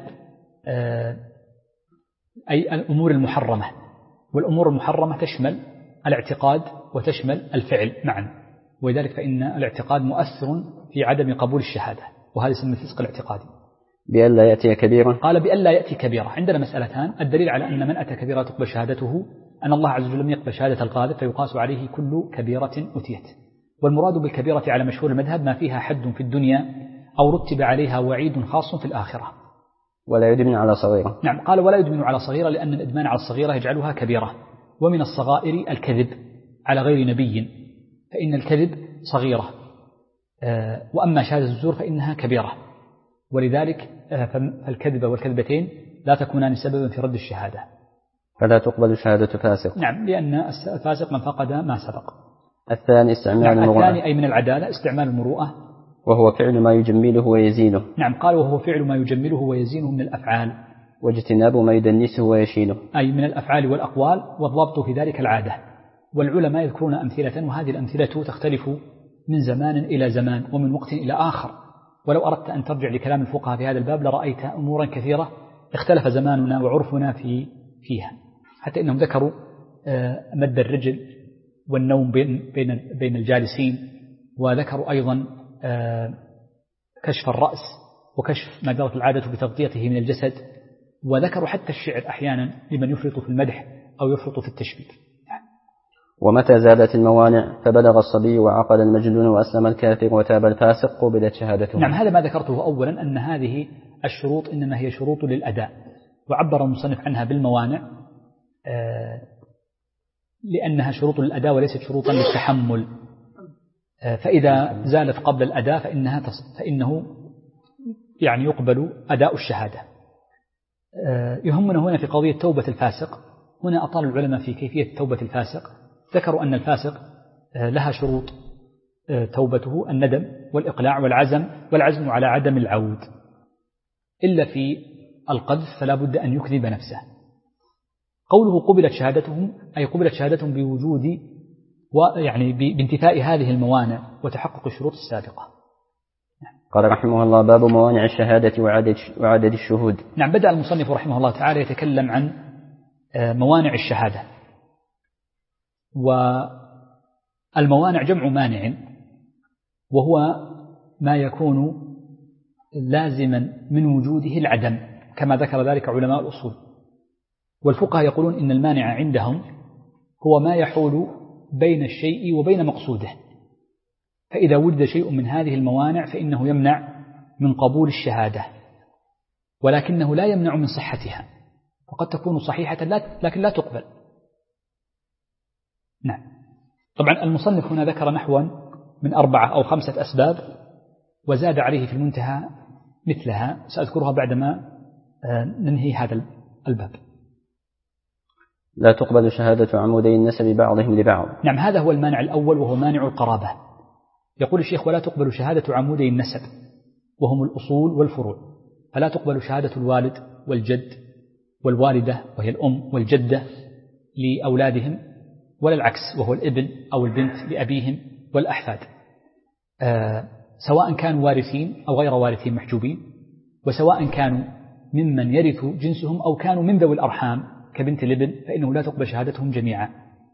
أي الأمور المحرمة، والأمور المحرمة تشمل الاعتقاد وتشمل الفعل معا، ولذلك فإن الاعتقاد مؤثر في عدم قبول الشهادة، وهذا يسمى الفسق الاعتقادي. بأن لا يأتي كبيرة. قال بأن لا يأتي كبيرة. عندنا مسألتان: الدليل على أن من أتى كبيرة تقبل شهادته أن الله عز وجل لم يقبل شهادة القاذف فيقاس عليه كل كبيرة أتيت. والمراد بالكبيرة على مشهور المذهب ما فيها حد في الدنيا أو رتب عليها وعيد خاص في الآخرة. ولا يدمن على صغيرة. نعم، قال ولا يدمن على صغيرة لأن الإدمان على الصغيرة يجعلها كبيرة. ومن الصغائر الكذب على غير نبي، فإن الكذب صغيرة، وأما شهادة الزور فإنها كبيرة، ولذلك فالكذبة والكذبتين لا تكونان سببا في رد الشهادة. فلا تقبل شهادة فاسق. نعم، لأن الفاسق من فقد ما سبق. الثاني استعمال المروءة. الثاني أي من العدالة استعمال المروءة، وهو فعل ما يجمله ويزينه. نعم، قال وهو فعل ما يجمله ويزينه من الأفعال. واجتناب ما يدنسه ويشينه، أي من الأفعال والأقوال، والضبط في ذلك العادة. والعلماء يذكرون أمثلة، وهذه الأمثلة تختلف من زمان إلى زمان ومن وقت إلى آخر. ولو أردت أن ترجع لكلام الفقهاء في هذا الباب لرأيت أمورا كثيرة اختلف زماننا وعرفنا فيها، حتى إنهم ذكروا مد الرجل والنوم بين الجالسين، وذكروا أيضا كشف الرأس وكشف ما جرت العادة بتغطيته من الجسد، وذكروا حتى الشعر أحيانا لمن يفرط في المدح أو يفرط في التشبيه. ومتى زادت الموانع فبلغ الصبي وعقل المجنون وأسلم الكافر وتاب الفاسق قبلت شهادته. نعم، هذا ما ذكرته أولا، أن هذه الشروط إنما هي شروط للأداء، وعبر المصنف عنها بالموانع لأنها شروط للأداء وليست شروطا للتحمل. فإذا زالت قبل الأداء فإنه يعني يقبل أداء الشهادة. يهمنا هنا في قضية توبة الفاسق، هنا أطال العلماء في كيفية توبة الفاسق. ذكروا أن الفاسق لها شروط توبته: الندم والإقلاع والعزم على عدم العود، إلا في القذف فلا بد أن يكذب نفسه. قوله قبلت شهادتهم أي قبلت شهادتهم بوجود ويعني بانتفاء هذه الموانع وتحقق الشروط السابقة. قال رحمه الله: باب موانع الشهادة وعدد الشهود. نعم، بدأ المصنف رحمه الله تعالى يتكلم عن موانع الشهادة. والموانع جمع مانع، وهو ما يكون لازما من وجوده العدم، كما ذكر ذلك علماء الأصول. والفقهاء يقولون إن المانع عندهم هو ما يحول بين الشيء وبين مقصوده، فإذا وجد شيء من هذه الموانع فإنه يمنع من قبول الشهادة، ولكنه لا يمنع من صحتها. وقد تكون صحيحة لكن لا تقبل. نعم. طبعا المصنف هنا ذكر نحوا من 4 أو 5 أسباب وزاد عليه في المنتهى مثلها سأذكرها بعدما ننهي هذا الباب. لا تقبل شهادة عمودي النسب بعضهم لبعض. نعم، هذا هو المانع الأول وهو مانع القرابة. يقول الشيخ: ولا تقبل شهادة عمودي النسب وهم الأصول والفروع، فلا تقبل شهادة الوالد والجد والوالدة وهي الأم والجدة لأولادهم، ولا العكس وهو الابن أو البنت لأبيهم والأحفاد، سواء كانوا وارثين أو غير وارثين محجوبين، وسواء كانوا ممن يرث جنسهم أو كانوا من ذوي الأرحام كبنت الابن، فإنه لا تقبل شهادتهم جميعا.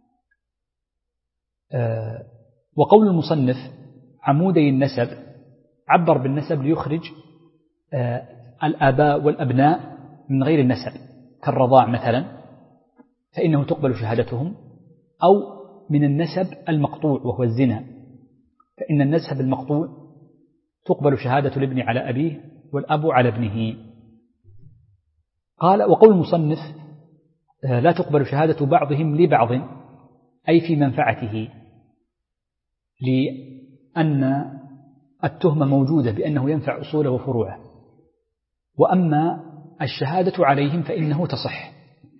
وقول المصنف عمودي النسب عبر بالنسب ليخرج الآباء والأبناء من غير النسب كالرضاع مثلا، فإنه تقبل شهادتهم، أو من النسب المقطوع وهو الزنا، فإن النسب المقطوع تقبل شهادة الابن على أبيه والأب على ابنه. قال: وقول المصنف لا تقبل شهادة بعضهم لبعض أي في منفعته، لأن التهمة موجودة بأنه ينفع أصوله وفروعه، وأما الشهادة عليهم فإنه تصح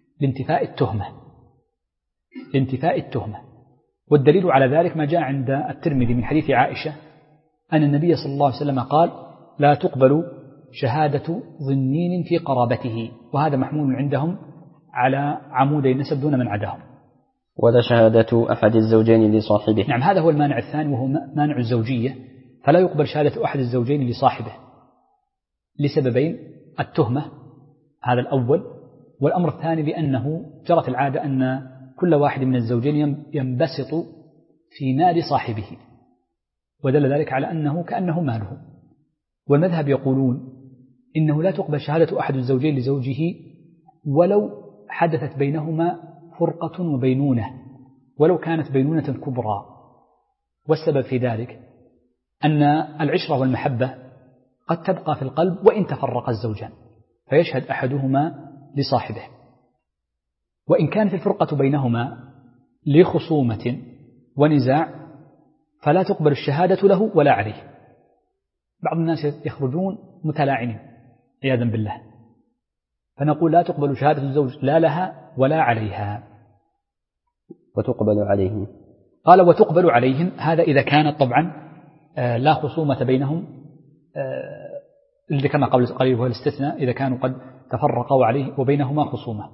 لانتفاء التهمة. والدليل على ذلك ما جاء عند الترمذي من حديث عائشة أن النبي صلى الله عليه وسلم قال: لا تقبل شهادة ظنين في قرابته، وهذا محمول عندهم على عمودي النسب دون من عداهم. ولا شهادة أحد الزوجين لصاحبه. نعم، هذا هو المانع الثاني وهو مانع الزوجية، فلا يقبل شهادة أحد الزوجين لصاحبه لسببين: التهمة هذا الأول، والأمر الثاني لأنه جرت العادة أن كل واحد من الزوجين ينبسط في مال صاحبه، ودل ذلك على أنه كأنه ماله. والمذهب يقولون إنه لا تقبل شهادة أحد الزوجين لزوجه ولو حدثت بينهما فرقة وبينونة، ولو كانت بينونة كبرى. والسبب في ذلك أن العشرة والمحبة قد تبقى في القلب وإن تفرق الزوجان، فيشهد أحدهما لصاحبه، وإن كانت الفرقة بينهما لخصومة ونزاع فلا تقبل الشهادة له ولا عليه. بعض الناس يخرجون متلاعنين عياذا بالله، فنقول لا تقبل شهادة الزوج لا لها ولا عليها. وتقبل عليهم. قال: وتقبل عليهم، هذا إذا كانت طبعا لا خصومة بينهم، اللي ذكرنا قبل قليل وهو الاستثناء، إذا كانوا قد تفرقوا عليه وبينهما خصومة.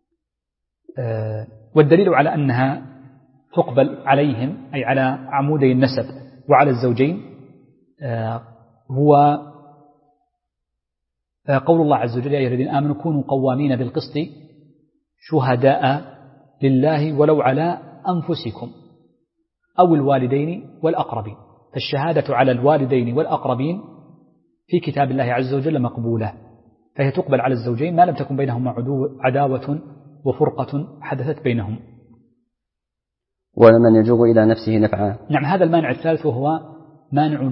والدليل على أنها تقبل عليهم أي على عمودي النسب وعلى الزوجين هو قول الله عز وجل: يا أيها الذين آمنوا كونوا قوامين بالقسط شهداء لله ولو على أنفسكم أو الوالدين والأقربين. فالشهادة على الوالدين والأقربين في كتاب الله عز وجل مقبولة، فهي تقبل على الزوجين ما لم تكن بينهما عداوة وفرقة حدثت بينهم. ولمن يجر إلى نفسه نفعا. نعم، هذا المانع الثالث وهو مانع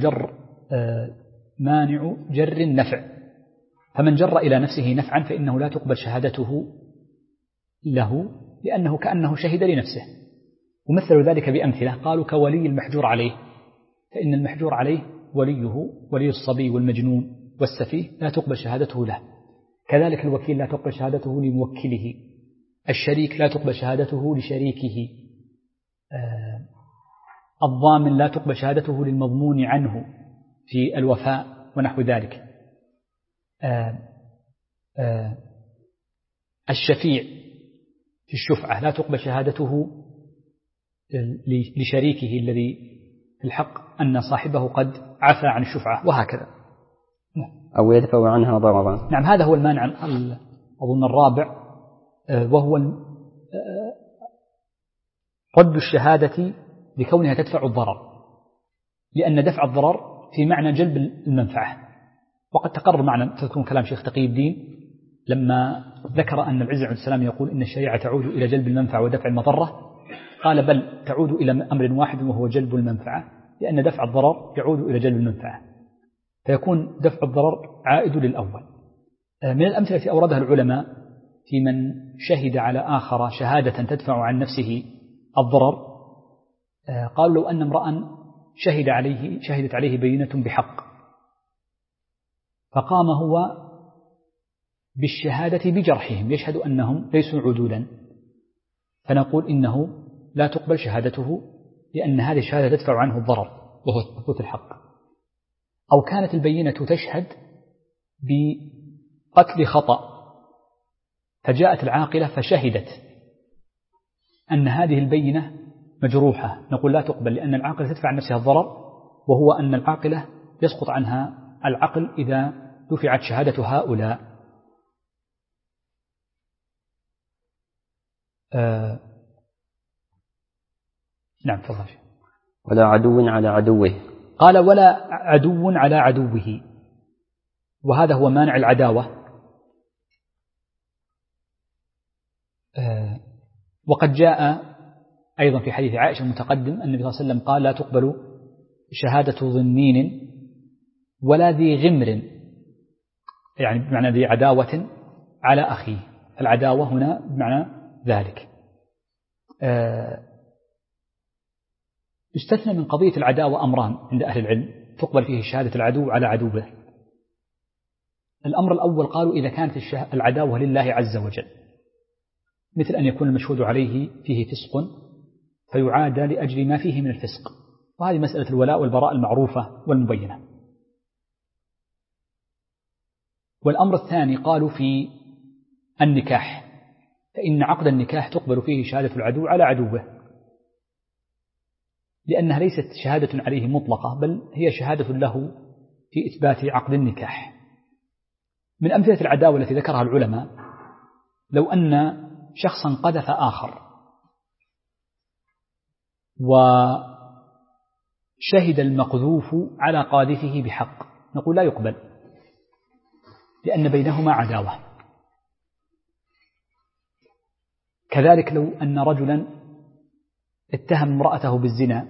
جر النفع، فمن جر إلى نفسه نفعا فإنه لا تقبل شهادته له، لأنه كأنه شهد لنفسه. ومثلوا ذلك بأمثلة، قالوا كولي المحجور عليه، فإن المحجور عليه وليه ولي الصبي والمجنون والسفيه لا تقبل شهادته له. كذلك الوكيل لا تقبل شهادته لموكله، الشريك لا تقبل شهادته لشريكه، الضامن لا تقبل شهادته للمضمون عنه في الوفاء ونحو ذلك، الشفيع في الشفعة لا تقبل شهادته لشريكه الذي في الحق أن صاحبه قد عفى عن الشفعة، وهكذا. أو يدفع عنها ضررا. نعم، هذا هو المانع أظن الرابع، وهو رد الشهادة لكونها تدفع الضرر، لأن دفع الضرر في معنى جلب المنفعة. وقد تقرر معنا تذكرون كلام شيخ تقي الدين لما ذكر أن العز عليه السلام يقول إن الشريعة تعود إلى جلب المنفعة ودفع المضرة، قال بل تعود إلى أمر واحد وهو جلب المنفعة، لأن دفع الضرر يعود إلى جلب المنفعة، فيكون دفع الضرر عائد للأول. من الأمثلة التي أوردها العلماء في من شهد على آخر شهادة تدفع عن نفسه الضرر، قالوا لو أن امرأ شهدت عليه بينة بحق فقام هو بالشهادة بجرحهم يشهد أنهم ليسوا عدولا، فنقول إنه لا تقبل شهادته لأن هذه الشهادة تدفع عنه الضرر وهو ثبوت الحق. أو كانت البينة تشهد بقتل خطأ فجاءت العاقلة فشهدت أن هذه البينة مجروحة، نقول لا تقبل لأن العاقلة تدفع عن نفسها الضرر، وهو أن العاقلة يسقط عنها العقل إذا دفعت شهادة هؤلاء. نعم تفضل. ولا عدو على عدوه. قال ولا عدو على عدوه، وهذا هو مانع العداوة. وقد جاء أيضا في حديث عائشة المتقدم النبي صلى الله عليه وسلم قال لا تقبل شهادة ظنين ولا ذي غمر، يعني بمعنى ذي عداوة على أخيه، العداوة هنا بمعنى ذلك. يستثنى من قضية العداوة أمران عند أهل العلم تقبل فيه شهادة العدو على عدوه. الأمر الأول قالوا إذا كانت العداوة لله عز وجل، مثل أن يكون المشهود عليه فيه فسق فيعادى لأجل ما فيه من الفسق، وهذه مسألة الولاء والبراء المعروفة والمبينة. والأمر الثاني قالوا في النكاح، فإن عقد النكاح تقبل فيه شهادة العدو على عدوه، لأنها ليست شهادة عليه مطلقة بل هي شهادة له في إثبات عقد النكاح. من أمثلة العداوة التي ذكرها العلماء لو أن شخصا قذف آخر وشهد المقذوف على قاذفه بحق، نقول لا يقبل لأن بينهما عداوة. كذلك لو أن رجلا اتهم امرأته بالزنا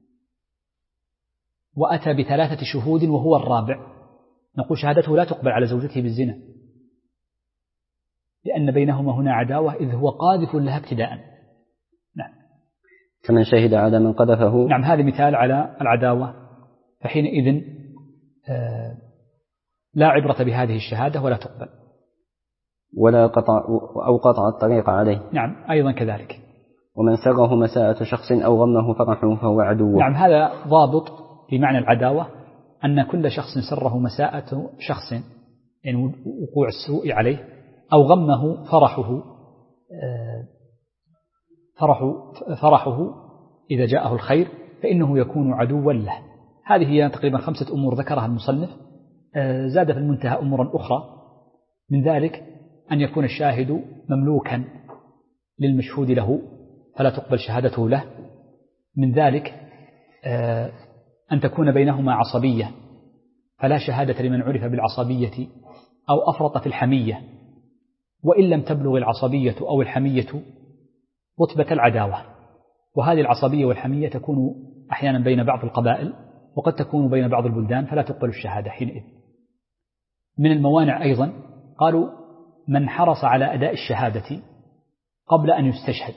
وأتى ب3 شهود وهو الرابع، نقول شهادته لا تقبل على زوجته بالزنا لأن بينهما هنا عداوة إذ هو قاذف لها ابتداء. نعم. كمن شهد على من قذفه. نعم، هذا مثال على العداوة، فحينئذ لا عبرة بهذه الشهادة ولا تقبل. ولا قطع الطريق عليه. نعم أيضا كذلك. ومن سره مساءة شخص أو غمه فرحه فهو عدو. نعم، هذا ضابط في معنى العداوة، أن كل شخص سره مساءة شخص يعني وقوع السوء عليه أو غمه فرحه إذا جاءه الخير فإنه يكون عدوا له. هذه هي تقريبا 5 أمور ذكرها المصنف، زاد في المنتهى أمورا أخرى، من ذلك أن يكون الشاهد مملوكا للمشهود له فلا تقبل شهادته له، من ذلك أن تكون بينهما عصبية فلا شهادة لمن عرف بالعصبية أو أفرط في الحمية، وإن لم تبلغ العصبية أو الحمية رتبة العداوة. وهذه العصبية والحمية تكون أحيانا بين بعض القبائل وقد تكون بين بعض البلدان فلا تقبل الشهادة حينئذ. من الموانع أيضا قالوا من حرص على أداء الشهادة قبل أن يستشهد،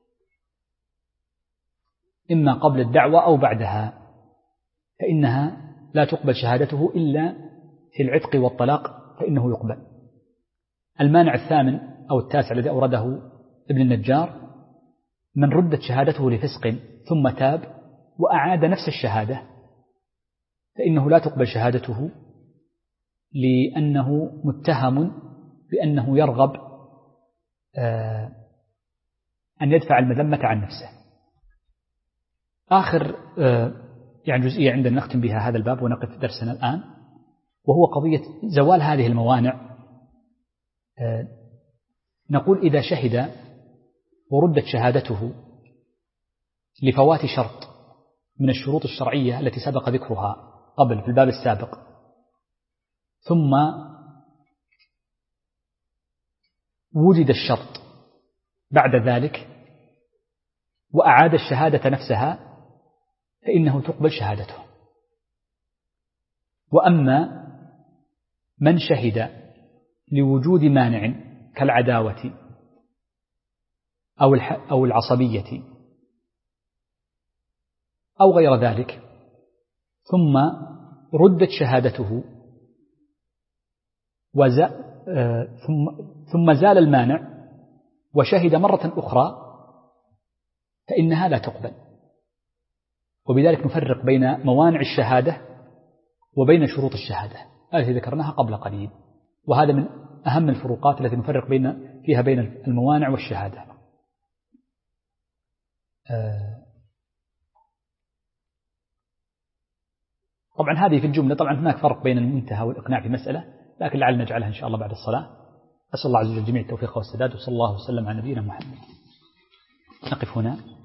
إما قبل الدعوة أو بعدها، فإنها لا تقبل شهادته إلا في العتق والطلاق فإنه يقبل. المانع الثامن أو التاسع الذي أورده ابن النجار من ردت شهادته لفسق ثم تاب وأعاد نفس الشهادة فإنه لا تقبل شهادته لأنه متهم بأنه يرغب أن يدفع المذمة عن نفسه. آخر يعني جزئية عندنا نختم بها هذا الباب ونقف درسنا الآن، وهو قضية زوال هذه الموانع. نقول إذا شهد وردت شهادته لفوات شرط من الشروط الشرعية التي سبق ذكرها قبل في الباب السابق، ثم وجد الشرط بعد ذلك وأعاد الشهادة نفسها فإنه تقبل شهادته. وأما من شهد لوجود مانع كالعداوة أو العصبية أو غير ذلك، ثم ردت شهادته ثم زال المانع وشهد مرة أخرى، فإنها لا تقبل. وبذلك نفرق بين موانع الشهادة وبين شروط الشهادة التي ذكرناها قبل قليل، وهذا من أهم الفروقات التي نفرق فيها بين الموانع والشهادة. طبعا هذه في الجملة. طبعا هناك فرق بين المنتهى والإقناع في مسألة، لكن لعل نجعلها إن شاء الله بعد الصلاة. أسأل الله عز وجل الجميع التوفيق والسداد، وصلى الله وسلم على نبينا محمد. نقف هنا.